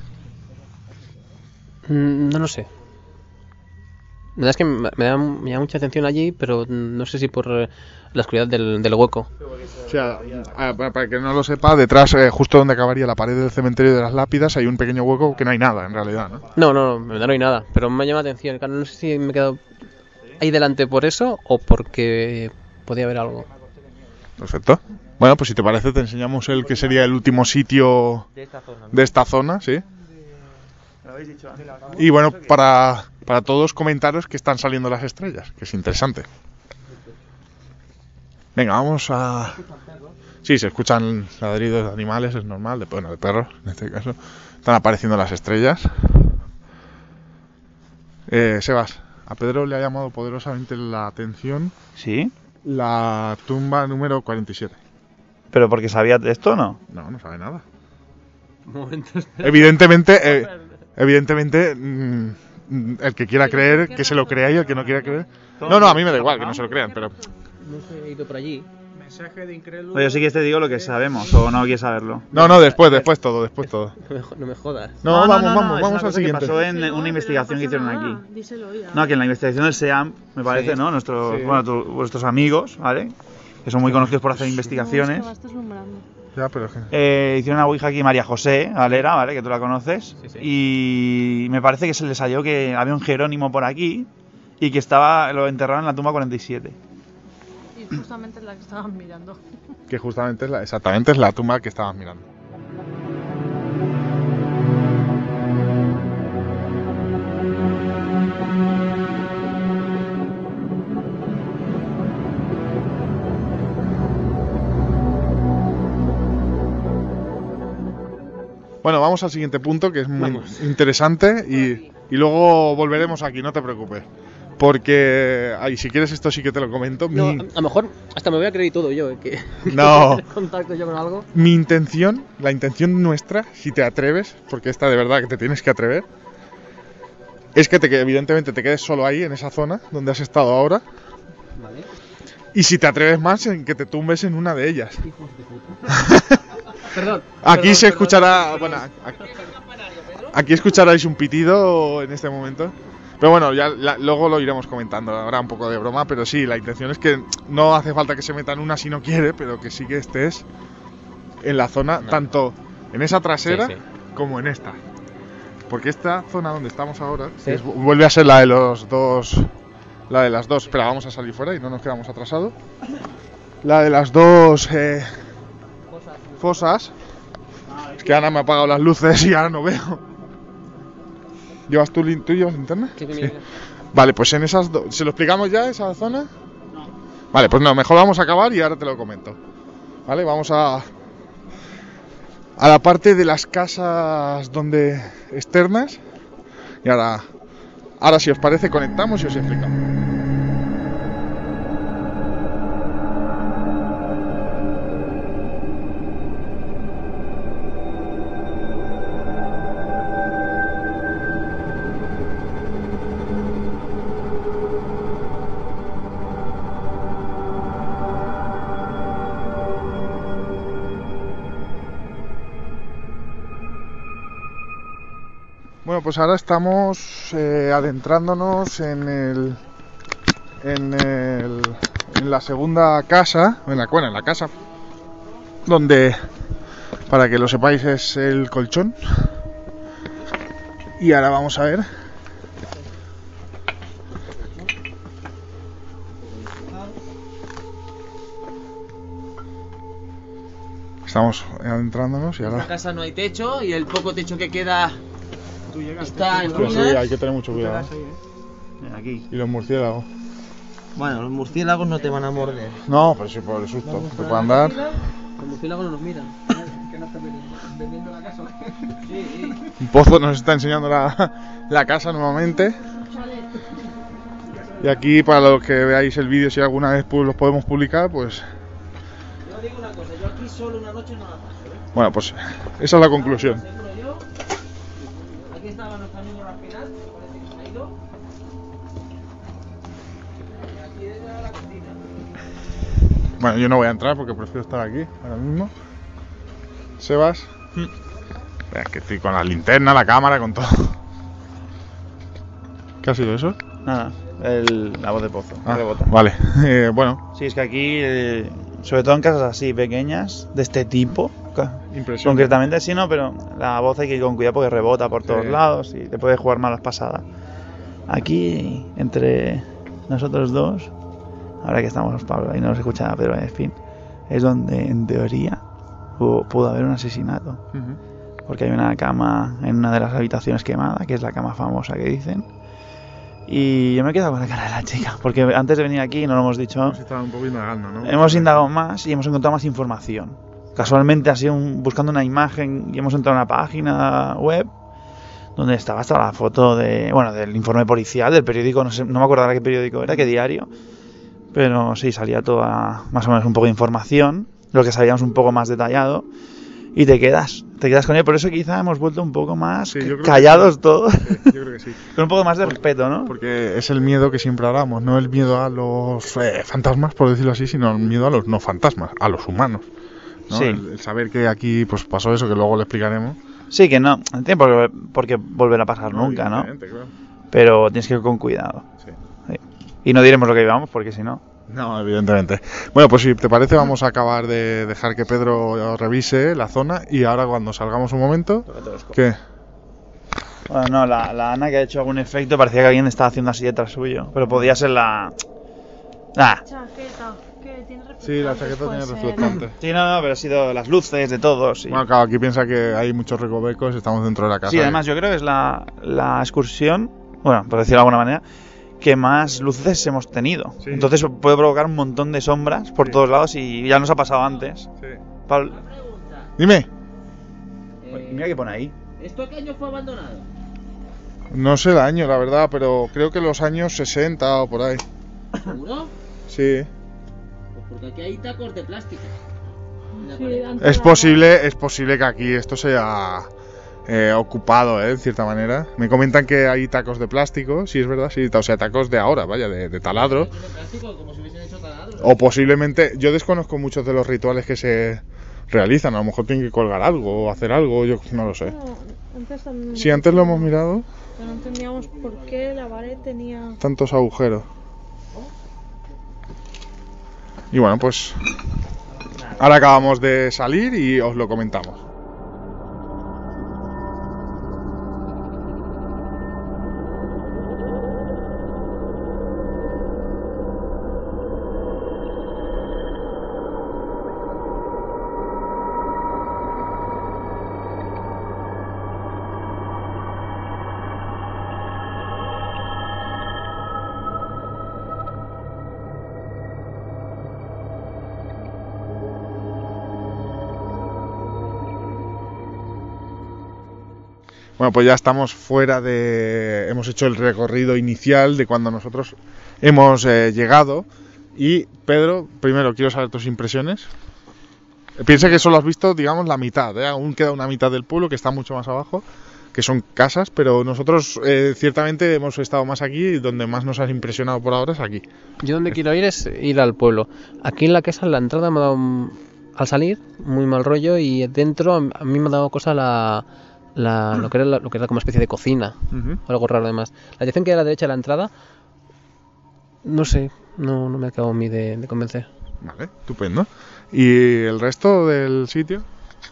Mm, No lo sé. La verdad es que me me da, me llama mucha atención allí, pero no sé si por eh, la oscuridad del, del hueco. O sea, a- para que no lo sepa, detrás, eh, justo donde acabaría la pared del cementerio de las lápidas, hay un pequeño hueco que no hay nada, en realidad, ¿no? No, no, no, en verdad no hay nada, pero me llama la atención. Claro, no sé si me he quedado ahí delante por eso o porque podía haber algo. Perfecto. Bueno, pues si te parece, te enseñamos el que sería el último sitio De esta zona. ¿no? de esta zona, ¿sí? ¿Lo habéis dicho antes? Y bueno, para, para todos comentaros que están saliendo las estrellas, que es interesante. Venga, vamos a... Sí, se escuchan ladridos de animales, es normal, de, bueno, de perros en este caso. Están apareciendo las estrellas. Eh, Sebas, a Pedro le ha llamado poderosamente la atención Sí, la tumba número cuarenta y siete. pero porque sabía de esto o no. No, no sabe nada. Evidentemente, eh, evidentemente, mm, mm, el que quiera creer, que se lo crea, y el que no quiera creer... No, no, a mí me da igual que no se lo crean, pero... No sé, he ido por allí. Mensaje de incrédulo. Oye, yo sí que te digo lo que sabemos, o no quieres saberlo. No, no, después, después todo, después todo. No me, jo- no me jodas. No, vamos, no, vamos, es vamos una al cosa que siguiente. pasó en Díselo, una pero investigación no que pasa hicieron nada. aquí. Díselo ya. No, que en la investigación del SEAM, me parece, Sí. ¿no? Nuestros, Sí. bueno, tu- vuestros amigos, ¿vale? Que son muy conocidos por hacer investigaciones. No, es que vas deslumbrando. Ya, pero... es que- Eh, hicieron una ouija aquí María José Galera, ¿vale? Que tú la conoces. Sí, sí. Y me parece que se les salió que había un Jerónimo por aquí y que estaba lo enterraron en la tumba cuarenta y siete. Y justamente es la que estaban mirando. Que justamente es la, exactamente es la tumba que estabas mirando. Bueno, vamos al siguiente punto, que es muy Vamos. interesante, y, y luego volveremos aquí, no te preocupes. Porque, ay, si quieres esto sí que te lo comento. No, a, mi, a lo mejor hasta me voy a creer y todo yo, eh, que, que No. tener contacto yo con algo. mi intención, la intención nuestra, si te atreves, porque esta de verdad que te tienes que atrever, es que te, que evidentemente te quedes solo ahí, en esa zona donde has estado ahora, Vale. y si te atreves más, en que te tumbes en una de ellas. Hijos de puta. Perdón. Aquí perdón, se perdón, escuchará, perdón. bueno, a- aquí escucharéis un pitido en este momento. Pero bueno, ya la- luego lo iremos comentando, ahora un poco de broma, pero sí, la intención es que no hace falta que se meta en una si no quiere, pero que sí que estés en la zona, No. tanto en esa trasera Sí, sí. como en esta. Porque esta zona donde estamos ahora Sí. es- vuelve a ser la de los dos, la de las dos, espera, vamos a salir fuera y no nos quedamos atrasados. La de las dos eh, fosas. Es que Ana me ha apagado las luces y ahora no veo. ¿Llevas tú, lin- tú llevas linterna? Sí, que Sí. me- Vale, pues en esas dos... ¿Se lo explicamos ya, esa zona? No. Vale, pues no, mejor vamos a acabar y ahora te lo comento. Vale, vamos a... a la parte de las casas donde externas. Y ahora, ahora si os parece, conectamos y os explicamos. Bueno, pues ahora estamos eh, adentrándonos en el, en el, en la segunda casa, en la, bueno, en la casa, donde, para que lo sepáis, es el colchón. Y ahora vamos a ver. Estamos adentrándonos y En la ahora... casa no hay techo y el poco techo que queda está en Pero sí, ruinas. hay que tener mucho cuidado. Aquí. Y los murciélagos. Bueno, los murciélagos no te van a morder. No, pero sí por el susto. Te pueden dar. Los murciélagos no nos miran. Que no estás vendiendo la casa. Sí, sí. Un pozo nos está enseñando la, la casa nuevamente. Y aquí, para los que veáis el vídeo, si alguna vez pues, los podemos publicar, pues... Yo digo una cosa, yo aquí solo una noche no la paso, ¿eh? Bueno, pues esa es la conclusión. Seguro yo. Aquí estaba nuestro amigo Raspinal, que parece que se ha ido. Y aquí era la cocina. Bueno, yo no voy a entrar porque prefiero estar aquí ahora mismo. Sebas. Vea, que estoy con la linterna, la cámara, con todo. ¿Qué ha sido eso? Nada, el, la voz de pozo. Ah, rebota. vale. Eh, bueno, Sí, es que aquí, eh, sobre todo en casas así pequeñas, de este tipo, ca- impresión. concretamente así no, pero la voz hay que ir con cuidado porque rebota por todos Sí. lados y te puede jugar malas pasadas. Aquí, entre nosotros dos, ahora que estamos Pablo y no nos escucha Pedro en fin, es donde en teoría hu- pudo haber un asesinato. Ujú. Porque hay una cama en una de las habitaciones quemada, que es la cama famosa que dicen. Y yo me he quedado con la cara de la chica, porque antes de venir aquí, no lo hemos dicho, Hemos estado un poco indagando, ¿no? hemos indagado más y hemos encontrado más información. Casualmente, así un- buscando una imagen, y hemos entrado a una página web donde estaba hasta la foto de, bueno, del informe policial, del periódico, no sé, no me acuerdo ahora qué periódico era, qué diario, pero sí, salía toda más o menos un poco de información, lo que sabíamos un poco más detallado, y te quedas, te quedas con ello. Por eso quizá hemos vuelto un poco más Sí, yo creo que callados sí. todos, Sí, yo creo que sí. con un poco más de respeto, ¿no? Porque es el miedo que siempre hablamos, no el miedo a los eh, fantasmas, por decirlo así, sino el miedo a los no fantasmas, a los humanos. ¿no? Sí. El, el saber que aquí pues pasó eso, que luego lo explicaremos. Sí, que no, no tiene por, por qué volver a pasar nunca, ¿no? Evidentemente, claro. Pero tienes que ir con cuidado. Sí. Sí. Y no diremos lo que llevamos, porque si no... No, evidentemente. Bueno, pues si te parece vamos a acabar de dejar que Pedro revise la zona y ahora cuando salgamos un momento... ¿Qué? Bueno, no, la, la Ana que ha hecho algún efecto parecía que alguien estaba haciendo así detrás suyo. Pero podía ser la... Ah, Chaqueta, que tiene Sí, la chaqueta tiene reflectantes, puede ser. reflectante. sí, no, no, pero ha sido las luces de todos. Y... Bueno, claro, aquí piensa que hay muchos recovecos, estamos dentro de la casa. sí, además yo creo que es la, la excursión, bueno, por decirlo de alguna manera, que más luces hemos tenido. Sí. Entonces puede provocar un montón de sombras por Sí. todos lados y ya nos ha pasado antes. Sí. Pablo, Dime. mira que pone ahí. ¿Esto qué año fue abandonado? No sé el año, la verdad, pero creo que los años sesenta o por ahí. ¿Seguro? Sí. Pues porque aquí hay tacos de plástico. En la Sí, pared. antes Es era- posible, es posible que aquí esto sea eh, ocupado, ¿eh? En cierta manera. Me comentan que hay tacos de plástico, sí es verdad, sí, o sea, tacos de ahora, vaya, de, de taladro. Tacos de plástico, como si hubiesen hecho taladros. O posiblemente, yo desconozco muchos de los rituales que se realizan, a lo mejor tienen que colgar algo o hacer algo, yo no lo sé. No, antes también- Si antes lo hemos mirado, pero no entendíamos por qué la pared tenía... tantos agujeros. Y bueno, pues ahora acabamos de salir y os lo comentamos. Bueno, pues ya estamos fuera de... Hemos hecho el recorrido inicial de cuando nosotros hemos eh, llegado. Y, Pedro, primero quiero saber tus impresiones. Piensa que solo has visto, digamos, la mitad, ¿eh? Aún queda una mitad del pueblo que está mucho más abajo, que son casas, pero nosotros eh, ciertamente hemos estado más aquí y donde más nos has impresionado por ahora es aquí. Yo donde quiero ir es ir al pueblo. Aquí en la casa, en la entrada, me ha dado, un- al salir, muy mal rollo, y dentro a mí me ha dado cosa la, la, lo, que era la- lo que era como una especie de cocina, Uh-huh. algo raro además. La dirección que era a la derecha de la entrada, no sé, no, no me acabo a mí de, de convencer. Vale, estupendo. ¿Y el resto del sitio?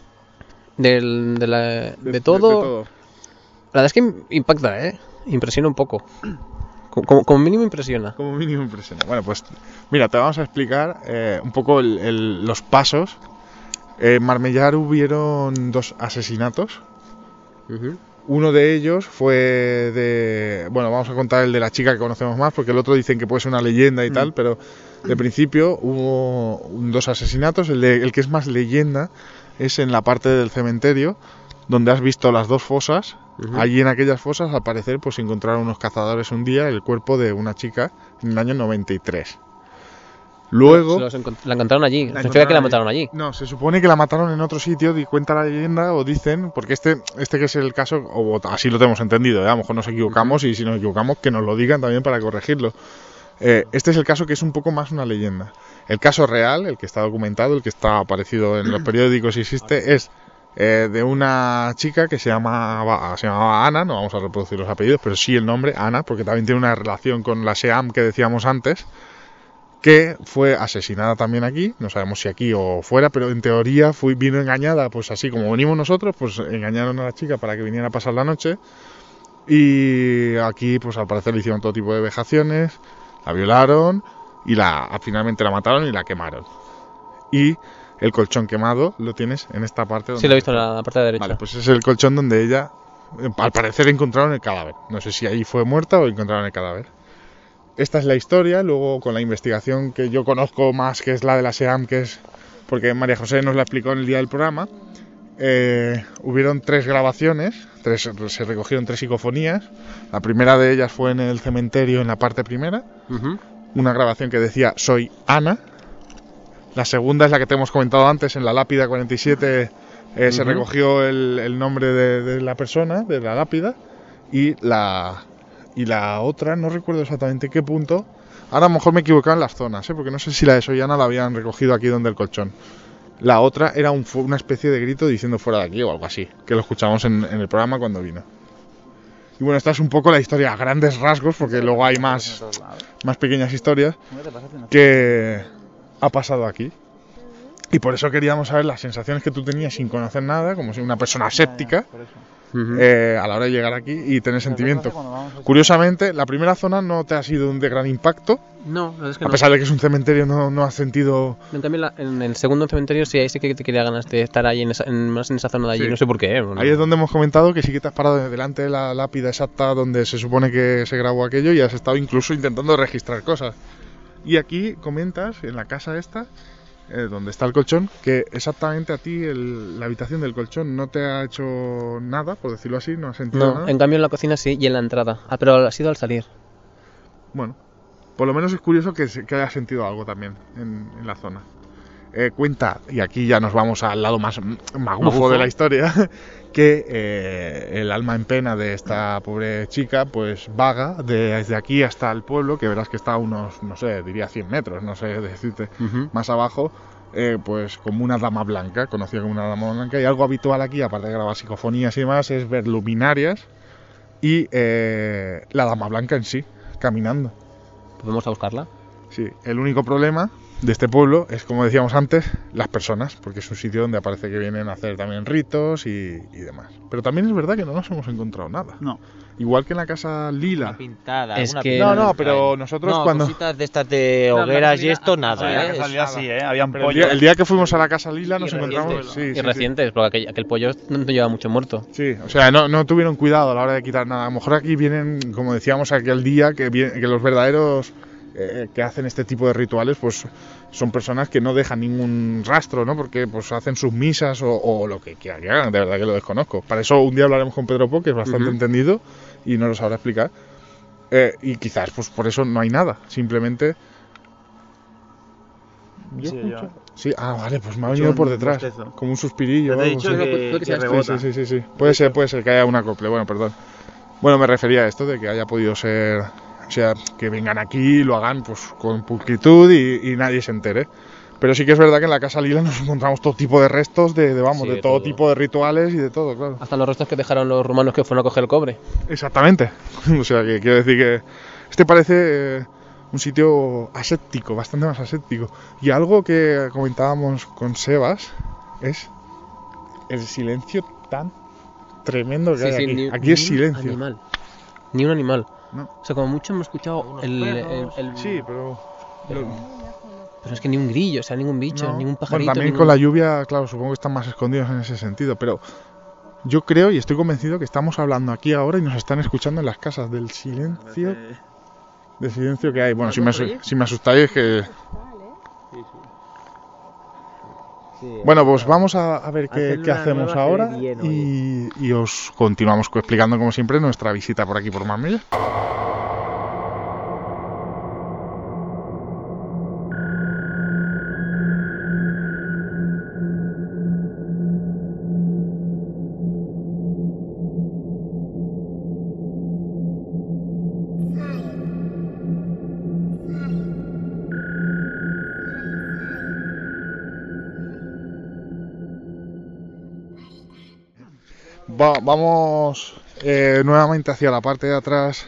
Del, de, la, de, De- todo, de- de todo. la verdad es que impacta, ¿eh? Impresiona un poco. Como, como- como mínimo impresiona. Como mínimo impresiona. Bueno, pues mira, te vamos a explicar eh, un poco el- el- los pasos. En Marmellar hubieron dos asesinatos. Ujú. Uno de ellos fue de... Bueno, vamos a contar el de la chica que conocemos más, porque el otro dicen que puede ser una leyenda y tal, pero de principio hubo un- dos asesinatos. El, de- el que es más leyenda es en la parte del cementerio, donde has visto las dos fosas. Ujú. Allí en aquellas fosas, al parecer, pues encontraron unos cazadores un día el cuerpo de una chica en el año noventa y tres. Luego... Se los encont- la encontraron allí. La Significa que la encontraron mataron allí. No, se supone que la mataron en otro sitio, y cuenta la leyenda, o dicen, porque este este que es el caso, o así lo tenemos entendido, ¿eh? A lo mejor nos equivocamos, y si nos equivocamos que nos lo digan también para corregirlo. Eh, este es el caso que es un poco más una leyenda. El caso real, el que está documentado, el que está aparecido en los periódicos y existe, es eh, de una chica que se llamaba, se llamaba Ana, no vamos a reproducir los apellidos, pero sí el nombre, Ana, porque también tiene una relación con la SEAM que decíamos antes, que fue asesinada también aquí, no sabemos si aquí o fuera, pero en teoría fue, vino engañada, pues así como venimos nosotros, pues engañaron a la chica para que viniera a pasar la noche, y aquí pues al parecer le hicieron todo tipo de vejaciones, la violaron y la finalmente la mataron y la quemaron. Y el colchón quemado lo tienes en esta parte donde... Sí, lo he visto en la parte de derecha. Vale, pues es el colchón donde ella, eh, al parecer, encontraron el cadáver. No sé si ahí fue muerta o encontraron el cadáver. Esta es la historia, luego con la investigación que yo conozco más, que es la de la SEAM, que es porque María José nos la explicó en el día del programa, eh, hubieron tres grabaciones, tres, se recogieron tres psicofonías. La primera de ellas fue en el cementerio, en la parte primera, Ujú. una grabación que decía soy Ana. La segunda es la que te hemos comentado antes, en la lápida cuarenta y siete eh, se Ujú. recogió el, el nombre de, de la persona, de la lápida, y la, y la otra, no recuerdo exactamente qué punto, ahora a lo mejor me he equivocado en las zonas, ¿eh? Porque no sé si la de Soy Ana la habían recogido aquí donde el colchón. La otra era un, fu- una especie de grito diciendo fuera de aquí o algo así, que lo escuchamos en, en el programa cuando vino. Y bueno, esta es un poco la historia a grandes rasgos, porque luego hay más, más pequeñas historias que ha pasado aquí. Y por eso queríamos saber las sensaciones que tú tenías sin conocer nada, como si una persona séptica, Ujú. eh, a la hora de llegar aquí y tener sentimiento. Curiosamente, la primera zona no te ha sido de gran impacto, No, la verdad es que a no. pesar de que es un cementerio, no, no has sentido... En cambio, la- en el segundo cementerio sí, ahí sí que te quería ganas de estar ahí, en esa, en, más en esa zona de allí. Sí. No sé por qué. ¿eh? Bueno, Ahí es donde hemos comentado que sí que te has parado delante de la lápida exacta donde se supone que se grabó aquello y has estado incluso intentando registrar cosas. Y aquí comentas, en la casa esta, eh, donde está el colchón, que exactamente a ti el- la habitación del colchón no te ha hecho nada, por decirlo así, no has sentido No, nada. en cambio en la cocina sí y en la entrada. Ah, pero ha sido al salir. Bueno, por lo menos es curioso que, se- que hayas sentido algo también en, en la zona. Eh, cuenta, y aquí ya nos vamos al lado más magufo, Magufo. de la historia, que eh, el alma en pena de esta pobre chica pues vaga de- desde aquí hasta el pueblo, que verás que está a unos, no sé, diría cien metros, no sé decirte, Ujú. más abajo, eh, pues como una dama blanca, conocida como una dama blanca, y algo habitual aquí, aparte de grabar psicofonías y demás, es ver luminarias y eh, la dama blanca en sí, caminando. Pues vamos a buscarla. Sí, el único problema de este pueblo es, como decíamos antes, las personas, porque es un sitio donde parece que vienen a hacer también ritos y, y demás. Pero también es verdad que no nos hemos encontrado nada. No. Igual que en la casa Lila. Una pintada, Es alguna que- pintada No, no, extraña. pero nosotros No, cuando... cositas de estas de No, la hogueras y comida- esto, Sí, nada, la ¿eh? casualidad Es- sí, ¿eh? Habían Pero el, pollos. día, el día que fuimos a la casa Lila nos Y encontramos... recientes. Sí, y sí, recientes, porque aquel, aquel pollo no te lleva mucho muerto. Sí, o sea, no, no tuvieron cuidado a la hora de quitar nada. A lo mejor aquí vienen, como decíamos aquel día, que, vienen, que los verdaderos eh, que hacen este tipo de rituales, pues son personas que no dejan ningún rastro, ¿no? Porque pues hacen sus misas o, o lo que quieran que hagan, de verdad que lo desconozco. Para eso un día hablaremos con Pedro Po, que es bastante uh-huh. entendido y nos lo sabrá explicar. Eh, y quizás pues por eso no hay nada, simplemente... ¿Yo sí, escucho? yo. Sí, ah, vale, pues me ha venido por detrás, bostezo. como un suspirillo. Te he vamos, dicho sí. que, que, que rebota. Sí, sí, sí, sí. Puede ser, puede ser que haya un acople, bueno, perdón. Bueno, me refería a esto, de que haya podido ser, o sea, que vengan aquí y lo hagan pues con pulcritud y, y nadie se entere. Pero sí que es verdad que en la Casa Lila nos encontramos todo tipo de restos, de, de vamos, Sí, de de todo, todo tipo de rituales y de todo, claro. Hasta los restos que dejaron los romanos que fueron a coger el cobre. Exactamente. O sea, que quiero decir que este parece eh, un sitio aséptico, bastante más aséptico. Y algo que comentábamos con Sebas es el silencio tan tremendo que Sí, hay sí, aquí. ni, aquí ni es silencio. Un animal. Ni un animal. No. O sea, como mucho hemos escuchado el, el, el- Sí, pero... Pero, pero es que ni un grillo, o sea, ningún bicho, No. ningún Bueno, pajarito. también ningún- con la lluvia, claro, supongo que están más escondidos en ese sentido, pero yo creo y estoy convencido que estamos hablando aquí ahora y nos están escuchando en las casas del silencio, del silencio que hay. Bueno, si me, asu- si me asustáis que... Bueno, pues vamos a, a ver qué, Hacer qué una hacemos nueva ahora serie bien, y, y os continuamos explicando como siempre nuestra visita por aquí por Marbella. Va- vamos eh, nuevamente hacia la parte de atrás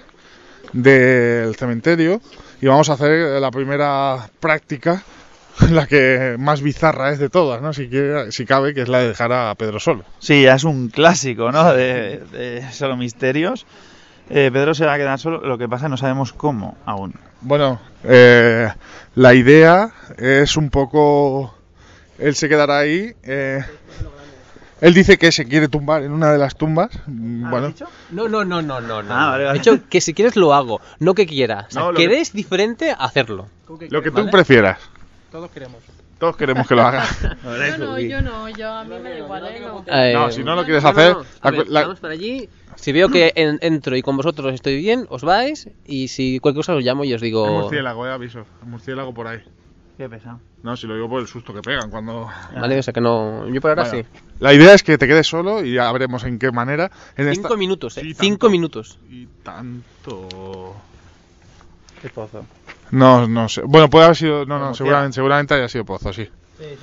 del cementerio y vamos a hacer la primera práctica, la que más bizarra es de todas, ¿no? Si, quiere- si cabe, que es la de dejar a Pedro solo. Sí, ya es un clásico, ¿no? De, de Solo Misterios. Eh, Pedro se va a quedar solo, lo que pasa es que no sabemos cómo aún. Bueno, eh, la idea es un poco... Él se quedará ahí. eh, Él dice que se quiere tumbar en una de las tumbas. mm, Bueno, No, no, no, no, no. no. Ah, vale, vale. De hecho, que si quieres lo hago, no que quiera. O sea, No, lo que que- eres diferente a hacerlo. lo que tú ¿Vale? prefieras. Todos queremos. Todos queremos que lo haga. Yo no, yo no, yo a mí me da igual, ¿eh? No. Eh, No, si no lo quieres no, no, hacer... no. A la- ver, la- vamos para allí. Si veo que en- entro y con vosotros estoy bien, os vais. Y si cualquier cosa os llamo y os Hay digo. murciélago, eh, aviso. Hay murciélago por ahí. Qué pesado. No, si lo digo por el susto que pegan cuando... Vale, o sea que no. Yo por ahora Bueno, sí. la idea es que te quedes solo y ya veremos en qué manera. En Cinco esta- minutos, eh. Sí, Cinco tanto. minutos. Y tanto... Qué pozo. No, no sé. Bueno, puede haber sido... No, no, Como seguramente, seguramente haya sido pozo, sí.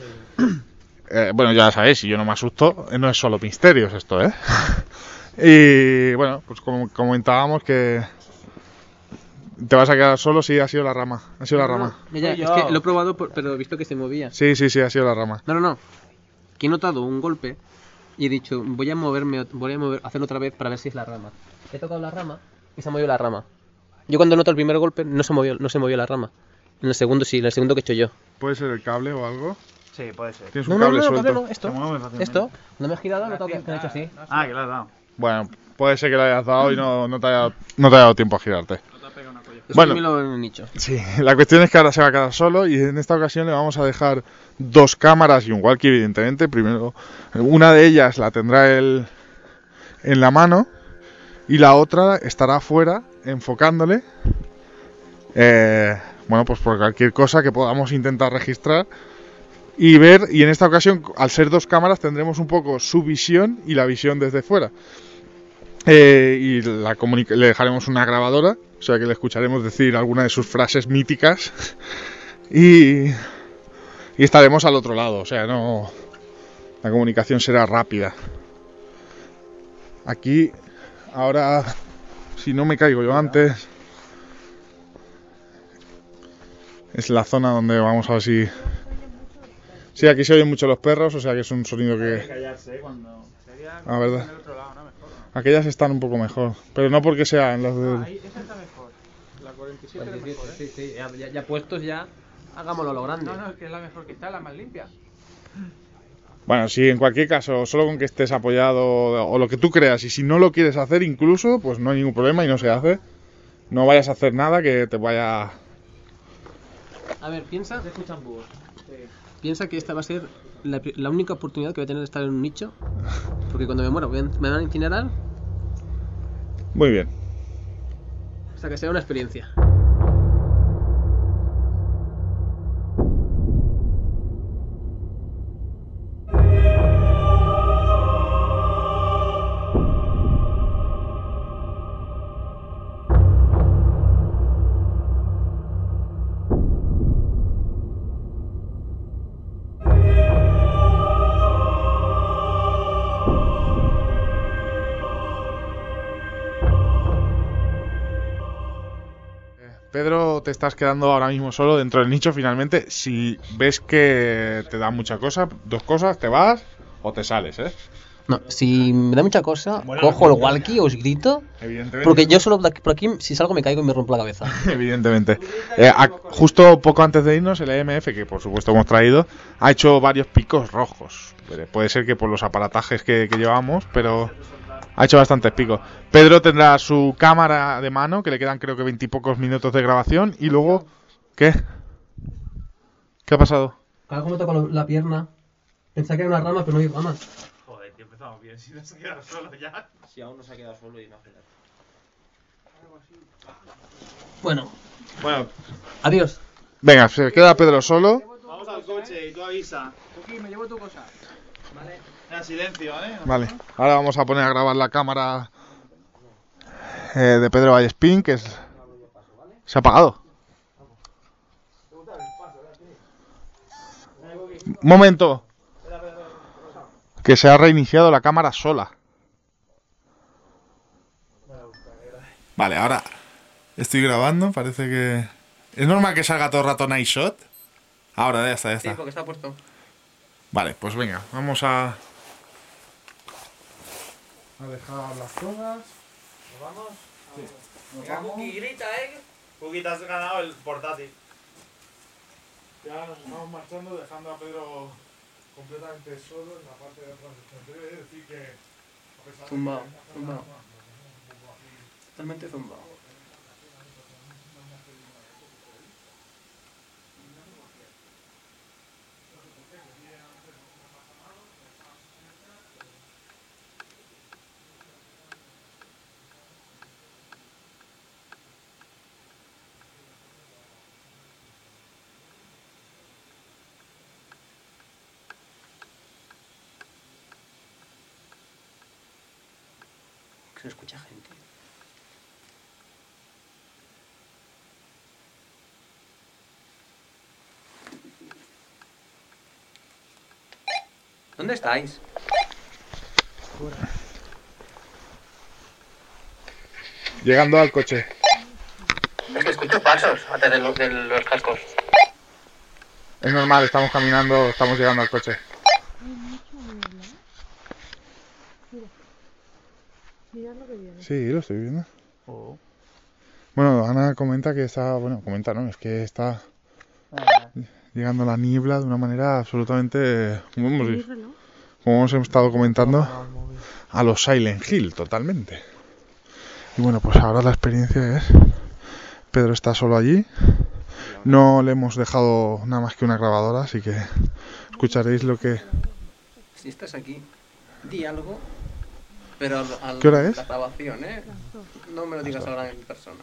Eh, bueno, ya sabéis, si yo no me asusto, eh, no es solo misterios esto, ¿eh? Y bueno, pues como comentábamos que... ¿Te vas a quedar solo? Sí, ha sido la rama. Ha sido la rama. Ya, ya, Soy es yo. que lo he probado, por- pero he visto que se movía. Sí, sí, sí, ha sido la rama. No, no, no. Que he notado un golpe y he dicho, voy a moverme, ot- voy a mover, hacerlo otra vez para ver si es la rama. He tocado la rama y se ha movido la rama. Yo cuando noto el primer golpe no se movió, no se movió la rama. En el segundo sí, en el segundo que he hecho yo. ¿Puede ser el cable o algo? Sí, puede ser. Tienes No, un no, cable no, no, suelto. cable no, esto. Se mueve fácilmente. Esto, no me he girado, no tengo que que he hecho así. Ah, que lo has dado. Bueno, puede ser que lo hayas dado y no, no, te, haya, no te haya dado tiempo a girarte. Eso Bueno. también lo he dicho. Sí, la cuestión es que ahora se va a quedar solo y en esta ocasión le vamos a dejar dos cámaras y un walkie, evidentemente. Primero, una de ellas la tendrá él en la mano y la otra estará afuera enfocándole. Eh, bueno, pues por cualquier cosa que podamos intentar registrar y ver. Y en esta ocasión, al ser dos cámaras, tendremos un poco su visión y la visión desde fuera. Eh, y la comunica- le dejaremos una grabadora, o sea que le escucharemos decir alguna de sus frases míticas y, y estaremos al otro lado, o sea, no, la comunicación será rápida. Aquí, ahora, si no me caigo yo antes, es la zona donde vamos a ver si... Sí, aquí se oyen mucho los perros, o sea que es un sonido que... callarse cuando... Ah, verdad. Aquellas están un poco mejor, pero no porque sean las de... Esa está mejor. La cuarenta y siete es mejor, ¿eh? Sí, sí, ya, ya- ya puestos ya, hagámoslo lo grande. No, no, es que es la mejor que está, la más limpia. Bueno, sí, en cualquier caso, solo con que estés apoyado o lo que tú creas, y si no lo quieres hacer incluso, pues no hay ningún problema y no se hace. No vayas a hacer nada que te vaya A ver, piensa, Se escuchan búhos. piensa que esta va a ser la, pri- la única oportunidad que voy a tener de estar en un nicho. Porque cuando me muera voy a- me van a incinerar. Muy bien. O sea que será una experiencia. Pedro, te estás quedando ahora mismo solo dentro del nicho finalmente. Si ves que te da mucha cosa, dos cosas, te vas o te sales, ¿eh? No, si me da mucha cosa, Bueno, cojo el no, walkie, os grito. Evidentemente. Porque yo solo de aquí- por aquí, si salgo, me caigo y me rompo la cabeza. Evidentemente. Eh, a- justo poco antes de irnos, el E M F, que por supuesto hemos traído, ha hecho varios picos rojos. Puede, puede ser que por los aparatajes que, que llevamos, pero ha hecho bastantes picos. Pedro tendrá su cámara de mano, que le quedan creo que veintipocos minutos de grabación, y luego... ¿Qué? ¿Qué ha pasado? Algo me toca la pierna. Pensaba que era una rama, pero no hay ramas. Joder, tío, empezamos bien, si no se queda solo ya. Si aún no se ha quedado solo, imagínate. Bueno, Bueno, adiós. venga, se queda Pedro solo. Vamos al coche y tú avisa. Aquí, me llevo tu cosa. Vale. En silencio, ¿vale? Vale, ahora vamos a poner a grabar la cámara eh, de Pedro Vallespín, que es... se ha apagado. Momento. Que se ha reiniciado la cámara sola. Vale, ahora estoy grabando, parece que... ¿Es normal que salga todo el rato night shot? Ahora, ya está, ya Sí, está. porque está puesto. Vale, pues venga, vamos a... a dejar las cosas. ¿Nos vamos? Sí. Nos vamos. grita, eh. Cookie, te has ganado el portátil. Ya nos estamos marchando dejando a Pedro completamente solo en la parte de atrás. Debe decir que... a pesar de Zumbao, que- zumbao. Totalmente zumbado. Que se escucha gente. ¿Dónde estáis? Llegando al coche. Es que escucho pasos antes de los, de los cascos. Es normal, estamos caminando, estamos llegando al coche. Mirad lo que viene. Sí, lo estoy viendo. Oh. Bueno, Ana comenta que está... Bueno, comenta, ¿no? Es que está llegando la niebla de una manera absolutamente... Como hemos, ¿Tenéis reloj? como hemos estado comentando, a los Silent Hill, totalmente. Y bueno, pues ahora la experiencia es... Pedro está solo allí. No le hemos dejado nada más que una grabadora, así que escucharéis lo que... Si estás aquí, di algo. Pero al, al- ¿Qué hora es? la grabación, ¿eh? No me lo digas ahora en persona.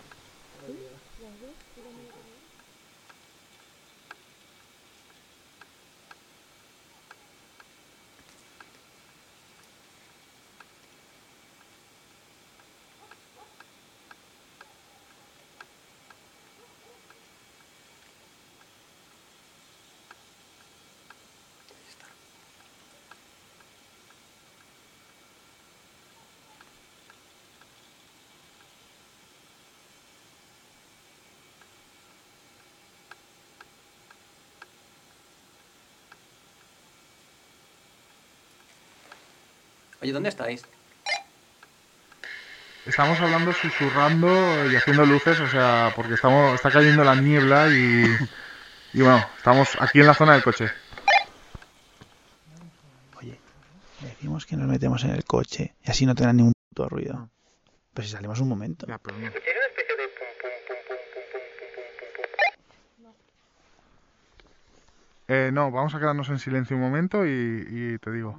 Oye, ¿dónde estáis? Estamos hablando, susurrando y haciendo luces, o sea, porque estamos está cayendo la niebla y, y bueno, estamos aquí en la zona del coche. Oye, decimos que nos metemos en el coche y así no tendrá ningún puto ruido. Pero si salimos un momento. Ya, pero no. Eh, no, vamos a quedarnos en silencio un momento y, y te digo.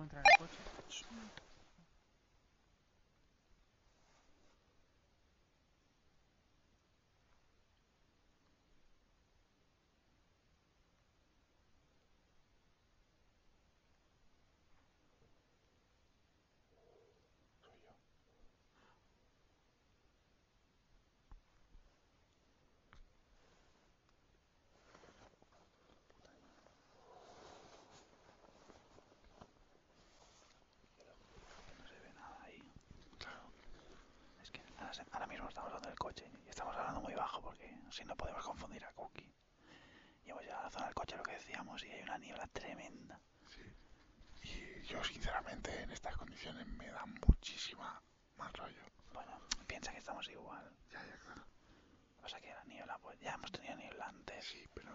Ahora mismo estamos hablando del coche y estamos hablando muy bajo porque si no podemos confundir a Cookie. Y hemos llegado a la zona del coche, lo que decíamos, y hay una niebla tremenda. Sí. Y yo sinceramente en estas condiciones me da muchísima mal rollo. Bueno, piensa que estamos igual. Ya, ya, claro. O sea que la niebla, pues ya hemos tenido niebla antes. Sí, pero...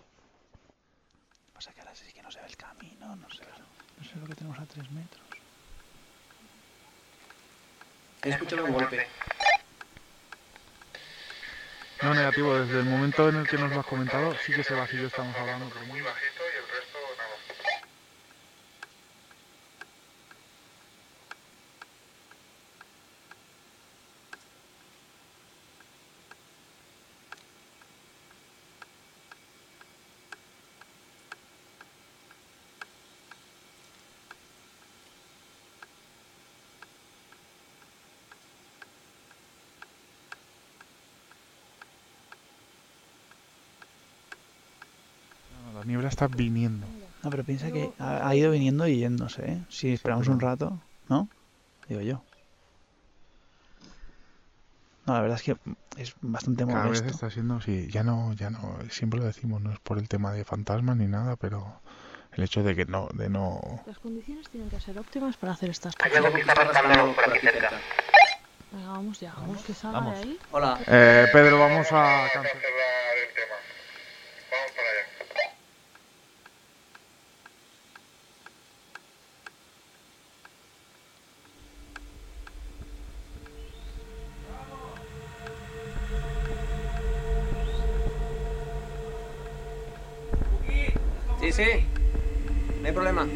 O sea que ahora sí que no se ve el camino, no sé. No sé lo que tenemos a tres metros. He escuchado un golpe. No, negativo, desde el momento en el que nos lo has comentado, sí que ese vacío estamos hablando, pero muy bajito y el resto nada. La niebla está viniendo. No, pero piensa que ha, ha ido viniendo y yéndose, ¿eh? Si esperamos un rato, ¿no? Digo yo. No, la verdad es que es bastante Cada molesto. vez está siendo, sí, ya no, ya no, siempre lo decimos, no es por el tema de fantasmas ni nada, pero el hecho de que no, de no... Las condiciones tienen que ser óptimas para hacer estas Hay cosas. algo que está pasando por aquí cerca. Venga, vamos ya, vamos que salga Vamos. de ahí. Hola. Eh, Pedro, vamos a cancelar el tema. Vamos para allá. Sí, sí. No hay problema.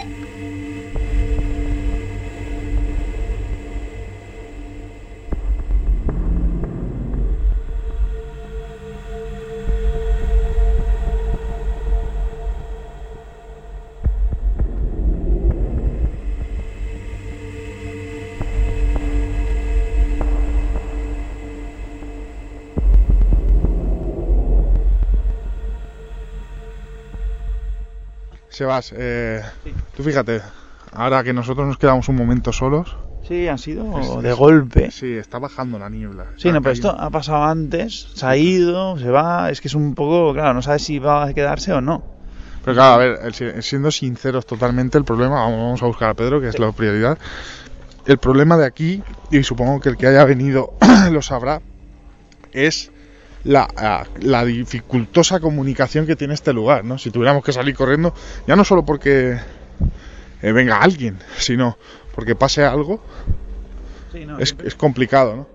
Sebas, eh, tú fíjate, ahora que nosotros nos quedamos un momento solos, Sí, han sido Es- de es- golpe. sí, está bajando la niebla. Sí, Está no, pero esto cayendo. ha pasado antes, se ha ido, se va, es que es un poco, claro, no sabes si va a quedarse o no. Pero claro, a ver, el- si- siendo sinceros totalmente, el problema, vamos, vamos a buscar a Pedro, que es la prioridad. El problema de aquí, y supongo que el que haya venido lo sabrá, es la, a- la dificultosa comunicación que tiene este lugar, ¿no? Si tuviéramos que salir corriendo, ya no solo porque eh, venga alguien, sino porque pase algo, Sí, no, es, es complicado, ¿no?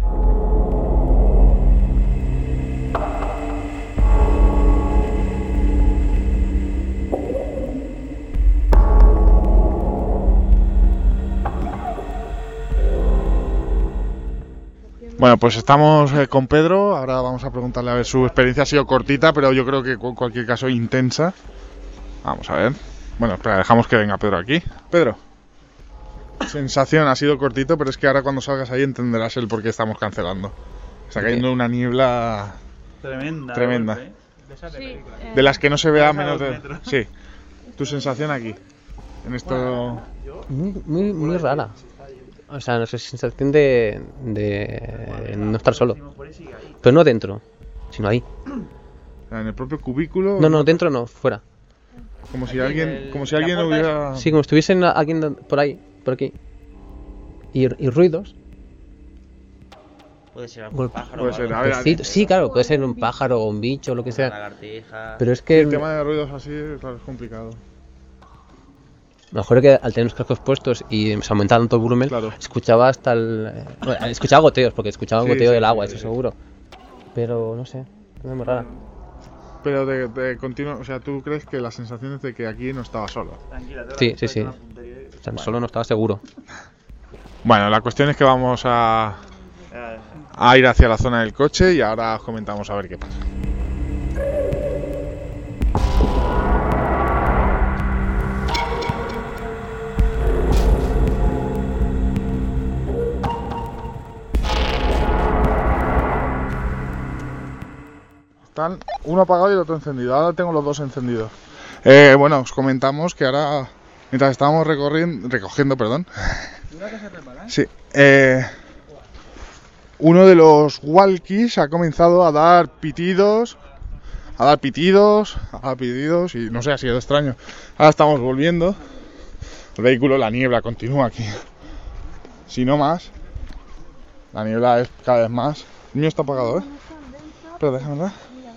Bueno, pues estamos eh, con Pedro, ahora vamos a preguntarle a ver, su experiencia ha sido cortita, pero yo creo que en cualquier caso intensa. Vamos a ver. Bueno, espera, dejamos que venga Pedro aquí. Pedro. Sensación, ha sido cortito, pero es que ahora cuando salgas ahí entenderás el por qué estamos cancelando. Está cayendo una niebla Tremenda. Tremenda. golpe, ¿eh? Sí, eh, de las que no se vea Vas a menos dos de... metros. Sí. Tu sensación aquí. En esto... Muy, muy, muy rara. O sea, no sé, sensación de, de no estar solo. Pero no dentro, sino ahí. En el propio cubículo... No, no, dentro no, fuera. Como si Aquí en alguien, el- como si la alguien puerta es- hubiera... Sí, como si estuviesen alguien de- por ahí, por aquí. Y, y ruidos. Puede ser algún Golpe. pájaro. Puede o ser, algo. a ver, Pecito- Sí, claro, puede ser un pájaro o un bicho o lo que Una sea. lagartija. Pero es que El tema de ruidos así, claro, es complicado. a lo mejor que al tener los cascos puestos y se aumentaba tanto el volumen, Claro. escuchaba hasta el... eh, bueno, escuchaba goteos, porque escuchaba el Sí, goteo sí, del agua, sí, eso sí. seguro. Pero no sé, es muy rara. Pero de, de continuo, o sea, ¿tú crees que la sensación es de que aquí no estaba solo? Tranquila, te Sí, vas a sí, sí. hacer una puntería y- O sea, solo no estaba seguro. Bueno, la cuestión es que vamos a, Ya, ya. a ir hacia la zona del coche y ahora os comentamos a ver qué pasa. Están uno apagado y el otro encendido. Ahora tengo los dos encendidos. Eh, bueno, os comentamos que ahora, mientras estábamos recorriendo, recogiendo, perdón. Sí. Eh, uno de los walkies ha comenzado a dar pitidos, a dar pitidos, a dar pitidos y no sé, ha sido extraño. Ahora estamos volviendo. El vehículo, la niebla continúa aquí. Si no más, la niebla es cada vez más. El mío está apagado, ¿eh? Pero déjame ver.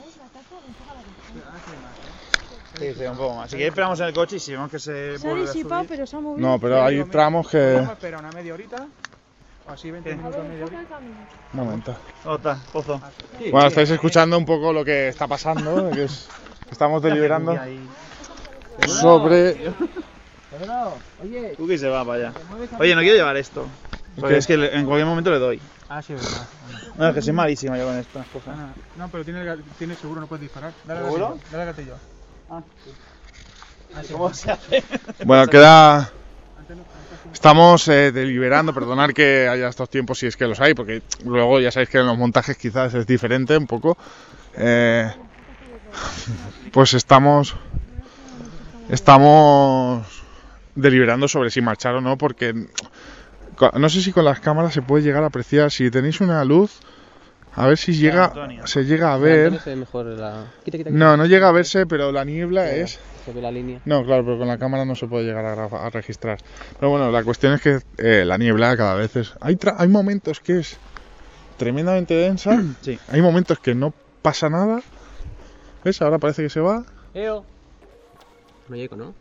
Sí, sí, un poco más. Si quieres esperamos en el coche y si vemos que se Se ha vuelve a disipado, subir. pero se ha movido. No, pero hay tramos que... Espera una media horita, o así veinte ¿Qué? minutos, media horita. Un momento. Otra, pozo. Bueno, estáis escuchando un poco lo que está pasando, que es, estamos deliberando sobre... Tú que se va para allá. Oye, no quiero llevar esto. Porque ¿Qué? es que le- en cualquier momento le doy. Ah, sí, es verdad. No, es que soy malísima yo con estas cosas. Ah, no, pero tiene, el ga- tiene seguro, no puedes disparar. Dale al ¿Seguro? gatillo, dale al gatillo. ¿Cómo se hace? Bueno, queda... Estamos eh, deliberando, perdonar que haya estos tiempos si es que los hay, porque luego ya sabéis que en los montajes quizás es diferente un poco. Eh, pues estamos... Estamos deliberando sobre si marchar o no, porque co- no sé si con las cámaras se puede llegar a apreciar. Si tenéis una luz, a ver si llega, Antonio. se llega a Ver. ver. Mejor la... Quita, quita, quita. No, no llega a verse, pero la niebla es... Se ve la línea. No, claro, pero con la cámara no se puede llegar a, gra- a registrar. Pero bueno, la cuestión es que eh, la niebla cada vez es... Hay, tra- hay momentos que es tremendamente densa, Sí. hay momentos que no pasa nada. ¿Ves? Ahora parece que se va. Eo. No llego, ¿no?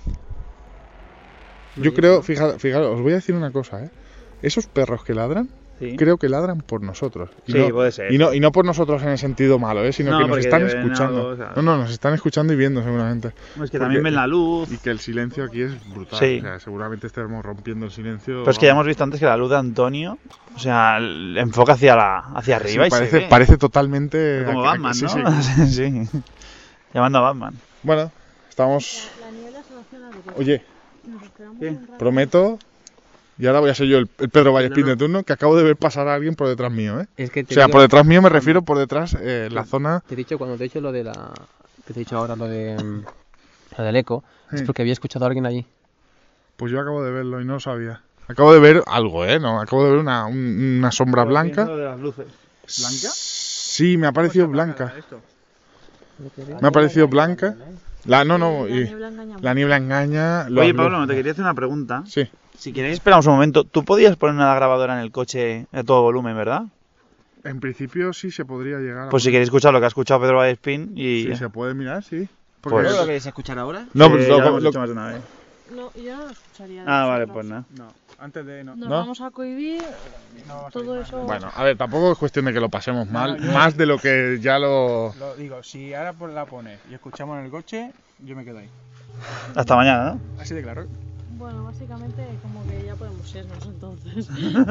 Yo creo, fijaros, fijaros, os voy a decir una cosa, ¿eh? Esos perros que ladran, Sí. creo que ladran por nosotros. Y Sí, no, puede ser. Y no, y no por nosotros en el sentido malo, ¿eh? Sino No, que nos porque están te ven escuchando. algo, o sea. No, no, nos están escuchando y viendo seguramente. Es que Porque- también ven la luz. Y que el silencio aquí es brutal. Sí. O sea, seguramente estemos rompiendo el silencio. Pero es que ya hemos visto antes que la luz de Antonio, o sea, l- enfoca hacia la hacia Sí, arriba y parece, se ve. parece totalmente... Como aquí- aquí- Batman, sí, ¿no? sí. Sí. Llamando a Batman. Bueno, estamos... La niebla se va hacia la derecha. Oye, Nos esperamos ¿Qué? un rato. prometo... Y ahora voy a ser yo el, el Pedro Vallespín de turno, que acabo de ver pasar a alguien por detrás mío, ¿eh? Es que O te sea, digo- por detrás mío me refiero por detrás, eh, la zona... Te he dicho, cuando te he dicho lo de la... Que te he dicho ahora lo de... mm, Lo del eco. Es Sí. porque había escuchado a alguien allí. Pues yo acabo de verlo y no lo sabía. Acabo de ver algo, ¿eh? No, acabo de ver una, un- una sombra blanca. De las luces. ¿Blanca? Sí, me ha parecido blanca. Esto. Me ha parecido blanca. La, no, no, La y niebla engaña la niebla engaña. lo Oye, hablo- Pablo, te quería hacer una pregunta. Sí. Si queréis, esperamos un momento. Tú podías poner una grabadora en el coche a todo volumen, ¿verdad? En principio sí se podría llegar a... Pues si queréis escuchar lo que ha escuchado Pedro Vallespín y... Sí, se puede mirar, sí. Pues- Porque- ¿Luego lo queréis escuchar ahora? No, Sí, pues ya lo- lo hemos lo- hecho más de una vez. No, yo no lo escucharía. de Ah, vale, vosotros. pues nada. No, antes de no. Nos ¿No? vamos a cohibir No vamos a todo ir eso. Bueno, a ver, tampoco es cuestión de que lo pasemos No, mal, yo- más de lo que ya lo... Lo digo, si ahora pues la pones y escuchamos en el coche, yo me quedo ahí. Hasta mañana, ¿no? Así de claro. Bueno, básicamente como que ya podemos irnos entonces.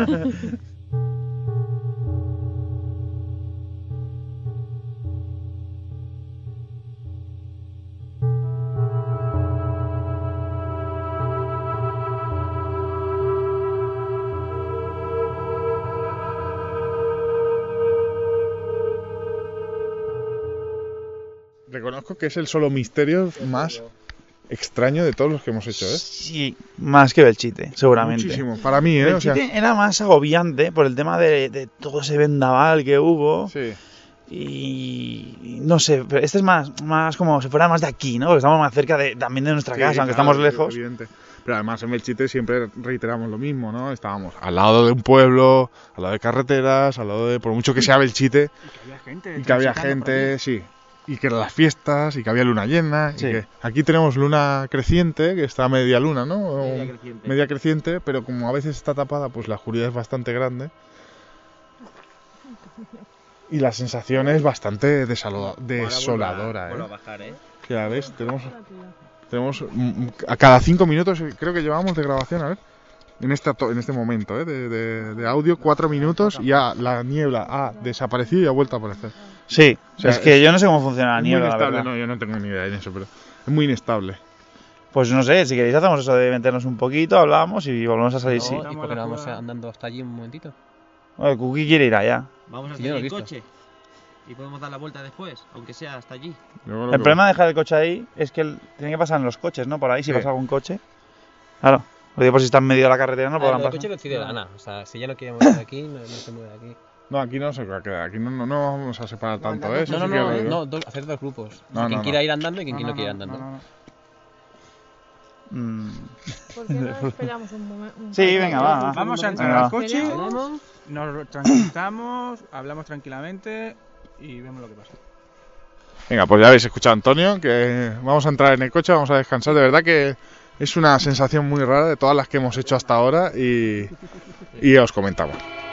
Reconozco que es el solo misterio más extraño de todos los que hemos hecho, ¿eh? Sí, más que Belchite, seguramente. Muchísimo, para mí, ¿eh? O sea, Belchite era más agobiante por el tema de, de todo ese vendaval que hubo. sí. Y y no sé, pero este es más, más como si fuera más de aquí, ¿no? Porque estamos más cerca de, también de nuestra Sí, casa, aunque claro, estamos lejos. evidente. Pero además en Belchite siempre reiteramos lo mismo, ¿no? Estábamos al lado de un pueblo, al lado de carreteras, al lado de... Por mucho que sea Belchite, Y que había gente. y que había transitando por gente, sí. Y que eran las fiestas, y que había luna llena. y Sí. que aquí tenemos luna creciente, que está a media luna, ¿no? O Media creciente. media creciente, pero como a veces está tapada, pues la oscuridad es bastante grande. y la sensación es bastante desalo- desoladora. Vuelvo a ¿eh? bajar, ¿eh? Que ya ves, tenemos, tenemos mm, a cada cinco minutos, eh, creo que llevamos de grabación, a ver, en este, to- en este momento ¿eh? de, de- de audio, cuatro minutos y ya la niebla ha desaparecido y ha vuelto a aparecer. Sí, O sea, es que es- yo no sé cómo funciona la Es muy niebla, la inestable, verdad. no, yo no tengo ni idea en eso, pero es muy inestable. Pues no sé, si queréis hacemos eso de meternos un poquito, hablamos y volvemos a salir, sí. No, ¿y por qué no vamos andando hasta allí un momentito? Bueno, Cookie quiere ir allá. Vamos a Sí, yo hacer lo he el visto. coche. Y podemos dar la vuelta después, aunque sea hasta allí. Luego lo El que- problema de dejar el coche ahí es que el- tiene que pasar en los coches, ¿no? Por ahí, si Sí. pasa algún coche. Claro. Lo digo por si está en medio de la carretera, no Ah, podrán lo del pasar. coche lo decide Ana. O sea, si ya no quiere mover de aquí, no, no se mueve de aquí. No, aquí no se va a quedar, aquí no, no, no vamos a separar tanto, ¿eh? Eso No, no, sí que no, lo- no, dos- hacer dos grupos. O sea, No, quien no, quiera no. ir andando y quien No, no, no, quiera no, andando. no, no. Mm. ¿Por qué no esperamos un momento? Sí, venga, va, va. Vamos a entrar Venga, al va. coche, Esperamos. nos tranquilizamos, hablamos tranquilamente y vemos lo que pasa. Venga, pues ya habéis escuchado a Antonio, que vamos a entrar en el coche, vamos a descansar. De verdad que es una sensación muy rara de todas las que hemos hecho hasta ahora y, y os comentamos.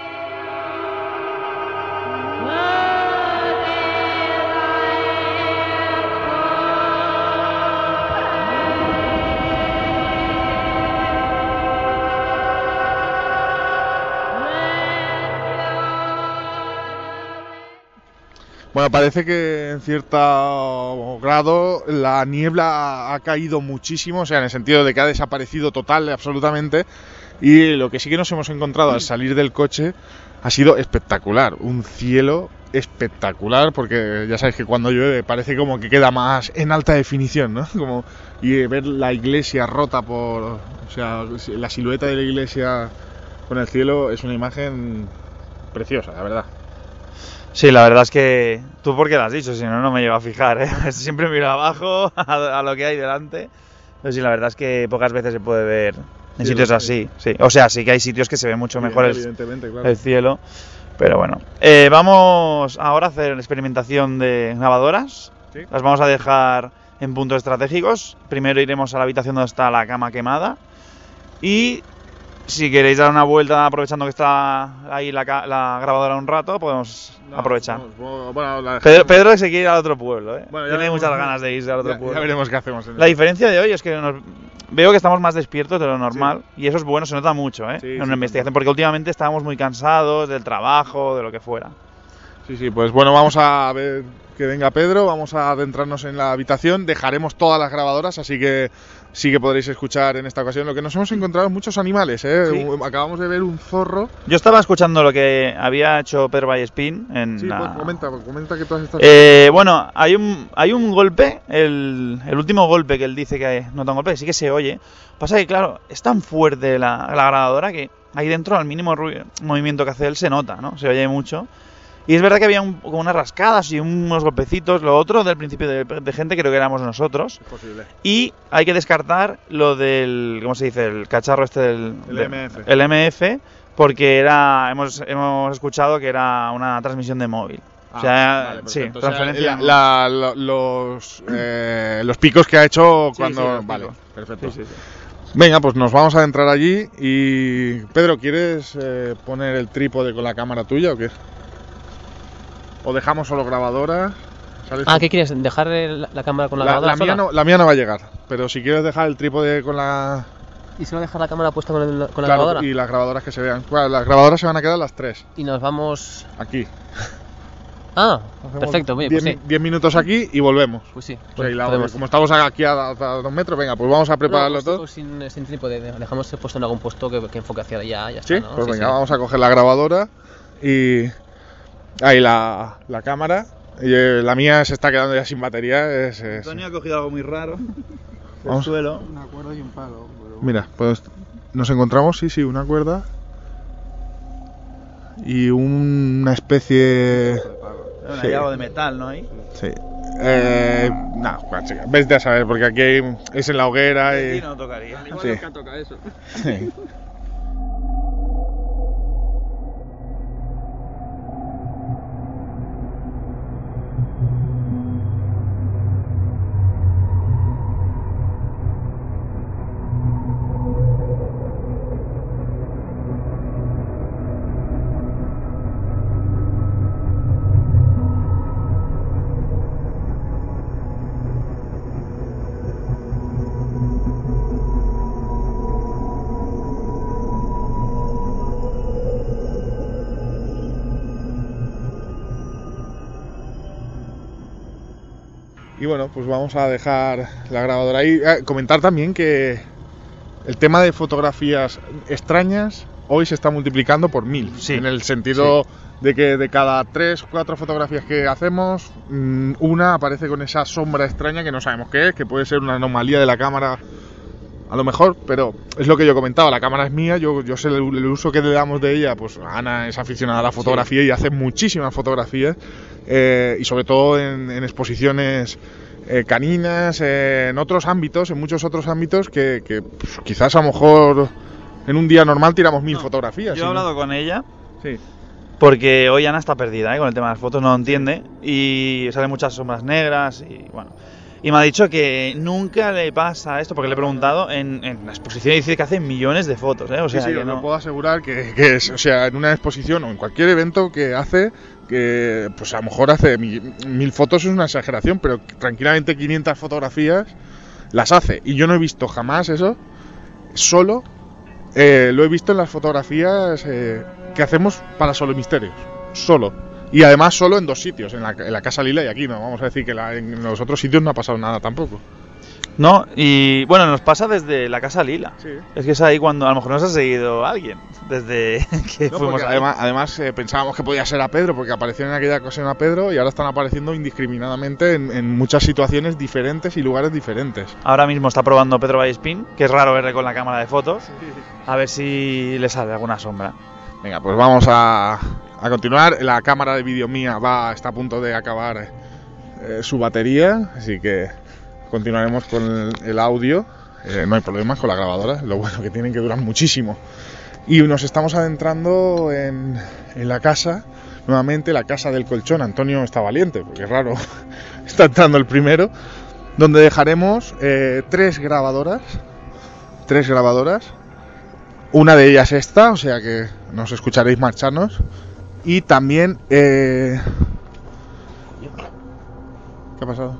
Bueno, parece que en cierto grado la niebla ha caído muchísimo, o sea, en el sentido de que ha desaparecido total, absolutamente, y lo que sí que nos hemos encontrado al salir del coche ha sido espectacular, un cielo espectacular, porque ya sabéis que cuando llueve parece como que queda más en alta definición, ¿no? Como, y ver la iglesia rota por, o sea, la silueta de la iglesia con el cielo es una imagen preciosa, la verdad. Sí, la verdad es que tú porque lo has dicho, si no, no me llevo a fijar, ¿eh? Siempre miro abajo a, a lo que hay delante. Pero sí, la verdad es que pocas veces se puede ver en Sí, sitios lo así. Sí. O sea, sí que hay sitios que se ve mucho mejor el, Evidentemente, claro. el cielo. Pero bueno, eh, vamos ahora a hacer experimentación de grabadoras. Sí. Las vamos a dejar en puntos estratégicos. Primero iremos a la habitación donde está la cama quemada. Y si queréis dar una vuelta aprovechando que está ahí la, ca- la grabadora un rato, podemos No, aprovechar. vamos, bueno, la- Pedro, Pedro se quiere ir al otro pueblo, ¿eh? Bueno, ya Tiene veremos. muchas ganas de irse al otro ya, pueblo. ya veremos qué hacemos. En La eso. diferencia de hoy es que nos- veo que estamos más despiertos de lo normal y eso es bueno, se nota mucho, ¿eh? Sí, en sí, una investigación, porque últimamente estábamos muy cansados del trabajo, de lo que fuera. Sí, sí, pues bueno, vamos a ver que venga Pedro, vamos a adentrarnos en la habitación, dejaremos todas las grabadoras, así que sí que podréis escuchar en esta ocasión. Lo que nos hemos encontrado muchos animales, ¿eh? Sí. Un- Acabamos de ver un zorro. Yo estaba escuchando lo que había hecho Pedro Vallespín en Sí, la- pues comenta, comenta que todas estas... Eh, bueno, hay un, hay un golpe, el, el último golpe que él dice que no tan golpe, que sí que se oye. Pasa que, claro, es tan fuerte la, la grabadora que ahí dentro, al mínimo ruido- movimiento que hace él, se nota, ¿no? Se oye mucho. Y es verdad que había un- como unas rascadas y unos golpecitos. Lo otro del principio de, de gente creo que éramos nosotros. Es posible. Y hay que descartar lo del, ¿cómo se dice? El cacharro este del... El de- M F. El M F, porque era hemos, hemos escuchado que era una transmisión de móvil. o sea, vale, sí, perfecto. O sea, transferencia. la- la- lo- los, eh, los picos que ha hecho Sí, cuando... sí, los vale, picos. perfecto. Sí, sí, sí. Venga, pues nos vamos a adentrar allí y... Pedro, ¿quieres eh, poner el trípode con la cámara tuya o qué? ¿O dejamos solo grabadoras? ¿Sales Ah, tú? ¿qué quieres? ¿Dejar el- la cámara con la, La, grabadora la mía sola? no, la mía no va a llegar, pero si quieres dejar el trípode con la... ¿Y solo dejar la cámara puesta con, el- con la Claro, grabadora? y las grabadoras que se vean. Claro, las grabadoras se van a quedar las tres, Y nos vamos... aquí. Ah, Hacemos perfecto, bien, diez, pues sí. mi- diez minutos aquí y volvemos. Pues sí, O sea, y la- podemos. como estamos aquí a, a- a dos metros, venga, pues vamos a prepararlo No, todo. pues, sin, sin trípode, dejamos puesto en algún puesto que, que enfoque hacia allá, ya Sí, está, ¿no? pues Sí, venga, sí. vamos a coger la grabadora y ahí la, la cámara. Y, eh, la mía se está quedando ya sin batería. Es, es- Antonio ha cogido algo muy raro del Vamos. suelo. Una cuerda y un palo. Pero... Mira, pues nos encontramos, sí, sí, una cuerda y una especie... Bueno, Sí. hay algo de metal, ¿no? Ahí. Sí. Eh, no, chica, vete a saber, porque aquí hay- es en la hoguera y... Sí, no tocaría. Sí. toca eso. Sí. Y bueno, pues vamos a dejar la grabadora ahí. Eh, comentar también que el tema de fotografías extrañas hoy se está multiplicando por mil. Sí. En el sentido sí. de que de cada tres, cuatro fotografías que hacemos, mmm, una aparece con esa sombra extraña que no sabemos qué es, que puede ser una anomalía de la cámara a lo mejor, pero es lo que yo comentaba, la cámara es mía, yo, yo sé el, el uso que le damos de ella, pues Ana es aficionada a la fotografía sí. y hace muchísimas fotografías, eh, y sobre todo en, en exposiciones eh, caninas, eh, en otros ámbitos, en muchos otros ámbitos que, que pues, quizás a lo mejor en un día normal tiramos mil no, fotografías. Yo he hablado no? con ella, sí. porque hoy Ana está perdida, ¿eh? Con el tema de las fotos, no lo entiende, y salen muchas sombras negras, y bueno... Y me ha dicho que nunca le pasa esto, porque le he preguntado en, en la exposición y dice que hace millones de fotos, ¿eh? O sea, sí, sí, que os no... lo puedo asegurar que, que es, o sea, en una exposición o en cualquier evento que hace, que pues a lo mejor hace mil, mil fotos es una exageración, pero tranquilamente quinientas fotografías las hace. Y yo no he visto jamás eso, solo eh, lo he visto en las fotografías eh, que hacemos para Solo Misterios, solo. Y además solo en dos sitios, en la, en la Casa Lila y aquí, no vamos a decir que la, en los otros sitios no ha pasado nada tampoco. No, y bueno, nos pasa desde la Casa Lila. Sí. Es que es ahí cuando a lo mejor nos ha seguido alguien, desde que no, fuimos ahí. Además, además eh, pensábamos que podía ser a Pedro, porque aparecieron en aquella ocasión a Pedro y ahora están apareciendo indiscriminadamente en, en muchas situaciones diferentes y lugares diferentes. Ahora mismo está probando Pedro Vallespín, que es raro verle con la cámara de fotos, a ver si le sale alguna sombra. Venga, pues vamos a... A continuar, la cámara de vídeo mía va, está a punto de acabar eh, su batería, así que continuaremos con el, el audio. Eh, no hay problemas con la grabadora, lo bueno que tienen que durar muchísimo. Y nos estamos adentrando en, en la casa, nuevamente la casa del colchón. Antonio está valiente, porque es raro, está entrando el primero, donde dejaremos eh, tres grabadoras, tres grabadoras. Una de ellas esta, o sea que nos escucharéis marcharnos. Y también... Eh... ¿Qué ha pasado?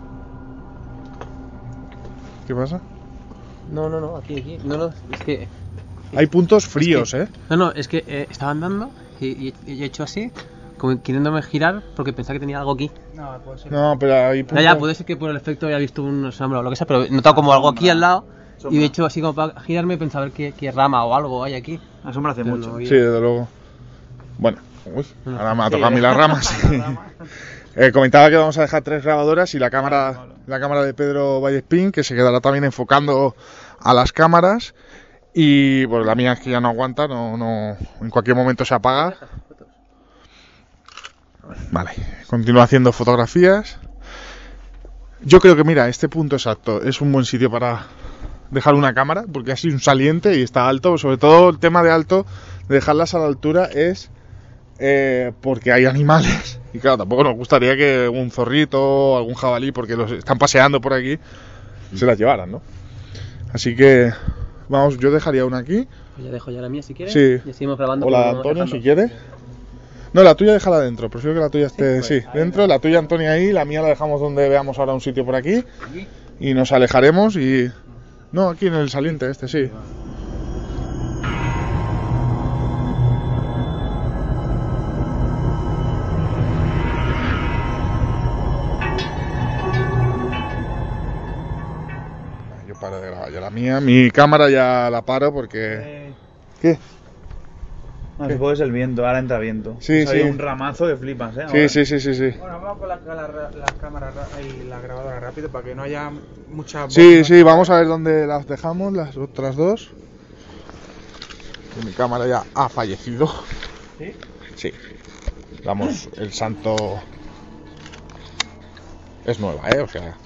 ¿Qué pasa? No, no, no, aquí, aquí. No, no, es que... Hay puntos fríos, es que, ¿eh? No, no, es que eh, estaba andando y, y, y he hecho así, como queriéndome girar porque pensaba que tenía algo aquí. No, puede ser. No, pero hay puntos... Ya, ya, puede ser que por el efecto haya visto un sombra o lo que sea, pero he notado como algo aquí al lado sombra. Y he hecho así como para girarme y pensar a ver qué, qué rama o algo hay aquí. La sombra hace Pero mucho. no, Sí, desde luego. Bueno, uy, ahora me ha tocado a mí las ramas. eh, comentaba que vamos a dejar tres grabadoras y la cámara, la cámara de Pedro Vallespín, que se quedará también enfocando a las cámaras. Y pues la mía es que ya no aguanta, no, no, en cualquier momento se apaga. Vale, continúo haciendo fotografías. Yo creo que mira, este punto exacto es un buen sitio para dejar una cámara, porque así un saliente y está alto. Sobre todo el tema de alto, de dejarlas a la altura es eh, porque hay animales. Y claro, tampoco nos gustaría que un zorrito o algún jabalí, porque los están paseando por aquí, se las llevaran, ¿no? Así que vamos, yo dejaría una aquí. Ya dejo ya la mía si quieres. Sí. Y seguimos grabando. O la de Antonio si quieres. No, la tuya déjala dentro, prefiero que la tuya esté, sí, sí dentro, la tuya Antonio ahí, la mía la dejamos donde veamos ahora un sitio por aquí y nos alejaremos y... No, aquí en el saliente este, sí. Yo paro de grabar ya la mía, mi cámara ya la paro porque... ¿Qué? No, supongo que es el viento, ahora entra viento. Sí, o sea, sí. Hay un ramazo que flipas, ¿eh? Sí, sí, sí, sí, sí. Bueno, vamos con la, la, la cámara y la grabadora rápido para que no haya mucha... Sí, sí, vamos a ver dónde las dejamos, las otras dos. Mi cámara ya ha fallecido. ¿Sí? Sí. Vamos, el santo... Es nueva, ¿eh? O sea...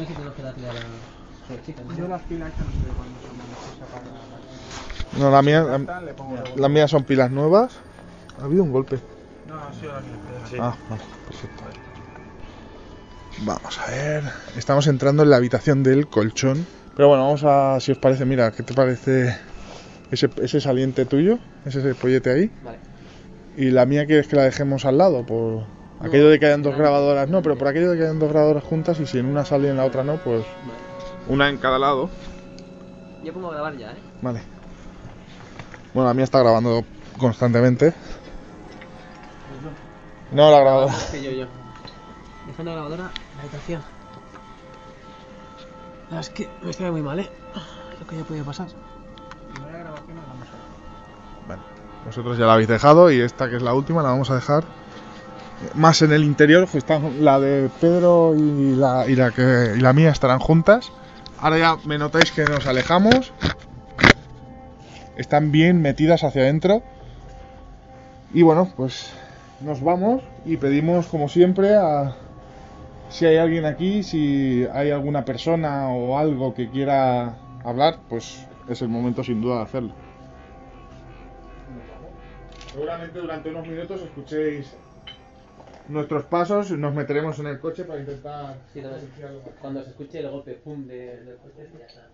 Yo las pilas estas no sé cuándo son, no se apagan. No, la mía, la, las mías son pilas nuevas. Ha habido un golpe. No, ha sido la mía. Sí. Ah, vale, perfecto. Vamos a ver. Estamos entrando en la habitación del colchón. Pero bueno, vamos a, si os parece, mira, ¿qué te parece ese, ese saliente tuyo? Ese pollete ahí. Vale. Y la mía quieres que la dejemos al lado, por aquello de que hayan dos grabadoras, no, pero por aquello de que hayan dos grabadoras juntas y si en una sale y en la otra no, pues una en cada lado. Yo pongo a grabar ya, ¿eh? Vale. Bueno, la mía está grabando constantemente. No, la grabadora. Que yo, yo. Dejando la grabadora, la habitación. Es que me sabe muy mal, ¿eh? Lo que ya podía pasar. Bueno, vosotros ya la habéis dejado y esta que es la última la vamos a dejar más en el interior. Están, la de Pedro y la, y, la que, y la mía estarán juntas. Ahora ya me notáis que nos alejamos. Están bien metidas hacia adentro. Y bueno, pues nos vamos y pedimos como siempre a... Si hay alguien aquí, si hay alguna persona o algo que quiera hablar, pues es el momento sin duda de hacerlo. Seguramente durante unos minutos escuchéis nuestros pasos, nos meteremos en el coche para intentar... Sí, no, cuando se escuche el golpe pum de, del coche, ya está.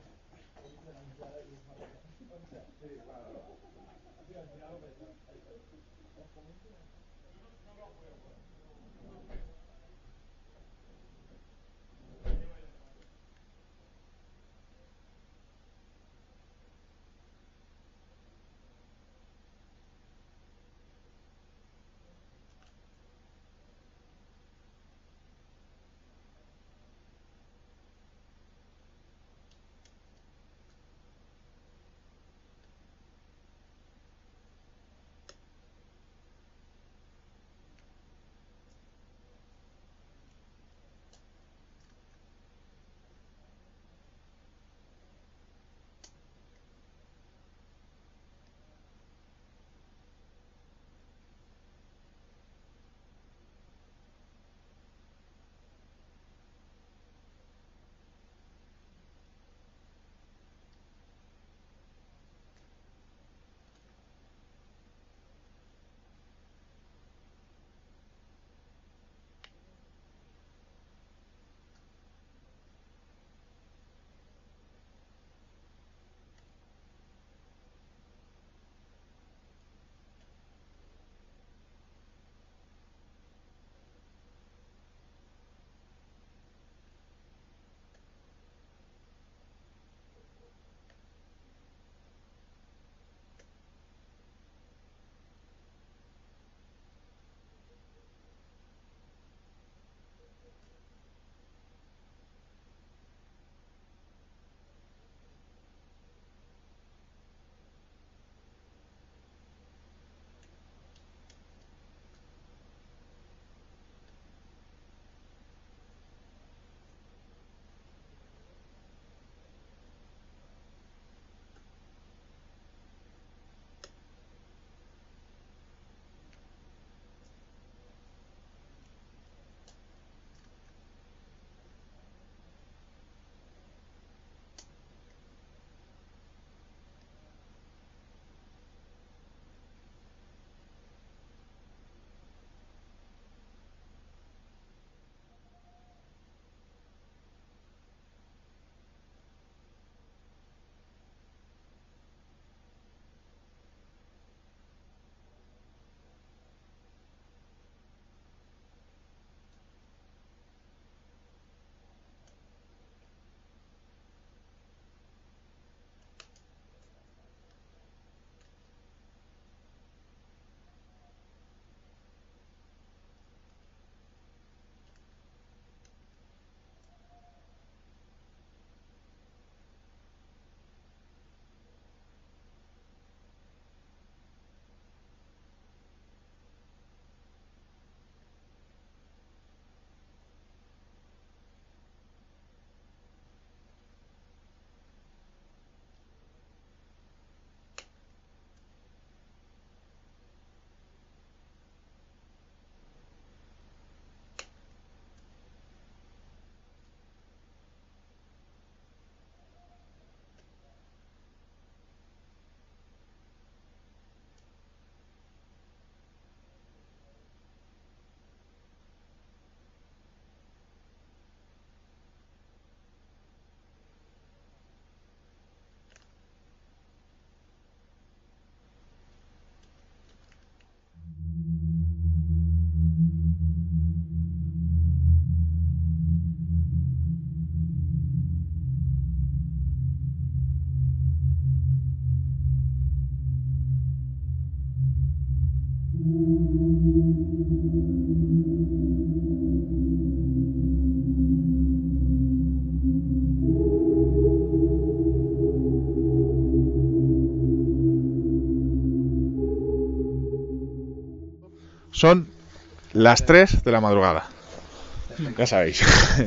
Son las tres de la madrugada. Ya sabéis.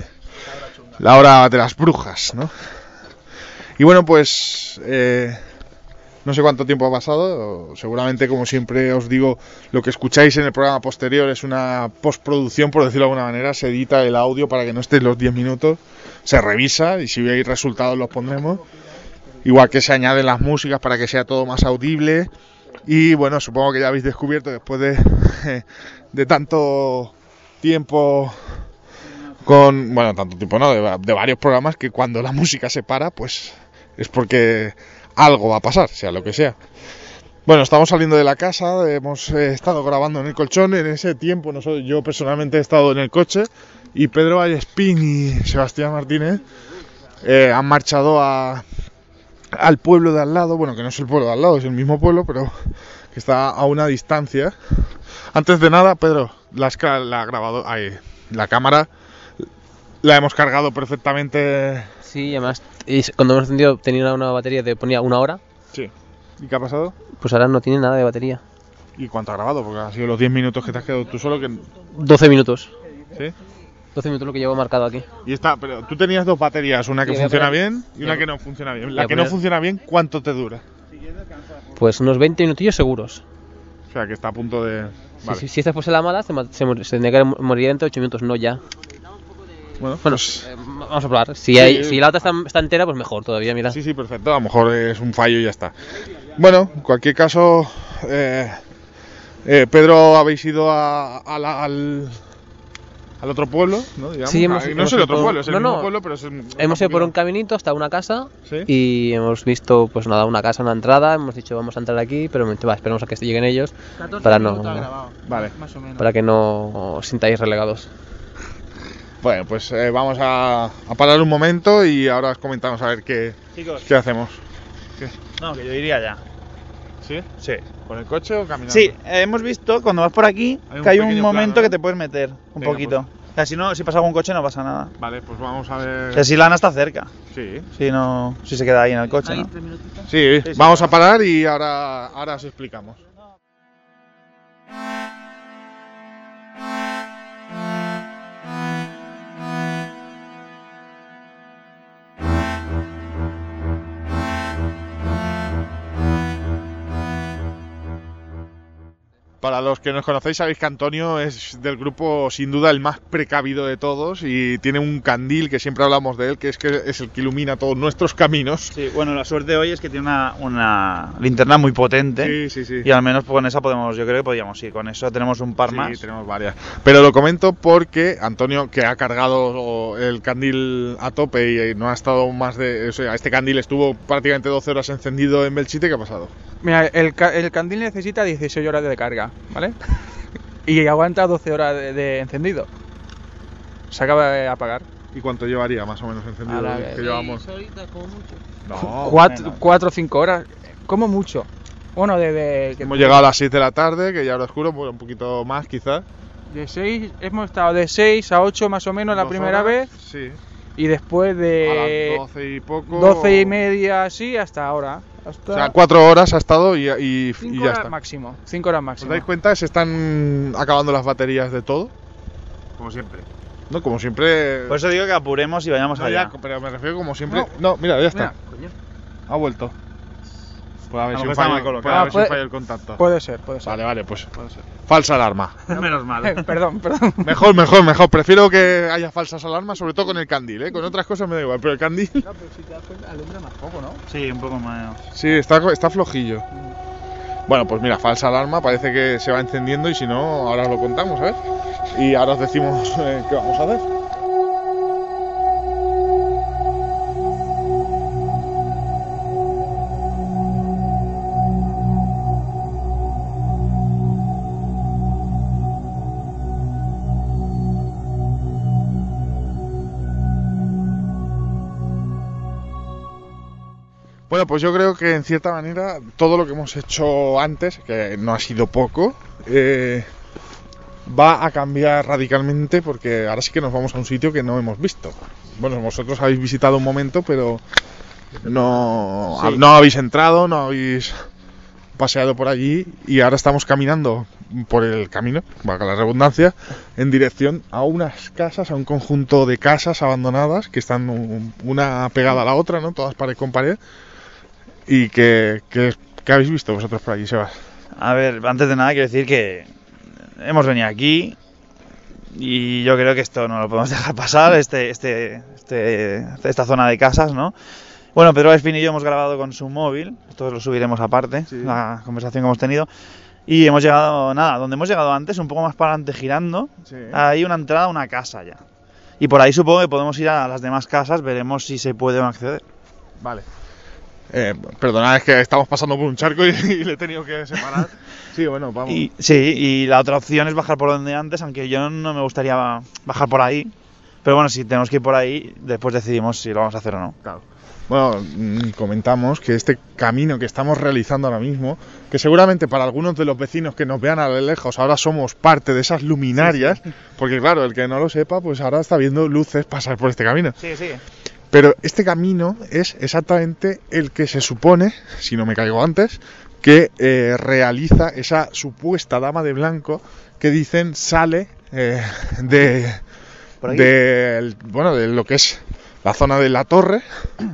La hora de las brujas, ¿no? Y bueno, pues... Eh, no sé cuánto tiempo ha pasado. Seguramente, como siempre os digo, lo que escucháis en el programa posterior es una postproducción, por decirlo de alguna manera. Se edita el audio para que no estéis los diez minutos. Se revisa y si veis resultados los pondremos. Igual que se añaden las músicas para que sea todo más audible. Y bueno, supongo que ya habéis descubierto después de, de tanto tiempo con... Bueno, tanto tiempo no, de, de varios programas, que cuando la música se para, pues es porque algo va a pasar, sea lo que sea. Bueno, estamos saliendo de la casa, hemos eh, estado grabando en el colchón. En ese tiempo nosotros, yo personalmente he estado en el coche y Pedro Vallespín y Sebastián Martínez eh, han marchado a... al pueblo de al lado, bueno, que no es el pueblo de al lado, es el mismo pueblo, pero que está a una distancia. Antes de nada, Pedro, la, la grabado, ahí, la cámara la hemos cargado perfectamente. Sí, además, y cuando hemos encendido tenía una batería que ponía una hora. Sí. ¿Y qué ha pasado? Pues ahora no tiene nada de batería. ¿Y cuánto ha grabado? Porque han sido los diez minutos que te has quedado tú solo. Que... doce minutos. ¿Sí? doce minutos lo que llevo marcado aquí. Y está, pero tú tenías dos baterías, una que Sí, funciona poner... bien y una que no funciona bien. La Voy a que poner... no funciona bien, ¿cuánto te dura? Pues unos veinte minutillos seguros. O sea, que está a punto de... Vale. Si, si, si esta fuese la mala, se, se, se tendría que morir dentro de ocho minutos, no ya. Bueno, bueno pues... eh, vamos a probar. Si, sí, hay, si la otra está, está entera, pues mejor todavía, mira. Sí, sí, perfecto. A lo mejor es un fallo y ya está. Bueno, en cualquier caso, eh, eh, Pedro, habéis ido a, a la, al... al otro pueblo, ¿no? Digamos. Sí, hemos, ah, no hemos es el otro por... pueblo, es el no, mismo no. pueblo, pero es el... Hemos ido por un caminito hasta una casa. ¿Sí? Y hemos visto, pues nada, una casa, una entrada. Hemos dicho, vamos a entrar aquí, pero va, esperemos a que lleguen ellos para no, vale. Más o menos. para que no os sintáis relegados. Bueno, pues eh, vamos a, a parar un momento y ahora os comentamos a ver qué, Chicos, qué hacemos. no, que yo iría ya. ¿Sí? Sí. ¿Con el coche o caminando? Sí, eh, hemos visto cuando vas por aquí Hay un que hay un pequeño momento plano, ¿no? que te puedes meter un Venga, poquito. O sea, si no, si pasa algún coche no pasa nada. Vale, pues vamos a ver... O sea, si Lana está cerca. Sí. Si no, si se queda ahí en el coche, ¿no? Sí, Sí, sí. vamos a parar y ahora, ahora os explicamos. Para los que nos conocéis sabéis que Antonio es del grupo sin duda el más precavido de todos y tiene un candil que siempre hablamos de él, que es que es el que ilumina todos nuestros caminos. Sí, bueno, la suerte de hoy es que tiene una, una linterna muy potente. Sí, sí, sí. Y al menos con esa podemos, yo creo que podríamos ir. Con eso tenemos un par Sí, más. tenemos varias. Pero lo comento porque Antonio, que ha cargado el candil a tope y no ha estado más de... O sea, este candil estuvo prácticamente doce horas encendido en Belchite, ¿qué ha pasado? Mira, el, ca- el candil necesita dieciséis horas de carga, ¿vale? Y aguanta doce horas de, de encendido. Se acaba de apagar. ¿Y cuánto llevaría más o menos encendido? A la que vez. llevamos? No, Cuatro, menos. cuatro o cinco horas, como mucho. Bueno, de, de, que- hemos llegado a las seis de la tarde, que ya era oscuro, bueno, un poquito más quizás. de seis, hemos estado de seis a ocho más o menos la Dos primera horas, vez. Sí. Y después A de las doce y poco. doce y media así hasta ahora. Hasta O sea, cuatro horas ha estado y, y, y cinco ya horas está. máximo. Cinco horas ¿Os máximo. dais cuenta? Se están acabando las baterías de todo. Como siempre. No, como siempre. Por eso digo que apuremos y vayamos No, allá. ya, pero me refiero como siempre. No, mira, ya está. Ha vuelto. Pues a ver A si lo un mejor está fallo, mal colocado. puede haber Ah, sido un puede- fallo el contacto. Puede ser, puede ser. Vale, vale, pues. Puede ser. Falsa alarma. Menos mal. Eh, perdón, perdón. Mejor, mejor, mejor. Prefiero que haya falsas alarmas, sobre todo con el candil, ¿eh? Con otras cosas me da igual, pero el candil. No, pero si te das cuenta, alumbra más poco, ¿no? Sí, un poco más. Sí, está, está flojillo. Bueno, pues mira, falsa alarma, parece que se va encendiendo y si no, ahora os lo contamos, a ver. Y ahora os decimos eh, qué vamos a hacer. Bueno, pues yo creo que en cierta manera todo lo que hemos hecho antes, que no ha sido poco, eh, va a cambiar radicalmente porque ahora sí que nos vamos a un sitio que no hemos visto. Bueno, vosotros habéis visitado un momento, pero no, Sí. no habéis entrado, no habéis paseado por allí y ahora estamos caminando por el camino, valga la redundancia, en dirección a unas casas, a un conjunto de casas abandonadas que están un- una pegada a la otra, ¿no? Todas pared con pared. ¿Y que, que, que habéis visto vosotros por allí, Sebas? A ver, antes de nada quiero decir que hemos venido aquí y yo creo que esto no lo podemos dejar pasar, este, este, este, esta zona de casas, ¿no? Bueno, Pedro Espín y yo hemos grabado con su móvil, esto lo subiremos aparte, Sí. la conversación que hemos tenido. Y hemos llegado, nada, donde hemos llegado antes, un poco más para adelante girando, Sí. hay una entrada a una casa ya. Y por ahí supongo que podemos ir a las demás casas, veremos si se puede acceder. Vale. Eh, perdonad, es que estamos pasando por un charco y, y le he tenido que separar. Sí, bueno, vamos. Y, sí, y la otra opción es bajar por donde antes, aunque yo no me gustaría bajar por ahí. Pero bueno, si tenemos que ir por ahí, después decidimos si lo vamos a hacer o no. Claro. Bueno, mm, comentamos que este camino que estamos realizando ahora mismo, que seguramente para algunos de los vecinos que nos vean a lo lejos ahora somos parte de esas luminarias, porque claro, el que no lo sepa, pues ahora está viendo luces pasar por este camino. Sí, sí. Pero este camino es exactamente el que se supone, si no me caigo antes, que eh, realiza esa supuesta dama de blanco que dicen sale eh, de, ¿Por aquí? de, el- bueno, de lo que es la zona de la torre,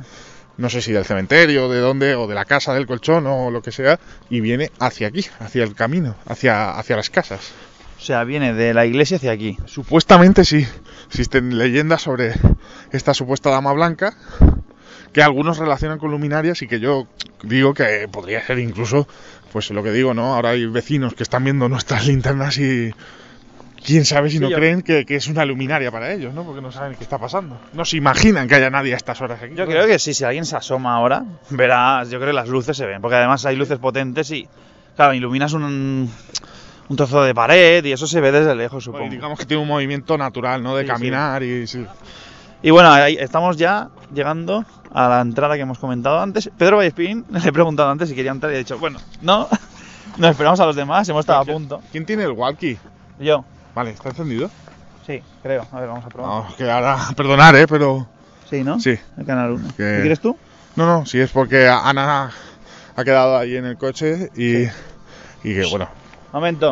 no sé si del cementerio, de dónde, o de la casa del colchón o lo que sea, y viene hacia aquí, hacia el camino, hacia, hacia las casas. O sea, viene de la iglesia hacia aquí. Supuestamente sí, existen leyendas sobre esta supuesta dama blanca que algunos relacionan con luminarias y que yo digo que podría ser incluso, pues lo que digo, ¿no? Ahora hay vecinos que están viendo nuestras linternas y quién sabe si Sí, no yo- creen que, que es una luminaria para ellos, ¿no? Porque no saben qué está pasando. No se imaginan que haya nadie a estas horas aquí. Yo creo que sí, si alguien se asoma ahora, verás, yo creo que las luces se ven, porque además hay luces potentes y, claro, iluminas un, un trozo de pared y eso se ve desde lejos, Bueno, supongo. digamos que tiene un movimiento natural, ¿no? De Sí, caminar y... sí. Y bueno, ahí estamos ya llegando a la entrada que hemos comentado antes. Pedro Vallespín, le he preguntado antes si quería entrar y he dicho, bueno, no, nos esperamos a los demás, hemos estado a punto. ¿Quién tiene el walkie? Yo, Vale, ¿está encendido? sí, creo. A ver, vamos a probar. No, que ahora, perdonar, ¿eh? Pero... Sí, ¿no? Sí. El canal uno. Que- ¿Qué quieres tú? No, no, sí es porque Ana ha quedado ahí en el coche y, y que, bueno, Momento.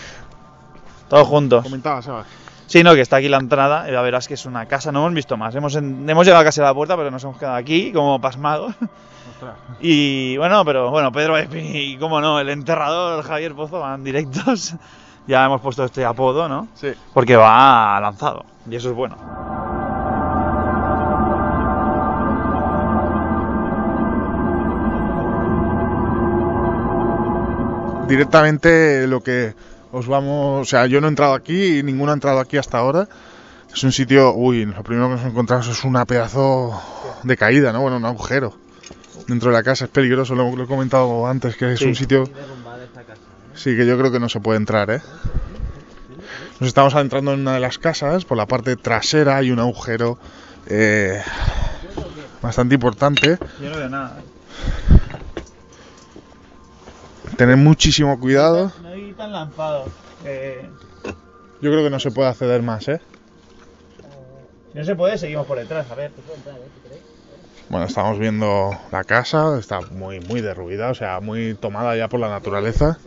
Todos juntos. comentaba, Sebas. Sí, no, que está aquí la entrada, y ya verás que es una casa, no hemos visto más. Hemos, en- hemos llegado casi a la puerta, pero nos hemos quedado aquí, como pasmados. Y bueno, pero bueno, Pedro Espín y, cómo no, el enterrador Javier Pozo van directos. Ya hemos puesto este apodo, ¿no? Sí. Porque va lanzado, y eso es bueno. Directamente lo que os vamos... O sea, yo no he entrado aquí y ninguno ha entrado aquí hasta ahora. Es un sitio... Uy, lo primero que nos encontramos es una pedazo de caída, ¿no? Bueno, un agujero dentro de la casa. Es peligroso, lo, lo he comentado antes, que es Sí. un sitio... Sí, que yo creo que no se puede entrar, ¿eh? Nos estamos adentrando en una de las casas. Por la parte trasera hay un agujero eh, bastante importante. Yo no veo nada. Tener muchísimo cuidado. No hay tan lanzado. Eh, Yo creo que no se puede acceder más, ¿eh? si no se puede, seguimos por detrás, a ver. Bueno, estamos viendo la casa, está muy, muy derruida, o sea, muy tomada ya por la naturaleza.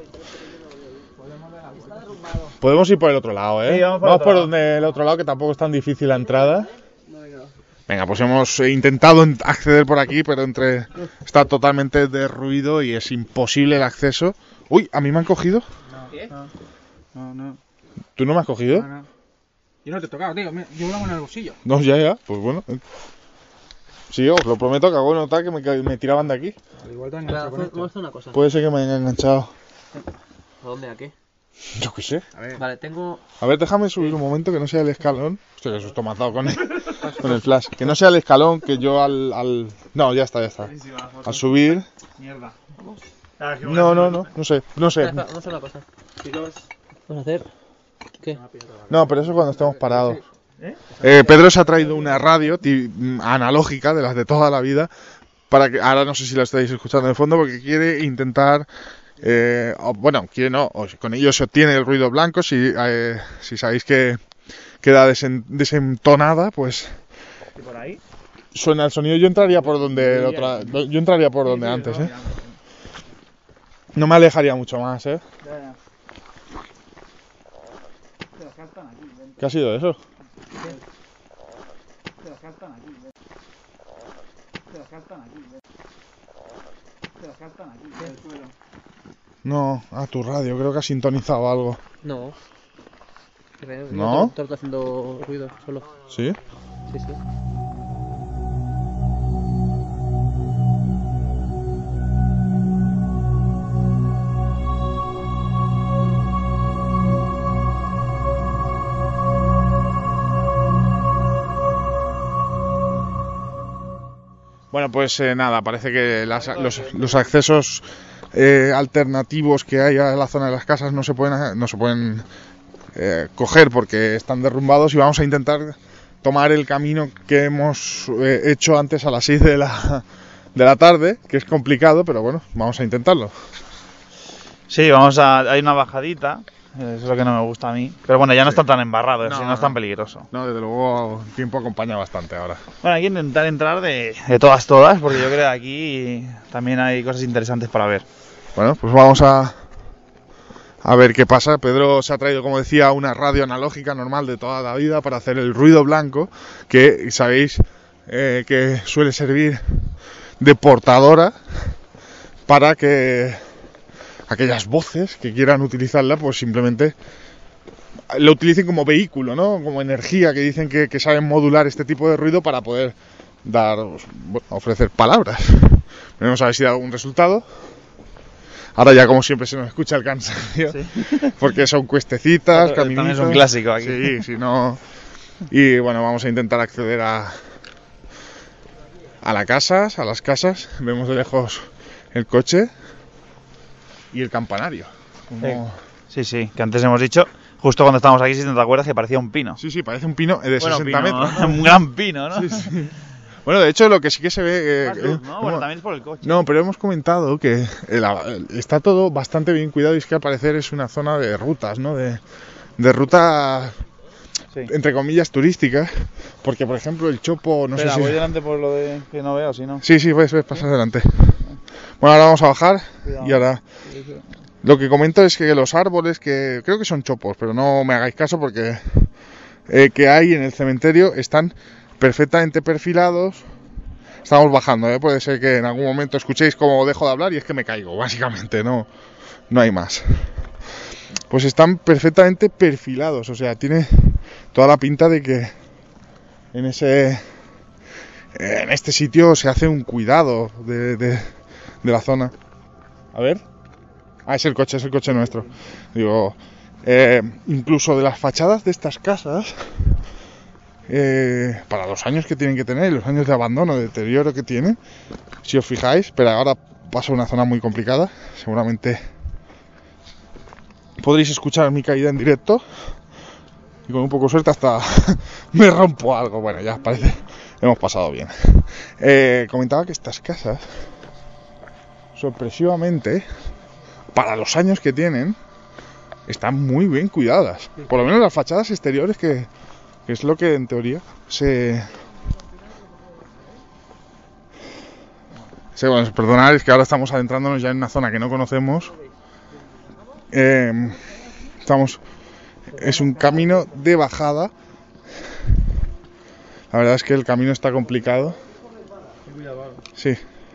Podemos ir por el otro lado, ¿eh? Sí, vamos por el otro por lado. donde el otro lado, que tampoco es tan difícil la entrada. Venga, pues hemos eh, intentado en- acceder por aquí, pero entre está totalmente derruido y es imposible el acceso. Uy, ¿a mí me han cogido? No, no, ¿Tú no me has cogido? no, no. Yo no te he tocado, tío. Mira, yo lo hago en el bolsillo. No, ya, ya, pues bueno. Sí, os lo prometo que hago notar que me, ca- me tiraban de aquí. Igual te han Espera, enganchado con haz- esto. vamos a hacer una cosa. Puede ser que me hayan enganchado. ¿A dónde? ¿A qué? Yo qué sé. A ver. Vale, tengo... A ver, déjame subir un momento que no sea el escalón. Hostia, que susto me has dado con el, con el flash. Que no sea el escalón, que yo al, al... No, ya está, ya está. Al subir... Mierda. No, no, no, no sé, no sé. Espera, espera, vamos a hacer una cosa. Vamos a hacer... ¿Qué? No, pero eso es cuando estemos parados. Eh, Pedro se ha traído una radio ti- analógica, de las de toda la vida, para que... Ahora no sé si la estáis escuchando de fondo, porque quiere intentar... eh, o- bueno, quiere no, o- con ello se obtiene el ruido blanco. Si, eh, si sabéis que queda desen- desentonada, pues... ¿Y por ahí? Suena el sonido. Yo entraría por donde el otra, yo entraría por donde antes, ¿eh? No me alejaría mucho más, ¿eh? ¿Qué ha sido eso? No, a tu radio, creo que ha sintonizado algo. No. Creo, ¿No? Todo está haciendo ruido solo. ¿Sí? Sí, sí. Bueno, pues eh, nada, parece que las- los, los accesos eh, alternativos que hay a la zona de las casas no se pueden, no se pueden eh, coger porque están derrumbados y vamos a intentar tomar el camino que hemos eh, hecho antes a las seis de la, de la tarde, que es complicado, pero bueno, vamos a intentarlo. Sí, vamos a... hay una bajadita, eso es lo que no me gusta a mí. Pero bueno, ya no está tan embarrado, No, así no no. es tan peligroso. No, desde luego el tiempo acompaña bastante ahora. Bueno, hay que intentar entrar de, de todas, todas, porque yo creo que aquí también hay cosas interesantes para ver. Bueno, pues vamos a, a ver qué pasa. Pedro se ha traído, como decía, una radio analógica normal de toda la vida para hacer el ruido blanco, que sabéis eh, que suele servir de portadora para que aquellas voces que quieran utilizarla, pues simplemente lo utilicen como vehículo, ¿no? Como energía, que dicen que, que saben modular este tipo de ruido para poder dar, bueno, ofrecer palabras. Veremos a ver si da algún resultado. Ahora ya, como siempre, se nos escucha el cansancio, Sí. porque son cuestecitas, También caminitos. es un clásico aquí. Sí, si no... Y bueno, vamos a intentar acceder a, a las casas, a las casas. Vemos de lejos el coche y el campanario. Como- Sí, sí, que antes hemos dicho, justo cuando estábamos aquí, si no te acuerdas, que parecía un pino. Sí, sí, parece un pino de Bueno, sesenta pino, metros, ¿no? un gran pino, ¿no? Sí, sí. Bueno, de hecho, lo que sí que se ve... eh, Más eh, luz, ¿no? Bueno, hemos- también es por el coche. No, pero hemos comentado que el- el- está todo bastante bien cuidado y es que al parecer es una zona de rutas, ¿no? De, de rutas, Sí. entre comillas, turísticas. Porque, por ejemplo, el Chopo, no Espera, sé si... voy delante por lo de que no veo, si no. Sí, sí, ves, ves, pasa adelante. Bueno, ahora vamos a bajar Cuidado. y ahora... Lo que comento es que los árboles, que creo que son chopos, pero no me hagáis caso porque eh, que hay en el cementerio están perfectamente perfilados. Estamos bajando, ¿eh? Puede ser que en algún momento escuchéis cómo dejo de hablar y es que me caigo, básicamente, no, no hay más. Pues están perfectamente perfilados, o sea, tiene toda la pinta de que en ese en este sitio se hace un cuidado de, de, de la zona. A ver. Ah, es el coche, es el coche nuestro. Digo, eh, incluso de las fachadas de estas casas, eh, para los años que tienen que tener, los años de abandono, de deterioro que tienen, si os fijáis, pero ahora paso a una zona muy complicada, seguramente podréis escuchar mi caída en directo y con un poco de suerte hasta me rompo algo. Bueno, ya parece, hemos pasado bien. Eh, comentaba que estas casas, sorpresivamente, para los años que tienen, están muy bien cuidadas. Por lo menos las fachadas exteriores, que, que es lo que en teoría se... Sí, bueno, perdonad, es que ahora estamos adentrándonos ya en una zona que no conocemos. Eh, estamos... Es un camino de bajada. La verdad es que el camino está complicado. Sí.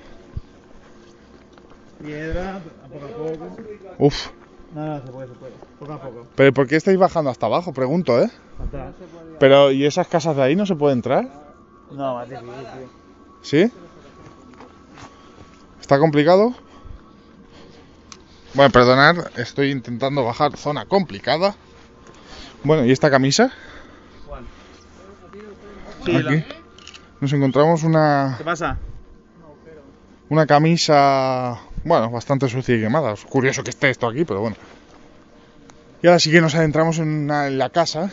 Piedra, poco a poco. Uf. No, no, se puede, se puede. Poco a poco. ¿Pero por qué estáis bajando hasta abajo? Pregunto, ¿eh? Atrás. Pero, ¿y esas casas de ahí no se puede entrar? No, más difícil, tío. ¿Sí? ¿Está complicado? Bueno, perdonad, estoy intentando bajar zona complicada. Bueno, ¿y esta camisa? Sí, Aquí la- nos encontramos una, ¿Qué pasa? una camisa, bueno, bastante sucia y quemada. Es curioso que esté esto aquí, pero bueno. Y ahora sí que nos adentramos en, una- en la casa.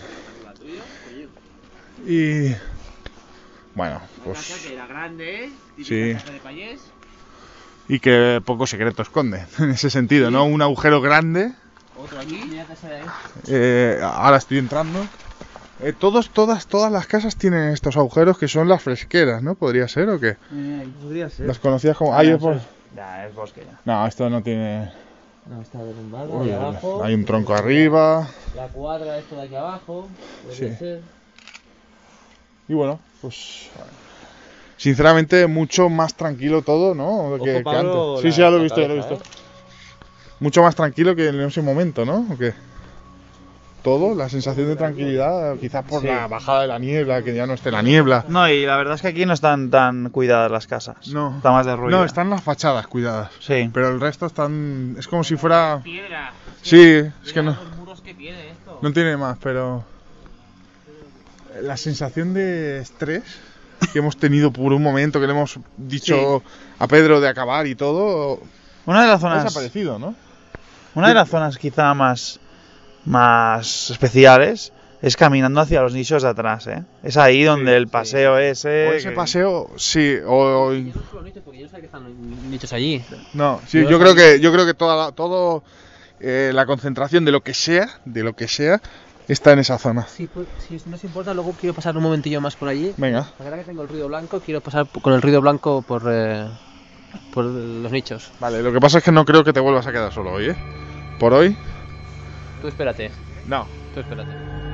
Y... Bueno, pues... era grande, Sí. Y que poco secreto esconde, en ese sentido, ¿no? Un agujero grande. Otro aquí. Eh, ahora estoy entrando. Eh, todos, todas, todas las casas tienen estos agujeros que son las fresqueras, ¿no? ¿Podría ser o qué? Podría ser. Las conocidas como... Ah, Ah, yo eso por, es. Ya, es bosque ya. No, esto no tiene... No, está derrumbado. Uy, ahí abajo. hay un tronco arriba. La cuadra, esto de aquí abajo. Puede Sí. ser. Y bueno, pues... Sinceramente, mucho más tranquilo todo, ¿no? Que, que Pablo, antes. Sí, la- sí, ya lo he la visto, ya lo he cabeza, visto. Mucho más tranquilo que en ese momento, ¿no? ¿O qué? Todo, la sensación de tranquilidad, quizás por Sí. la bajada de la niebla, que ya no esté la niebla. No, y la verdad es que aquí no están tan cuidadas las casas. No. Está más de ruido. No, están las fachadas cuidadas. Sí. Pero el resto están... Es como si fuera... Piedra. Sí, es que no, Los muros que tiene esto. no tiene más, pero... La sensación de estrés que hemos tenido por un momento, que le hemos dicho a Pedro de acabar y todo, Una de las ha zonas, desaparecido, ¿no? una de las zonas quizá más, más especiales es caminando hacia los nichos de atrás, ¿eh? Es ahí donde el paseo ese... O ese que- paseo, sí, o... o- Yo no suelo nichos porque yo no sé que están nichos allí. No, sí, Yo yo sabía- creo que yo creo que toda la, todo eh, la concentración de lo que sea, de lo que sea, está en esa zona. Sí, pues, si no os importa, luego quiero pasar un momentillo más por allí. Venga. Ahora que tengo el ruido blanco, quiero pasar con el ruido blanco por, eh, por los nichos. Vale, lo que pasa es que no creo que te vuelvas a quedar solo hoy, ¿eh? Por hoy, Tú espérate, no. tú espérate.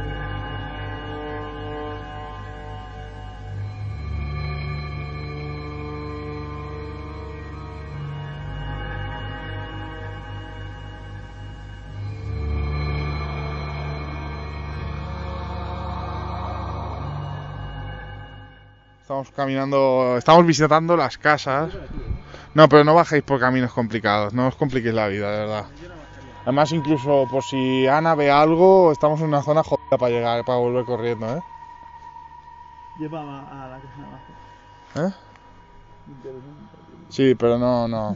Estamos caminando, estamos visitando las casas. No, pero no bajéis por caminos complicados, no os compliquéis la vida, de verdad. Además, incluso por si Ana ve algo, estamos en una zona jodida para llegar, para volver corriendo, ¿eh? Lleva a la casa abajo. ¿Eh? Sí, pero no, no.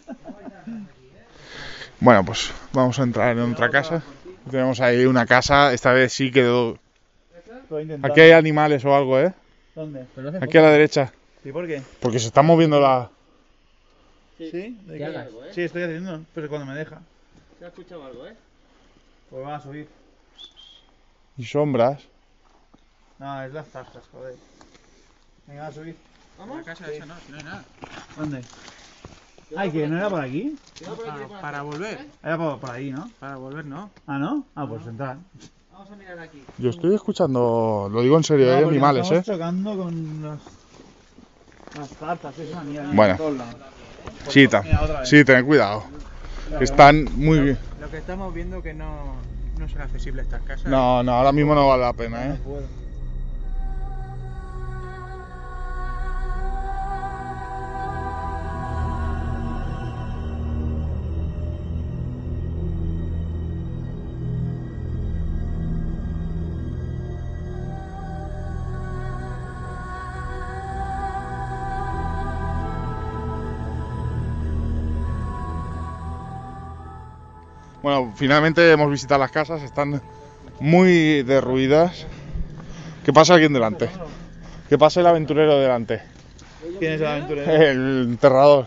Bueno, pues vamos a entrar en otra casa. Tenemos ahí una casa, esta vez sí quedó... Aquí hay animales o algo, ¿eh? ¿Dónde? Aquí a la derecha. ¿Y por qué? Porque se está moviendo la... ¿Sí? ¿De ¿Qué qué? hagas? Sí, estoy haciendo, pero cuando me deja. ¿Te has escuchado algo, eh? Pues va a subir. y sombras. No, es las zarzas, joder. Venga, va a subir. La casa esa no, si no hay nada. ¿Dónde? Ay, que no era por aquí. Para, para volver. Era por, por ahí, ¿no? Para volver no. Ah, ¿no? Ah, pues entrar. Vamos a mirar aquí. Yo estoy escuchando, lo digo en serio, hay animales, ¿eh? Estamos chocando con las, las zarzas, es una mierda. Bueno. En todos lados. Sí, ta- Mira, otra vez. sí, tened cuidado. Están muy... Lo que estamos viendo que no, no son accesibles estas casas. No, no, ahora mismo no vale la pena, ¿eh? Bueno, finalmente hemos visitado las casas, están muy derruidas. Que pase alguien delante. Que pase el aventurero delante. ¿Quién es el aventurero? El enterrador.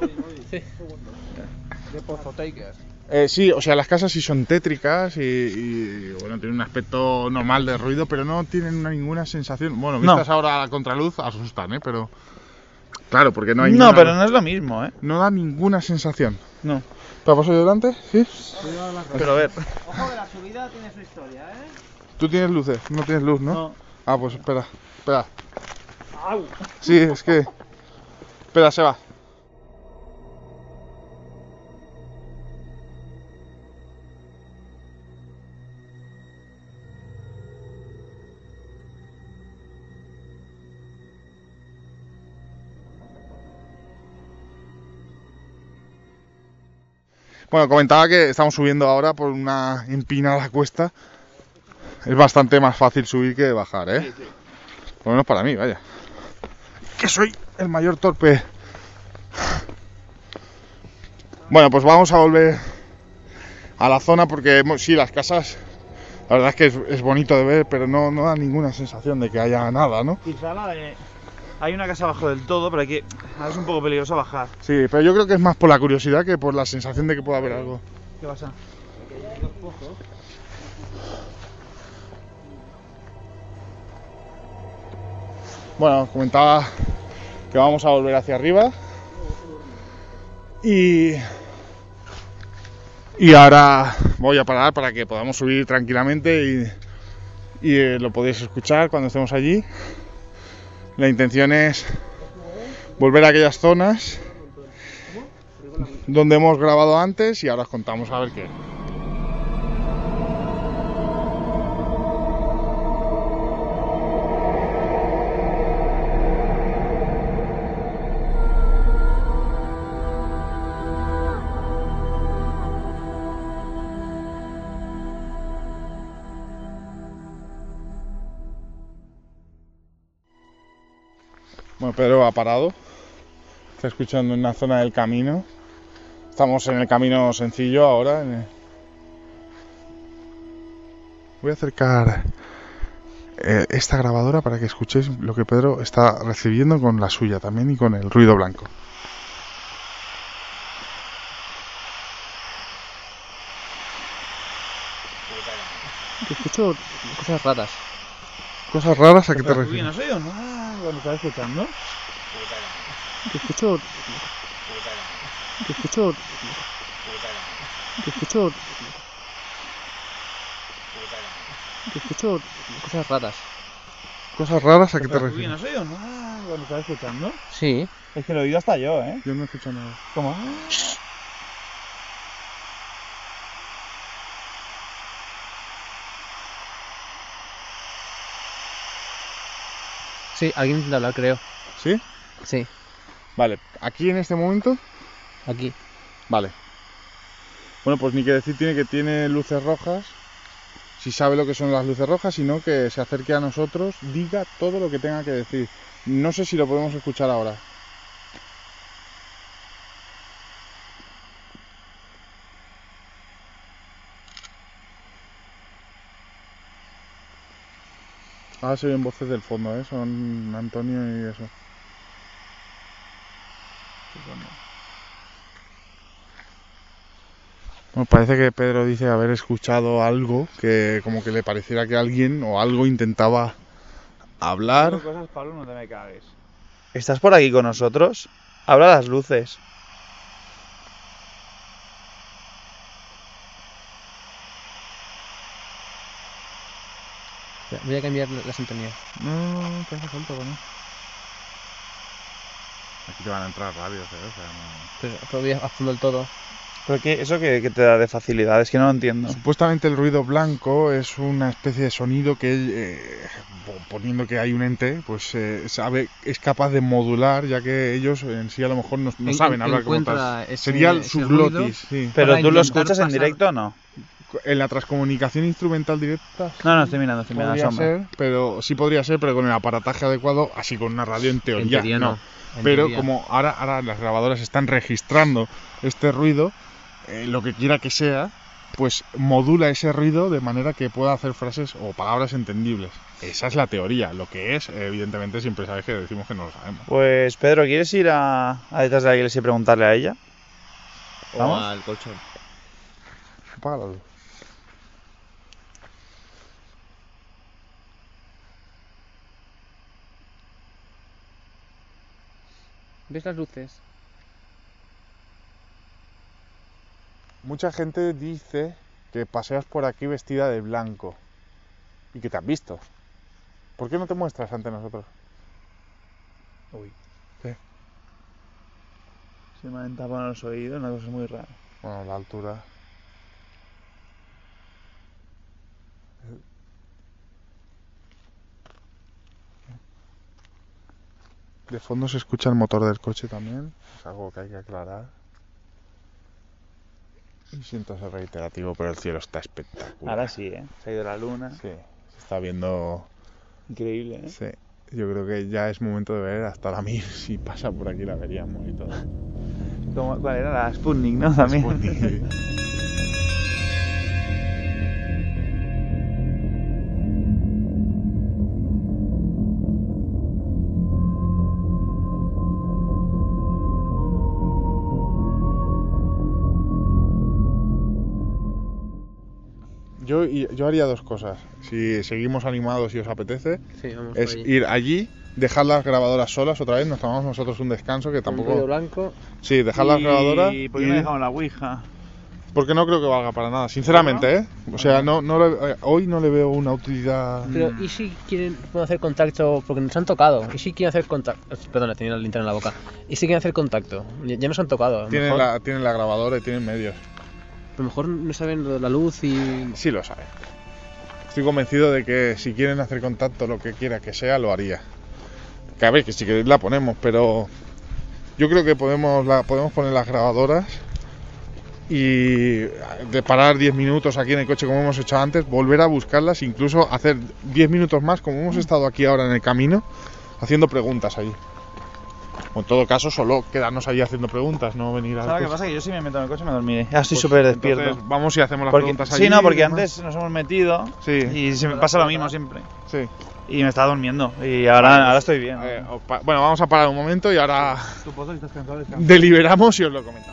De Pozoteicas. Eh, sí, o sea, las casas sí son tétricas y, y, bueno, tienen un aspecto normal de ruido, pero no tienen una- ninguna sensación. Bueno, No. vistas ahora a la contraluz asustan, ¿eh? Pero claro, porque no hay No, ninguna- pero no es lo mismo, ¿eh? no da ninguna sensación. No. ¿Te paso yo delante? Sí. Pero a ver. Ojo que la subida tiene su historia, ¿eh? Tú tienes luces, no tienes luz, ¿no? No. Ah, pues espera, espera. Sí, es que... Espera, se va. Bueno, comentaba que estamos subiendo ahora por una empinada cuesta. Es bastante más fácil subir que bajar, ¿eh? Por lo menos para mí, vaya. Que soy el mayor torpe. Bueno, pues vamos a volver a la zona porque hemos- sí, las casas, la verdad es que es, es bonito de ver, pero no, no da ninguna sensación de que haya nada, ¿no? Quizá la de... Hay una casa abajo del todo, pero hay que... Es un poco peligroso bajar. Sí, pero yo creo que es más por la curiosidad que por la sensación de que pueda haber algo. ¿Qué pasa? Bueno, comentaba que vamos a volver hacia arriba. Y... Y ahora voy a parar para que podamos subir tranquilamente y, y eh, lo podéis escuchar cuando estemos allí. La intención es volver a aquellas zonas donde hemos grabado antes y ahora os contamos a ver qué. Bueno, Pedro ha parado, está escuchando en una zona del camino. Estamos en el camino sencillo ahora. En el... Voy a acercar eh, esta grabadora para que escuchéis lo que Pedro está recibiendo con la suya también y con el ruido blanco. Escucho cosas raras. ¿Cosas raras a qué te Pero, refieres? ¿no has oído nada cuando estás escuchando? Escucho... Escucho... Escucho... Escucho cosas raras. ¿Cosas raras a qué te Pero, ¿no refieres? has oído nada cuando estás escuchando? Sí. Es que lo he oído hasta yo, ¿eh? Yo no escucho nada. ¿Cómo? Sí, alguien intenta hablar, creo. ¿Sí? Sí, Vale, aquí en este momento. aquí. Vale. Bueno, pues ni que decir tiene que tiene luces rojas. Si sabe lo que son las luces rojas, sino que se acerque a nosotros, diga todo lo que tenga que decir. No sé si lo podemos escuchar ahora. Ahora se oyen voces del fondo, ¿eh? Son Antonio y eso. Bueno, parece que Pedro dice haber escuchado algo que como que le pareciera que alguien o algo intentaba hablar. Cosas, Pablo, no te me cagues. ¿Estás por aquí con nosotros? Habla las luces. Espera, voy a cambiar la sintonía. No, no, no te hace falta, ¿no? Aquí te van a entrar radios, ¿eh? O sea, no... Pero, pero voy a fondo del todo. ¿Pero qué, eso qué, qué te da de facilidad? Es que no lo entiendo. Supuestamente el ruido blanco es una especie de sonido que, eh, poniendo que hay un ente, pues eh, sabe, es capaz de modular, ya que ellos en sí a lo mejor no, no En- saben en- hablar como encuentra tal. ese- Sería ese su ruido. glotis, sí. ¿Pero Para tú lo intentar escuchas en pasar- directo o no? En la transcomunicación instrumental directa No, no, estoy mirando, estoy mirando la podría sombra. ser, pero sí podría ser, pero con el aparataje adecuado, así con una radio en teoría, En teoría no. En Pero teoría. como ahora, ahora las grabadoras están registrando este ruido, eh, lo que quiera que sea, pues modula ese ruido de manera que pueda hacer frases o palabras entendibles. Esa es la teoría. Lo que es, evidentemente, siempre sabes que decimos que no lo sabemos. Pues Pedro, ¿quieres ir a, a detrás de la iglesia y preguntarle a ella? O ¿Vamos? al colchón. Apaga la luz. ¿Ves las luces? Mucha gente dice que paseas por aquí vestida de blanco y que te han visto. ¿Por qué no te muestras ante nosotros? Uy. ¿Qué? Se me han tapado los oídos, una cosa muy rara. Bueno, la altura. De fondo se escucha el motor del coche también, es algo que hay que aclarar. Y siento ser reiterativo, pero el cielo está espectacular. Ahora sí, ¿eh? Se ha ido la luna. Sí, se está viendo. Increíble, ¿eh? Sí, yo creo que ya es momento de ver hasta la Mir. Si pasa por aquí la veríamos y todo. ¿Cómo- ¿Cuál era? La Sputnik, ¿no? También. Sputnik. Yo, y- yo haría dos cosas. Si seguimos animados y os apetece, Sí, vamos es por allí. ir allí dejar las grabadoras solas otra vez, nos tomamos nosotros un descanso que Con tampoco... ruido blanco. Sí, dejar las grabadoras ¿Y por qué no dejamos la Ouija? porque no creo que valga para nada, sinceramente, ¿eh? O sea, no, no le- eh, hoy no le veo una utilidad... Pero, ¿y si quieren pueden hacer contacto? Porque nos han tocado. ¿Y si quieren hacer contacto? Perdona, tenía la linterna en la boca. ¿Y si quieren hacer contacto? Ya, ya nos han tocado. A lo Tienen mejor, la, tienen la grabadora y tienen medios. a lo mejor no saben lo de la luz y... Sí lo saben. Estoy convencido de que si quieren hacer contacto, lo que quiera que sea, lo haría. Que a ver, que si queréis la ponemos, pero yo creo que podemos, la, podemos poner las grabadoras y de parar diez minutos aquí en el coche como hemos hecho antes, volver a buscarlas, incluso hacer diez minutos más como hemos estado aquí ahora en el camino, haciendo preguntas allí. O en todo caso, solo quedarnos allí haciendo preguntas, no venir a... ¿Sabes qué pasa? Que yo si me meto en el coche me dormiré. Ya estoy súper despierto. Entonces, vamos y hacemos las Porque- preguntas allí. sí, no, porque y demás. antes nos hemos metido Sí. y se me pasa lo mismo siempre. Sí. Y me estaba durmiendo. Y ahora, ahora estoy bien. Eh, o pa- bueno, vamos a parar un momento y ahora ¿Tú pozo, estás cansado? Descansa. deliberamos y os lo comentamos.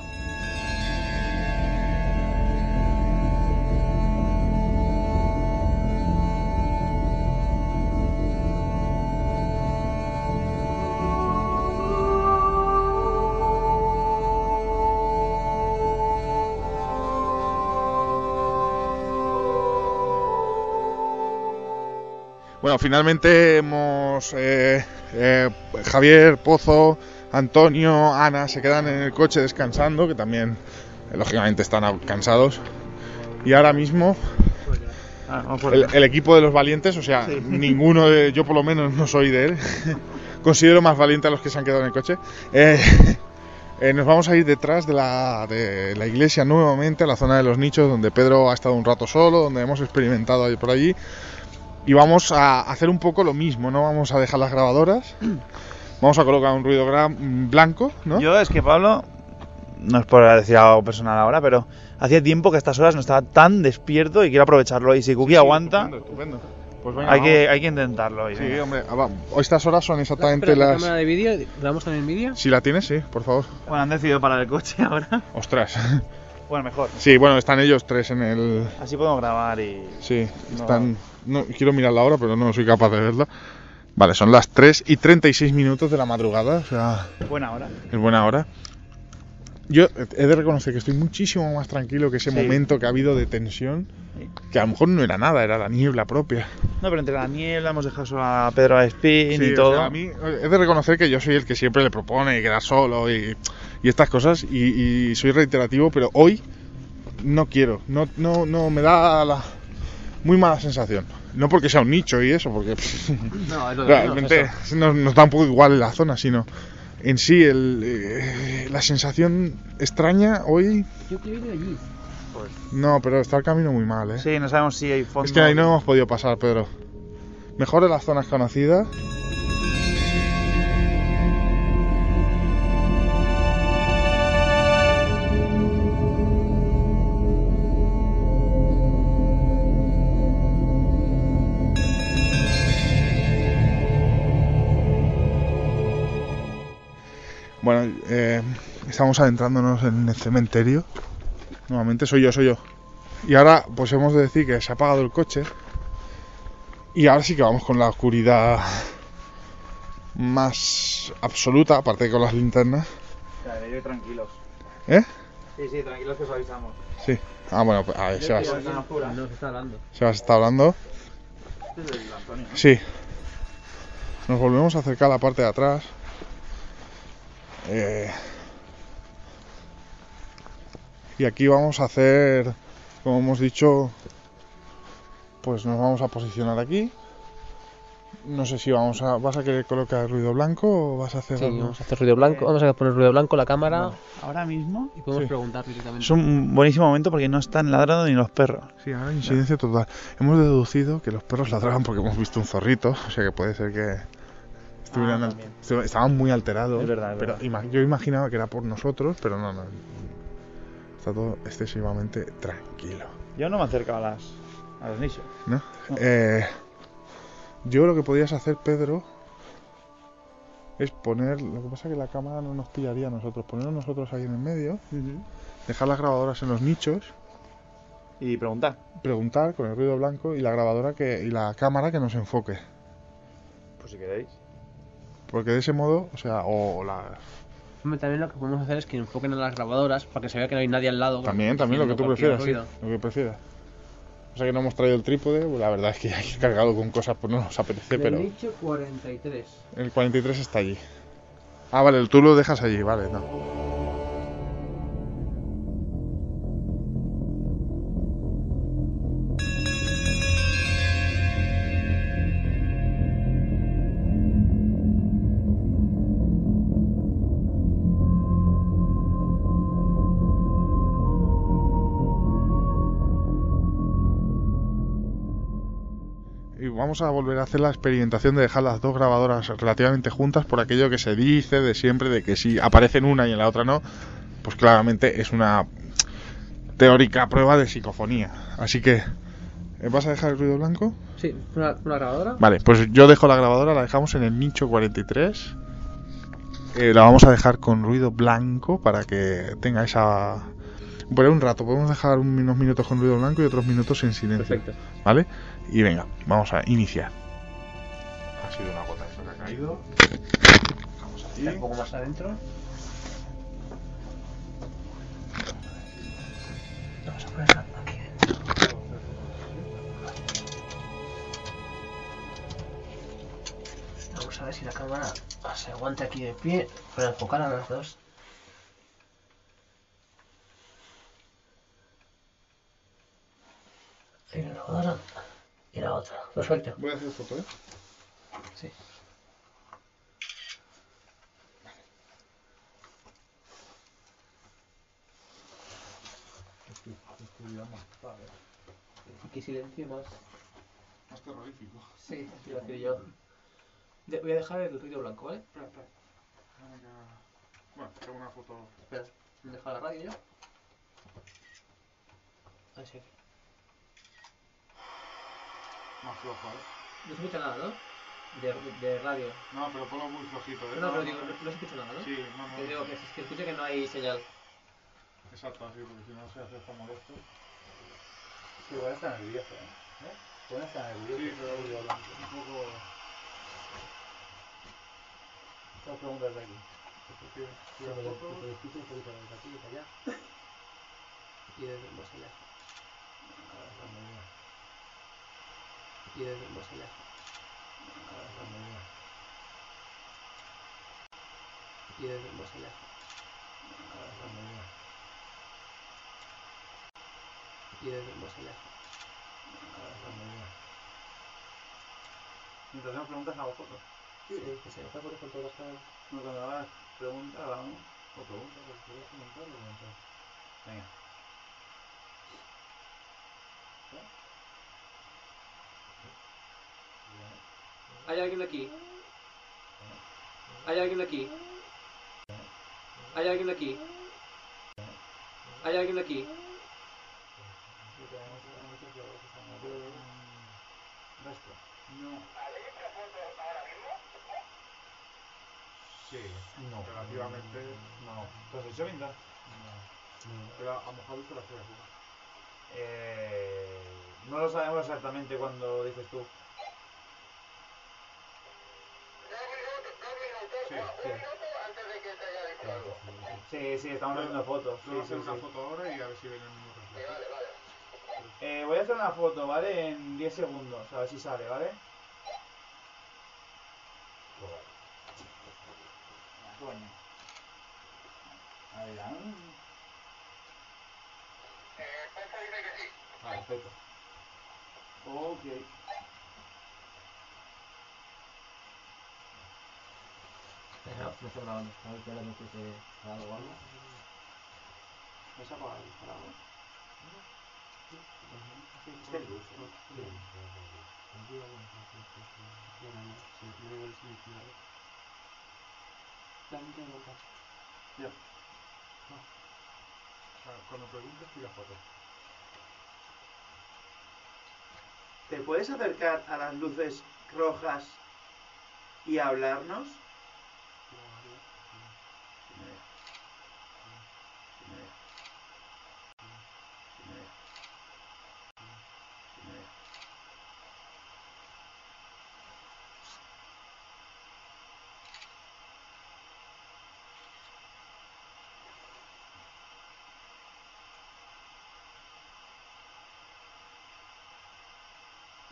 Bueno, finalmente hemos... eh, eh, Javier, Pozo, Antonio, Ana se quedan en el coche descansando, que también, eh, lógicamente, están a- cansados. Y ahora mismo, Ah, vamos por el, acá. el equipo de los valientes, o sea, ninguno de... Yo por lo menos no soy de él. Considero más valiente a los que se han quedado en el coche. Eh, eh, nos vamos a ir detrás de la, de la iglesia nuevamente, a la zona de los nichos, donde Pedro ha estado un rato solo, donde hemos experimentado ahí por allí. Y vamos a hacer un poco lo mismo, ¿no? Vamos a dejar las grabadoras, vamos a colocar un ruido gra- blanco, ¿no? Yo es que Pablo, no es por decir algo personal ahora, pero hacía tiempo que a estas horas no estaba tan despierto y quiero aprovecharlo. Y si Cookie Sí, aguanta, Estupendo, estupendo. Pues venga, hay, vamos. que, hay que intentarlo hoy. Sí, venga. hombre, ah, va. Estas horas son exactamente Espera, la las... cámara de vídeo, ¿grabamos también vídeo? Si la tienes, sí, por favor. Bueno, han decidido parar el coche ahora. Ostras. Bueno, mejor. Sí, bueno, están ellos tres en el... Así podemos grabar y... Sí, No. están... No, quiero mirar la hora, pero no soy capaz de verla. Vale, son las tres y treinta y seis minutos de la madrugada, o sea, Buena hora. es buena hora. Yo he de reconocer que estoy muchísimo más tranquilo que ese Sí. momento que ha habido de tensión, Sí. que a lo mejor no era nada, era la niebla propia. No, pero entre la niebla hemos dejado solo a Pedro a Spin Sí, y o todo. sea, a mí he de reconocer que yo soy el que siempre le propone quedar solo y, y estas cosas y, y soy reiterativo, pero hoy no quiero, no, no, no me da la muy mala sensación. No porque sea un nicho y eso, porque No, es lo realmente nos, nos da un poco igual la zona, sino en sí el, eh, la sensación extraña hoy. Yo quiero ir allí. No, pero está el camino muy mal, ¿eh? Sí, no sabemos si hay fondo. Es que ahí no hemos podido pasar, Pedro. Mejor en las zonas conocidas. Bueno, eh, estamos adentrándonos en el cementerio. Nuevamente soy yo, soy yo. Y ahora pues hemos de decir que se ha apagado el coche. Y ahora sí que vamos con la oscuridad más absoluta, aparte de con las linternas. Yo tranquilos. ¿Eh? Sí, sí, tranquilos que os avisamos. Sí. Ah, bueno, pues a ver, Sebas. No, se está hablando. Sebas está hablando. Sí. Nos volvemos a acercar a la parte de atrás. Eh, y aquí vamos a hacer, como hemos dicho, pues nos vamos a posicionar aquí. No sé si vamos a... ¿Vas a querer colocar ruido blanco o vas a hacer Sí, algo? vamos a hacer ruido blanco, vamos a poner ruido blanco la cámara Ahora mismo y podemos Sí. preguntar directamente. es un buenísimo momento porque no están ladrando ni los perros. Sí, ahora hay silencio total. Hemos deducido que los perros ladraban porque hemos visto un zorrito, o sea que puede ser que estuvieran Ah, al- también. estu- estaban muy alterados. Es verdad, es pero verdad. ima- yo imaginaba que era por nosotros, pero no, no. Está todo excesivamente tranquilo, Yo no me acercaba a las a los nichos. ¿no? No. Eh, yo lo que podías hacer, Pedro, es poner... Lo que pasa es que la cámara no nos pillaría a nosotros. Ponernos nosotros ahí en el medio, dejar las grabadoras en los nichos, Y preguntar. preguntar con el ruido blanco y la grabadora que y la cámara que nos enfoque. Pues si queréis. Porque de ese modo, o sea, o la... Hombre, también lo que podemos hacer es que enfoquen a las grabadoras para que se vea que no hay nadie al lado. También, también lo que tú haciendo prefieras, cualquier sí, lo que prefieras. O sea que no hemos traído el trípode, pues la verdad es que ya que cargado con cosas pues no nos apetece, pero... El nicho cuarenta y tres. El cuarenta y tres está allí. Ah, vale, tú lo dejas allí, vale, no. Y vamos a volver a hacer la experimentación de dejar las dos grabadoras relativamente juntas por aquello que se dice de siempre de que si aparece en una y en la otra no, pues claramente es una teórica prueba de psicofonía. Así que, ¿vas a dejar el ruido blanco? Sí, una, una grabadora. Vale, pues yo dejo la grabadora, la dejamos en el nicho cuarenta y tres. Eh, la vamos a dejar con ruido blanco para que tenga esa... Por un rato, podemos dejar unos minutos con ruido blanco y otros minutos en silencio. Perfecto. ¿Vale? Y venga, vamos a iniciar. Ha sido una gota de que ha caído. Dejamos así. Un poco más adentro. Vamos a ponerla aquí dentro. Vamos a ver si la cámara se aguanta aquí de pie para enfocar a las dos. Y la grabadora y la otra. Perfecto. Voy a hacer foto, ¿eh? Sí. Y qué silencio más. Más terrorífico. Sí, iba a decir yo. De- voy a dejar el ruido blanco, ¿vale? Espera, espera. Bueno, tengo una foto. Espera, deja la radio ya. Así. Más flojo, ¿eh? No se escucha nada, ¿no? De, de radio. No, pero ponlo muy flojito, ¿eh? No, pero digo, no, no se escucha nada, ¿no? Sí, no, no. Te digo que se que escuche que no hay señal. Exacto, así, porque si no se hace tan molesto. Sí, igual está nervioso, ¿eh? ¿Eh? Igual está nervioso. Sí, pero ruido blanco. un poco... Tengo preguntas de aquí. Porque Sí, la me lo foto... me lo escucho un poquito desde aquí y para allá. Y desde más allá. Ahora está muy bien. Y desde más allá. Ahora está muy bien. Y desde más allá. Ahora está muy bien. Y desde más allá. Ahora está muy bien. Mientras hacemos preguntas, hago fotos. Sí, que se deja por ejemplo las cámaras. No, cuando hagas preguntas, vamos. O preguntas, o quieres comentar o comentar. Venga. ¿Hay alguien aquí? ¿Hay alguien aquí? ¿Hay alguien aquí? ¿Hay alguien aquí? Resto. No. Sí, No. relativamente... No. ¿Tú has hecho vinta? No. Pero a lo mejor visto la fea. Eh, no lo sabemos exactamente cuando dices tú. Sí, Sí. Sí, sí, estamos haciendo fotos. Sí, Voy a sí, hacer una sí. foto ahora y a ver si ven el mismo reflejo. Eh, voy a hacer una foto, ¿vale? En diez segundos, a ver si sale, ¿vale? Coño. A ver, ¿ah? Vale, perfecto. Ok. No, no estoy grabando. A ver, espera que se haga algo o algo. ¿Vas a apagar el disparador? Está en luz, ¿no? Ya. O sea, cuando preguntes, tira foto. ¿Te puedes acercar a las luces rojas y hablarnos?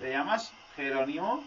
¿Te llamas Jerónimo?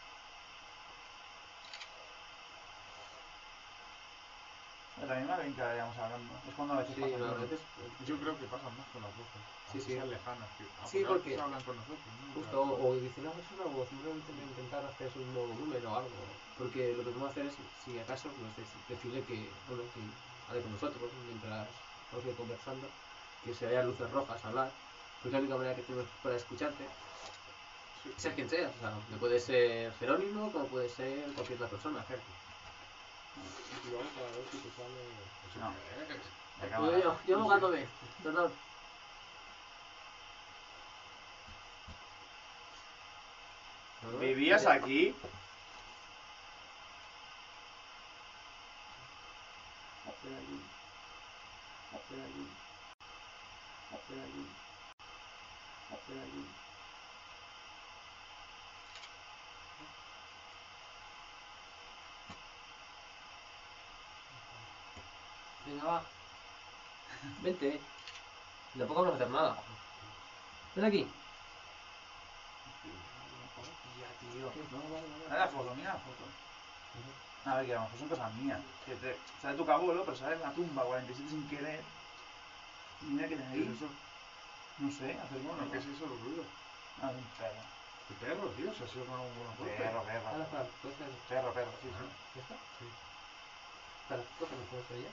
Pero a mí me ven que vayamos hablando. Es cuando a veces Sí, pasa no, a todo. veces. Yo creo que pasan más con las voces. Sí, sí. Sean lejanas. Que, ah, Sí, porque- hablan con nosotros, ¿no? Justo, o, o dicen, no, es una voz, simplemente intentar hacer un nuevo número o algo. Porque lo que podemos hacer es, si acaso, pues dec- decirle que, bueno, que hable con nosotros mientras vamos a ir conversando, que se vean luces rojas, hablar, porque es la única manera que tenemos para escucharte. Sea quien sea, o sea, que puede ser Jerónimo, como puede ser cualquier otra persona. Y vamos a ver si te sale. No. De Yo, cámara. yo, yo ahogándome, perdón. ¿Vivías aquí? Venga, va. Vente. Tampoco vamos a hacer nada. Ven aquí. Ya, tío. Mira la foto, mira la foto. A ver, que a lo mejor son cosas mías. Que te, sale tu cabuelo, pero sale en la tumba cuarenta y siete sin querer. Y mira que hay ahí. eso? No sé, hacer bueno. ¿Qué es eso, los ruidos? Ah, un perro. ¿Qué perro, tío? Si ha sido una buena fuerte. Perro, perro. Ahora, espera, ¿puedes hacer? Perro, perro, sí, sí. ¿Ya está? Sí. Espera, cógeme, ¿puedes hacer ya?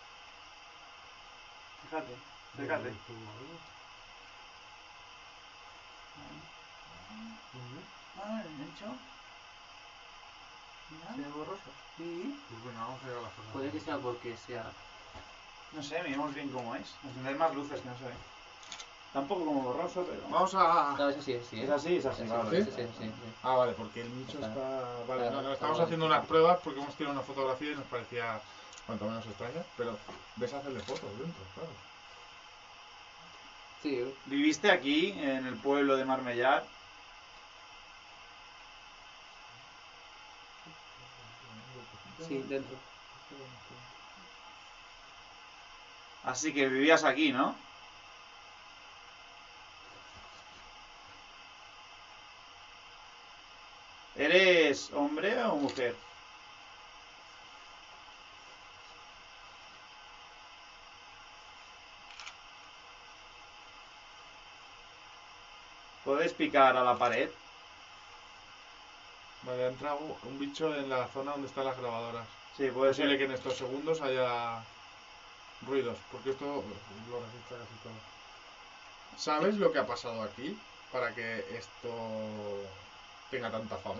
Fíjate, fíjate. Ah, ¿el hecho? ¿Se ve borroso? Sí. Pues venga, vamos a llegar a las cosas. Puede que sea porque sea... No sé, miremos bien cómo es. Encender más luces que no se ve. Tampoco como borroso, pero... Vamos a... No, es así, es así. Es así, es así, vale. Sí, sí, sí, sí. Ah, vale, porque el nicho Está- está... Vale, está- no, no, está estamos guay. haciendo unas pruebas porque hemos tirado una fotografía y nos parecía cuanto menos extraña, pero ves a hacerle fotos dentro, claro. Sí, ¿Viviste aquí, en el pueblo de Marmellar? sí, dentro. Así que vivías aquí, ¿no? ¿Eres hombre o mujer? ¿Puedes picar a la pared? Vale, ha entrado un bicho en la zona donde están las grabadoras. Sí, puede Es posible ser. que en estos segundos haya ruidos, porque esto lo registra casi todo. ¿Sabes lo que ha pasado aquí para que esto tenga tanta fama?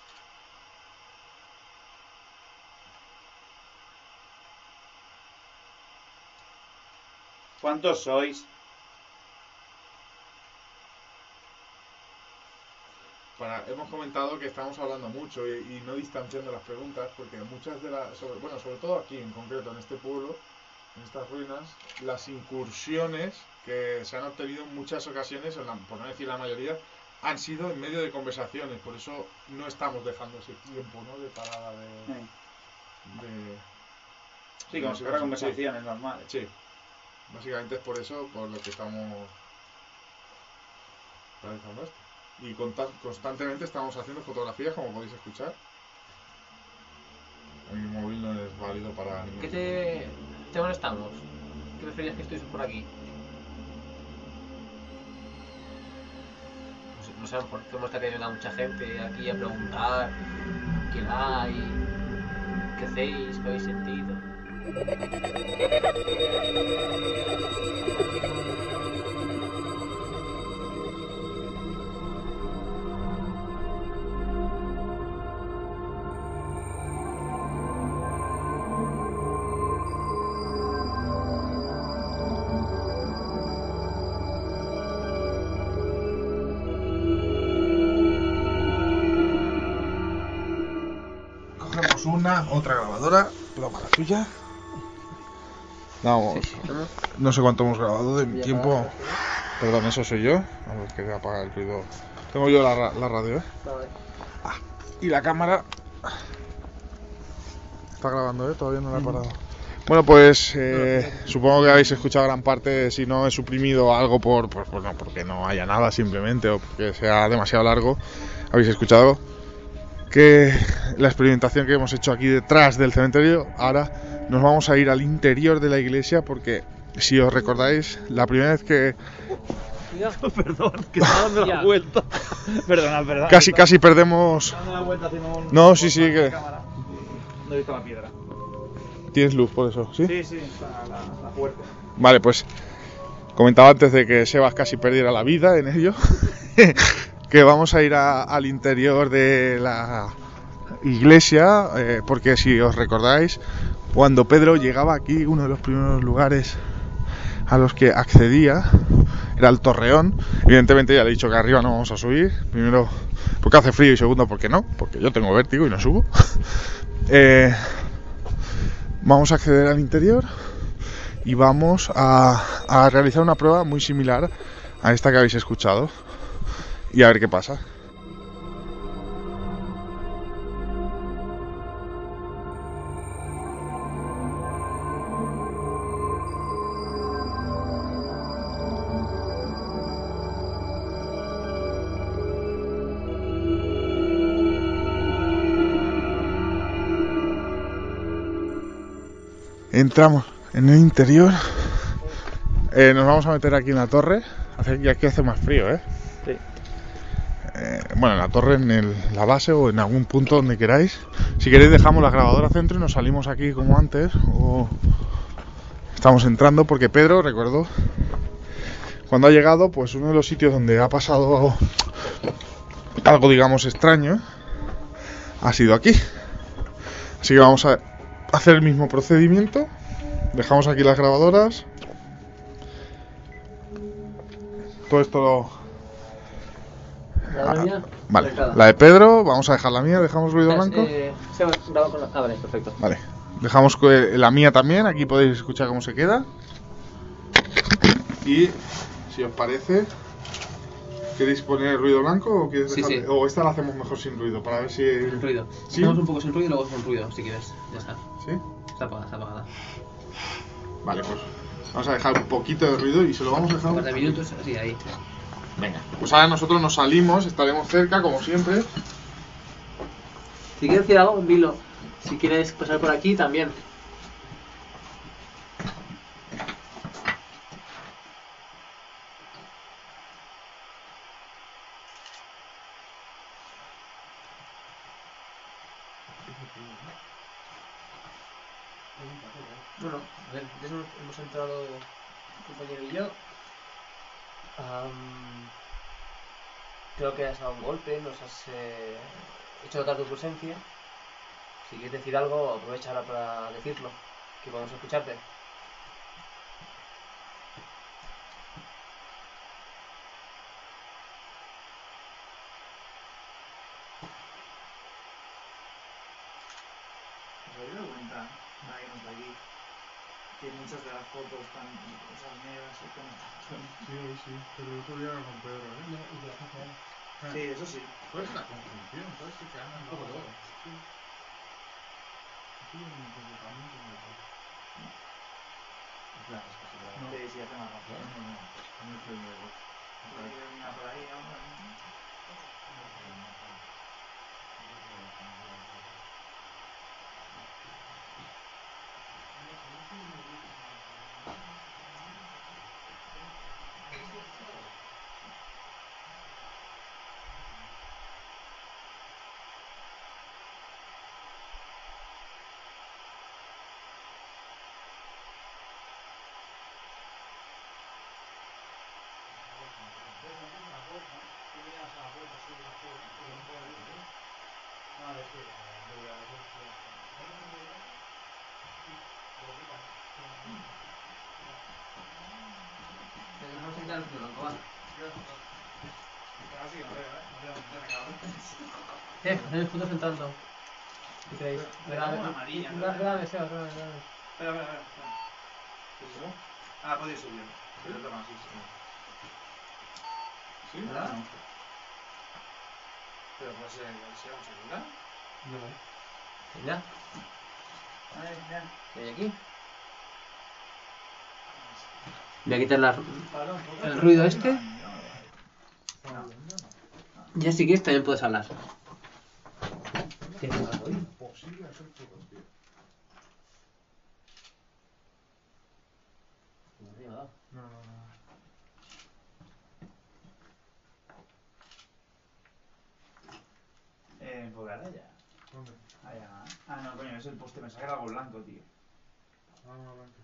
¿Cuántos sois? Para, hemos comentado que estamos hablando mucho y, y no distanciando las preguntas, porque muchas de las, sobre, bueno, sobre todo aquí en concreto, en este pueblo, en estas ruinas, las incursiones que se han obtenido en muchas ocasiones, en la- por no decir la mayoría, han sido en medio de conversaciones, por eso no estamos dejando ese tiempo, ¿no?, de parada de... Eh, de Sí, como si fuera conversaciones normales. Sí, básicamente es por eso por lo que estamos realizando esto. Y conta- constantemente estamos haciendo fotografías, como podéis escuchar. Mi móvil no es válido para ningún ¿Qué tipo. te... te molestamos? ¿Qué preferías que estuviese por aquí? No sé, no sé, por qué muestra que venga mucha gente aquí a preguntar qué hay, qué hacéis, qué habéis sentido. Cogemos una, otra grabadora, toma la tuya. Vamos, no sé cuánto hemos grabado de mi tiempo. Perdón, eso soy yo. A ver, que voy a apagar el ruido. Tengo yo la, ra- la radio, ¿eh? Ah, y la cámara está grabando, ¿eh? Todavía no la he parado. Bueno, pues eh, supongo que habéis escuchado gran parte, si no he suprimido algo por, por, por no, porque no haya nada simplemente o porque sea demasiado largo, habéis escuchado que la experimentación que hemos hecho aquí detrás del cementerio. Ahora nos vamos a ir al interior de la iglesia porque, si os recordáis, la primera vez que Perdón, que está dando la vuelta. Perdona, perdona. casi casi perdemos... Dando la vuelta haciendo un... No, sí, sí, que... No he visto la piedra. Tienes luz por eso, ¿sí? Sí, sí, está la, la fuerte. Vale, pues comentaba antes de que Sebas casi perdiera la vida en ello, que vamos a ir a, al interior de la iglesia, eh, porque si os recordáis, cuando Pedro llegaba aquí, uno de los primeros lugares a los que accedía era el Torreón. Evidentemente ya le he dicho que arriba no vamos a subir, primero porque hace frío y segundo porque no, porque yo tengo vértigo y no subo. eh, vamos a acceder al interior y vamos a, a realizar una prueba muy similar a esta que habéis escuchado y a ver qué pasa. Entramos en el interior, eh, nos vamos a meter aquí en la torre, hace, y aquí hace más frío, ¿eh? Sí. Eh, bueno, en la torre, en el, la base o en algún punto donde queráis. Si queréis dejamos la grabadora centro y nos salimos aquí como antes, o estamos entrando porque Pedro, recuerdo, cuando ha llegado, pues uno de los sitios donde ha pasado algo, digamos, extraño, ha sido aquí. Así que vamos a hacer el mismo procedimiento. Dejamos aquí las grabadoras. Todo esto lo... ¿La mía? Vale, Conectada. la de Pedro, vamos a dejar la mía, dejamos ruido Eh, blanco. eh, se graba con la... Ah, vale, perfecto. Vale, dejamos que- la mía también, aquí podéis escuchar cómo se queda. Y si os parece, ¿queréis poner ruido blanco o quieres Sí, dejar- sí. o esta la hacemos mejor sin ruido para ver si... Sin ruido. ¿Sí? Hacemos un poco sin ruido y luego con ruido, si quieres. Ya está. ¿Sí? Está apagada, está apagada. Vale, pues vamos a dejar un poquito de ruido y se lo vamos a dejar. Un par de minutos, sí, ahí. Venga, pues ahora nosotros nos salimos, estaremos cerca como siempre. Si quieres decir algo, dilo. Si quieres pasar por aquí, también. Bueno, a ver, ya hemos, hemos entrado un compañero y yo. Am, creo que has dado un golpe, nos has eh, hecho notar tu presencia. Si quieres decir algo, aprovecha ahora para decirlo, que podemos escucharte. ¿Os habéis dado cuenta, nadie nos de aquí, que muchas de las fotos están esas negras y con... Sí, sí, pero eso ya era con Pedro, ¿eh? Sí, eso sí. ¿Cuál es la conjunción? ¿Cuál es que anda un poco todo? Sí. Sí, un comportamiento muy raro. Claro, es que se lo... Sí, sí, hace más rato. No, no, no es el negro. Por ahí, una por ahí, hombre. Vamos a entrar en blanco, va. Eh, hacemos fotos entrando. ¿Qué creéis? Grave, una amarilla, ¿no? grave, grave, Seba, grave, grave. Espera, espera, espera. espera. ¿Qué es eso? Ah, podéis subir. Pero toma, sí, sí. ¿Sí? ¿Verdad? No. Pero pues, eh, si vamos a ayudar. No. Mira, Ay, mira. ¿qué hay aquí? Voy a quitar la, el ruido este. Ya si quieres también puedes hablar. ¿Qué te pasa hoy? No, no, no. Eh, pues ahora ya. ¿Dónde? Allá. Ah, no, coño, es el poste. Me saca algo blanco, tío. Ah, no, blanco.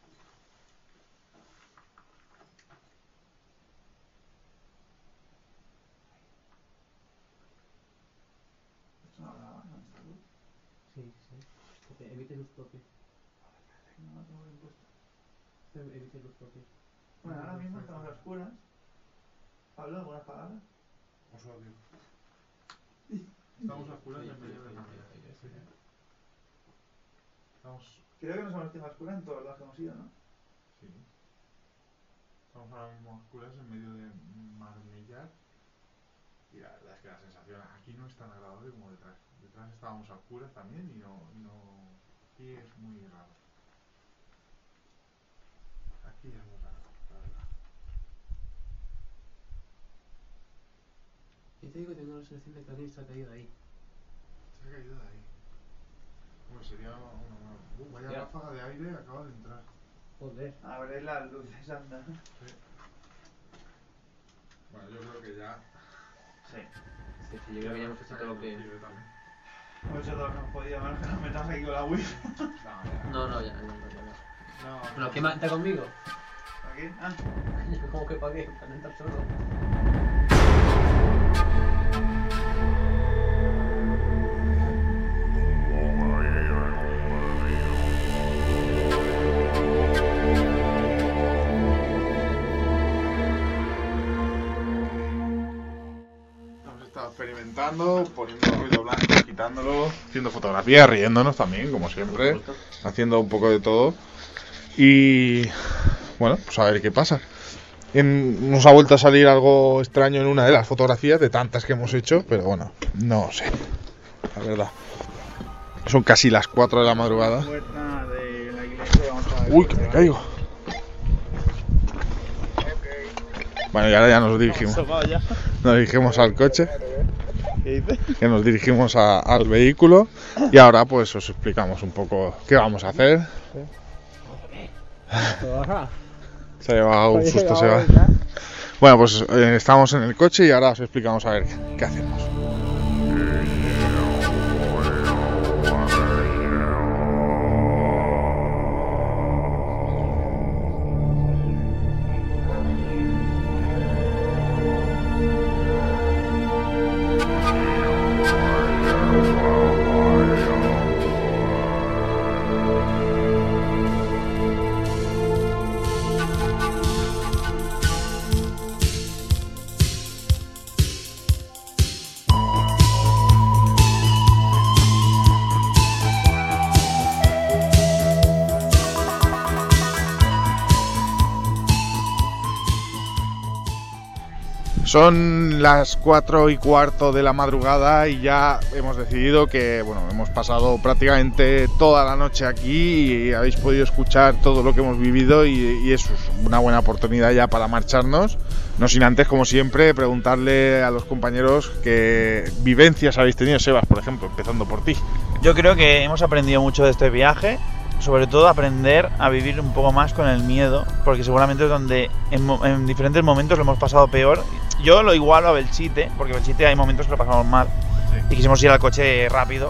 Esto no hablaba, ¿no? ¿Esta luz? Sí, sí. Porque evite luz propia. No lo tengo bien puesto. Evite luz propia. Bueno, ahora mismo estamos a oscuras. Pablo, ¿algunas palabras? Os odio. Estamos a oscuras en medio de nada. Sí. Estamos... Creo que nos hemos quedado a oscuras en todos los que hemos ido, ¿no? Sí. Estamos ahora mismo a oscuras en medio de Marmellar. Y la verdad es que la sensación aquí no es tan agradable como detrás. Detrás estábamos a oscuras también y no... Y no... Aquí es muy raro. Aquí es muy raro, la verdad. Yo te digo que tengo la sensación de que alguien se ha caído ahí. Se ha caído de ahí. Bueno, sería una... una... Uh, vaya Ya. ráfaga de aire acaba de entrar. Joder. Abre las luces, anda. Sí. Bueno, yo creo que ya... Sí. Sí, sí, yo creo que ya hemos hecho todo lo que... Yo también. Hemos hecho todo lo que hemos podido, a menos que nos metamos aquí con la Wii. No, no, ya, ya, ya, ya. No, Bueno, ¿quién está conmigo? ¿Aquí? Ah. ¿Cómo que para qué? Para no entrar solo. hemos estado experimentando, poniendo ruido blanco, quitándolo, haciendo fotografías, riéndonos también, como siempre, haciendo un poco de todo. Y bueno, pues a ver qué pasa. En- nos ha vuelto a salir algo extraño en una de las fotografías, de tantas que hemos hecho, pero bueno, no sé, la verdad. Son casi las cuatro de la madrugada. Puerta de la iglesia, vamos a ver. Uy, que me caigo. Bueno, y ahora ya nos dirigimos. Ya. Nos dirigimos al coche, ¿Qué dices? que nos dirigimos a- al vehículo y ahora pues os explicamos un poco qué vamos a hacer. Se ha llevado un susto, se va. Bueno, pues eh, estamos en el coche y ahora os explicamos a ver qué hacemos. Son las cuatro y cuarto de la madrugada y ya hemos decidido que, bueno, hemos pasado prácticamente toda la noche aquí y habéis podido escuchar todo lo que hemos vivido y, y eso es una buena oportunidad ya para marcharnos. No sin antes, como siempre, preguntarle a los compañeros qué vivencias habéis tenido, Sebas, por ejemplo, empezando por ti. Yo creo que hemos aprendido mucho de este viaje, sobre todo aprender a vivir un poco más con el miedo, porque seguramente es donde en, mo- en diferentes momentos lo hemos pasado peor. Yo lo igualo a Belchite, porque Belchite hay momentos que lo pasamos mal y quisimos ir al coche rápido.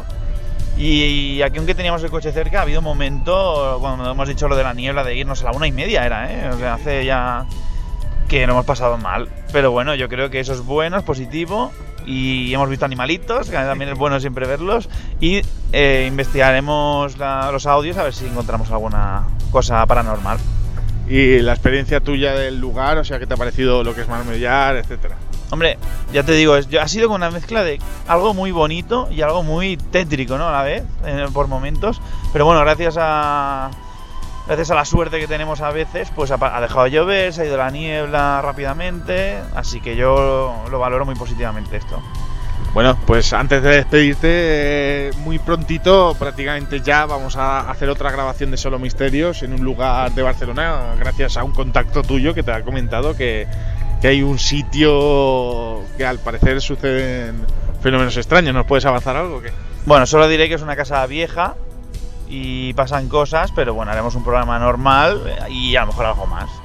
Y aquí, aunque teníamos el coche cerca, ha habido un momento cuando hemos dicho lo de la niebla de irnos a la una y media, era, ¿eh? O sea, hace ya que lo hemos pasado mal. Pero bueno, yo creo que eso es bueno, es positivo. Y hemos visto animalitos, que también es bueno siempre verlos. Y eh, investigaremos la- los audios a ver si encontramos alguna cosa paranormal. Y la experiencia tuya del lugar, o sea, ¿qué te ha parecido lo que es Marmellar, etcétera? Hombre, ya te digo, es- yo- ha sido como una mezcla de algo muy bonito y algo muy tétrico, ¿no? A la vez, eh, por momentos. Pero bueno, gracias a gracias a la suerte que tenemos a veces, pues ha, pa- ha dejado de llover, se ha ido la niebla rápidamente. Así que yo lo valoro muy positivamente esto. Bueno, pues antes de despedirte, eh, muy prontito, prácticamente ya, vamos a hacer otra grabación de Solo Misterios en un lugar de Barcelona, gracias a un contacto tuyo que te ha comentado que, que hay un sitio que al parecer suceden fenómenos extraños. ¿Nos puedes avanzar algo o qué? Bueno, solo diré que es una casa vieja y pasan cosas, pero bueno, haremos un programa normal y a lo mejor algo más.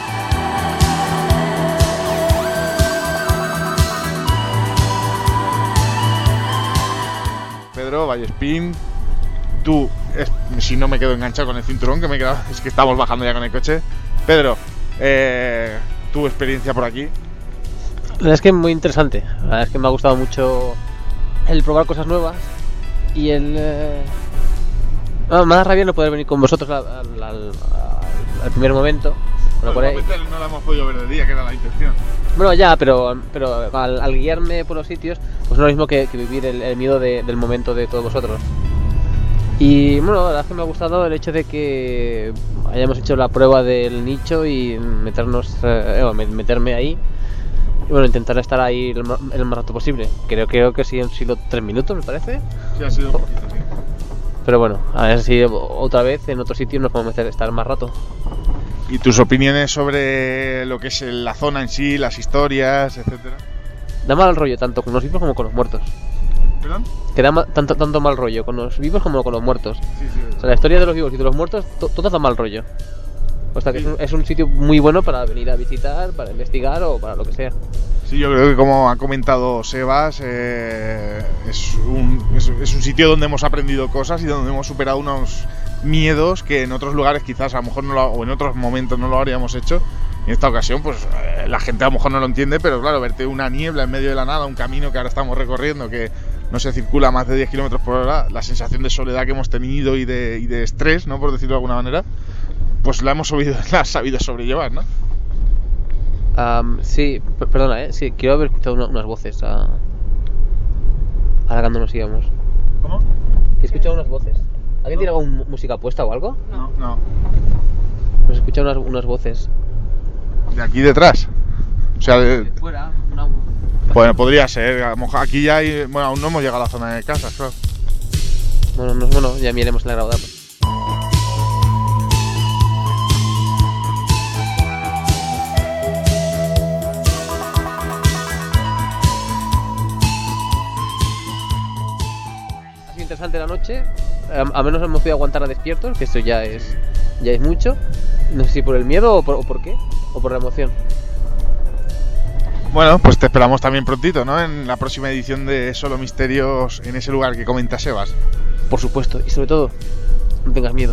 Pedro, Vallespín, tú, es, si no me quedo enganchado con el cinturón, que me he quedado, es que estamos bajando ya con el coche. Pedro, eh, tu experiencia por aquí. La verdad es que es muy interesante, la verdad es que me ha gustado mucho el probar cosas nuevas y el... Eh... No, me da rabia no poder venir con vosotros al, al, al, al primer momento. Bueno, por ahí... no la hemos podido ver de día, que era la intención. Bueno, ya, pero, pero al, al guiarme por los sitios, pues no es lo mismo que, que vivir el, el miedo de, del momento de todos vosotros. Y bueno, la verdad es que me ha gustado el hecho de que hayamos hecho la prueba del nicho y meternos, eh, meterme ahí. Y bueno, intentar estar ahí el, el más rato posible. Creo, creo que sí han sido tres minutos, me parece. Sí, ha sido un poquito, sí. Pero bueno, a ver si otra vez en otro sitio nos podemos estar más rato. ¿Y tus opiniones sobre lo que es la zona en sí, las historias, etcétera? Da mal rollo tanto con los vivos como con los muertos. ¿Perdón? Que da ma tanto, tanto mal rollo con los vivos como con los muertos. Sí, sí. O sea, la historia de los vivos y de los muertos, to todo da mal rollo. O sea, que sí. es, un, es un sitio muy bueno para venir a visitar, para investigar o para lo que sea. Sí, yo creo que como ha comentado Sebas, eh, es, un, es, es un sitio donde hemos aprendido cosas y donde hemos superado unos miedos que en otros lugares quizás a lo mejor no lo, o en otros momentos no lo habríamos hecho. En esta ocasión, pues eh, la gente a lo mejor no lo entiende, pero claro, verte una niebla en medio de la nada, un camino que ahora estamos recorriendo que no se circula más de diez kilómetros por hora, la sensación de soledad que hemos tenido y de, y de estrés, ¿no? Por decirlo de alguna manera, pues la hemos sabido, la has sabido sobrellevar, ¿no? Um, sí, perdona, ¿eh? Sí, quiero haber escuchado una, unas voces a... ahora cuando nos íbamos. ¿Cómo? He escuchado unas voces. ¿Alguien tiene alguna música puesta o algo? No. No. Pues he escuchado unas, unas voces. ¿De aquí detrás? O sea, de... de fuera, una... Bueno, podría ser. A lo mejor aquí ya hay... Bueno, aún no hemos llegado a la zona de casas, claro. Bueno, no, bueno, ya miraremos en la grabadora. Interesante la noche, a menos hemos podido aguantar despiertos, que esto ya es ya es mucho. No sé si por el miedo o por, o por qué, o por la emoción. Bueno, pues te esperamos también prontito, ¿no? En la próxima edición de Solo Misterios en ese lugar que comenta Sebas. Por supuesto, y sobre todo, no tengas miedo.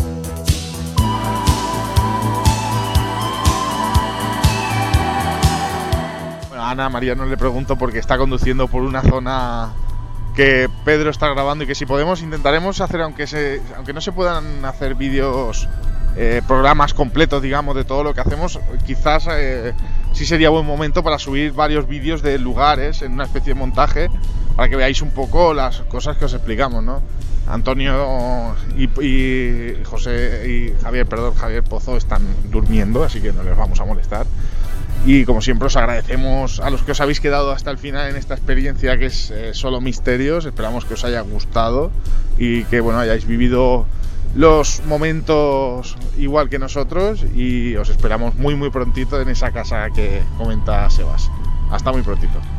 Bueno, a Ana María no le pregunto porque está conduciendo por una zona que Pedro está grabando y que si podemos intentaremos hacer, aunque se, aunque no se puedan hacer vídeos, eh, programas completos, digamos, de todo lo que hacemos, quizás eh, sí sería buen momento para subir varios vídeos de lugares en una especie de montaje para que veáis un poco las cosas que os explicamos, ¿no? Antonio y, y José y Javier, perdón, Javier Pozo están durmiendo, así que no les vamos a molestar. Y como siempre os agradecemos a los que os habéis quedado hasta el final en esta experiencia que es eh, Solo Misterios. Esperamos que os haya gustado y que bueno, hayáis vivido los momentos igual que nosotros y os esperamos muy muy prontito en esa casa que comenta Sebas. Hasta muy prontito.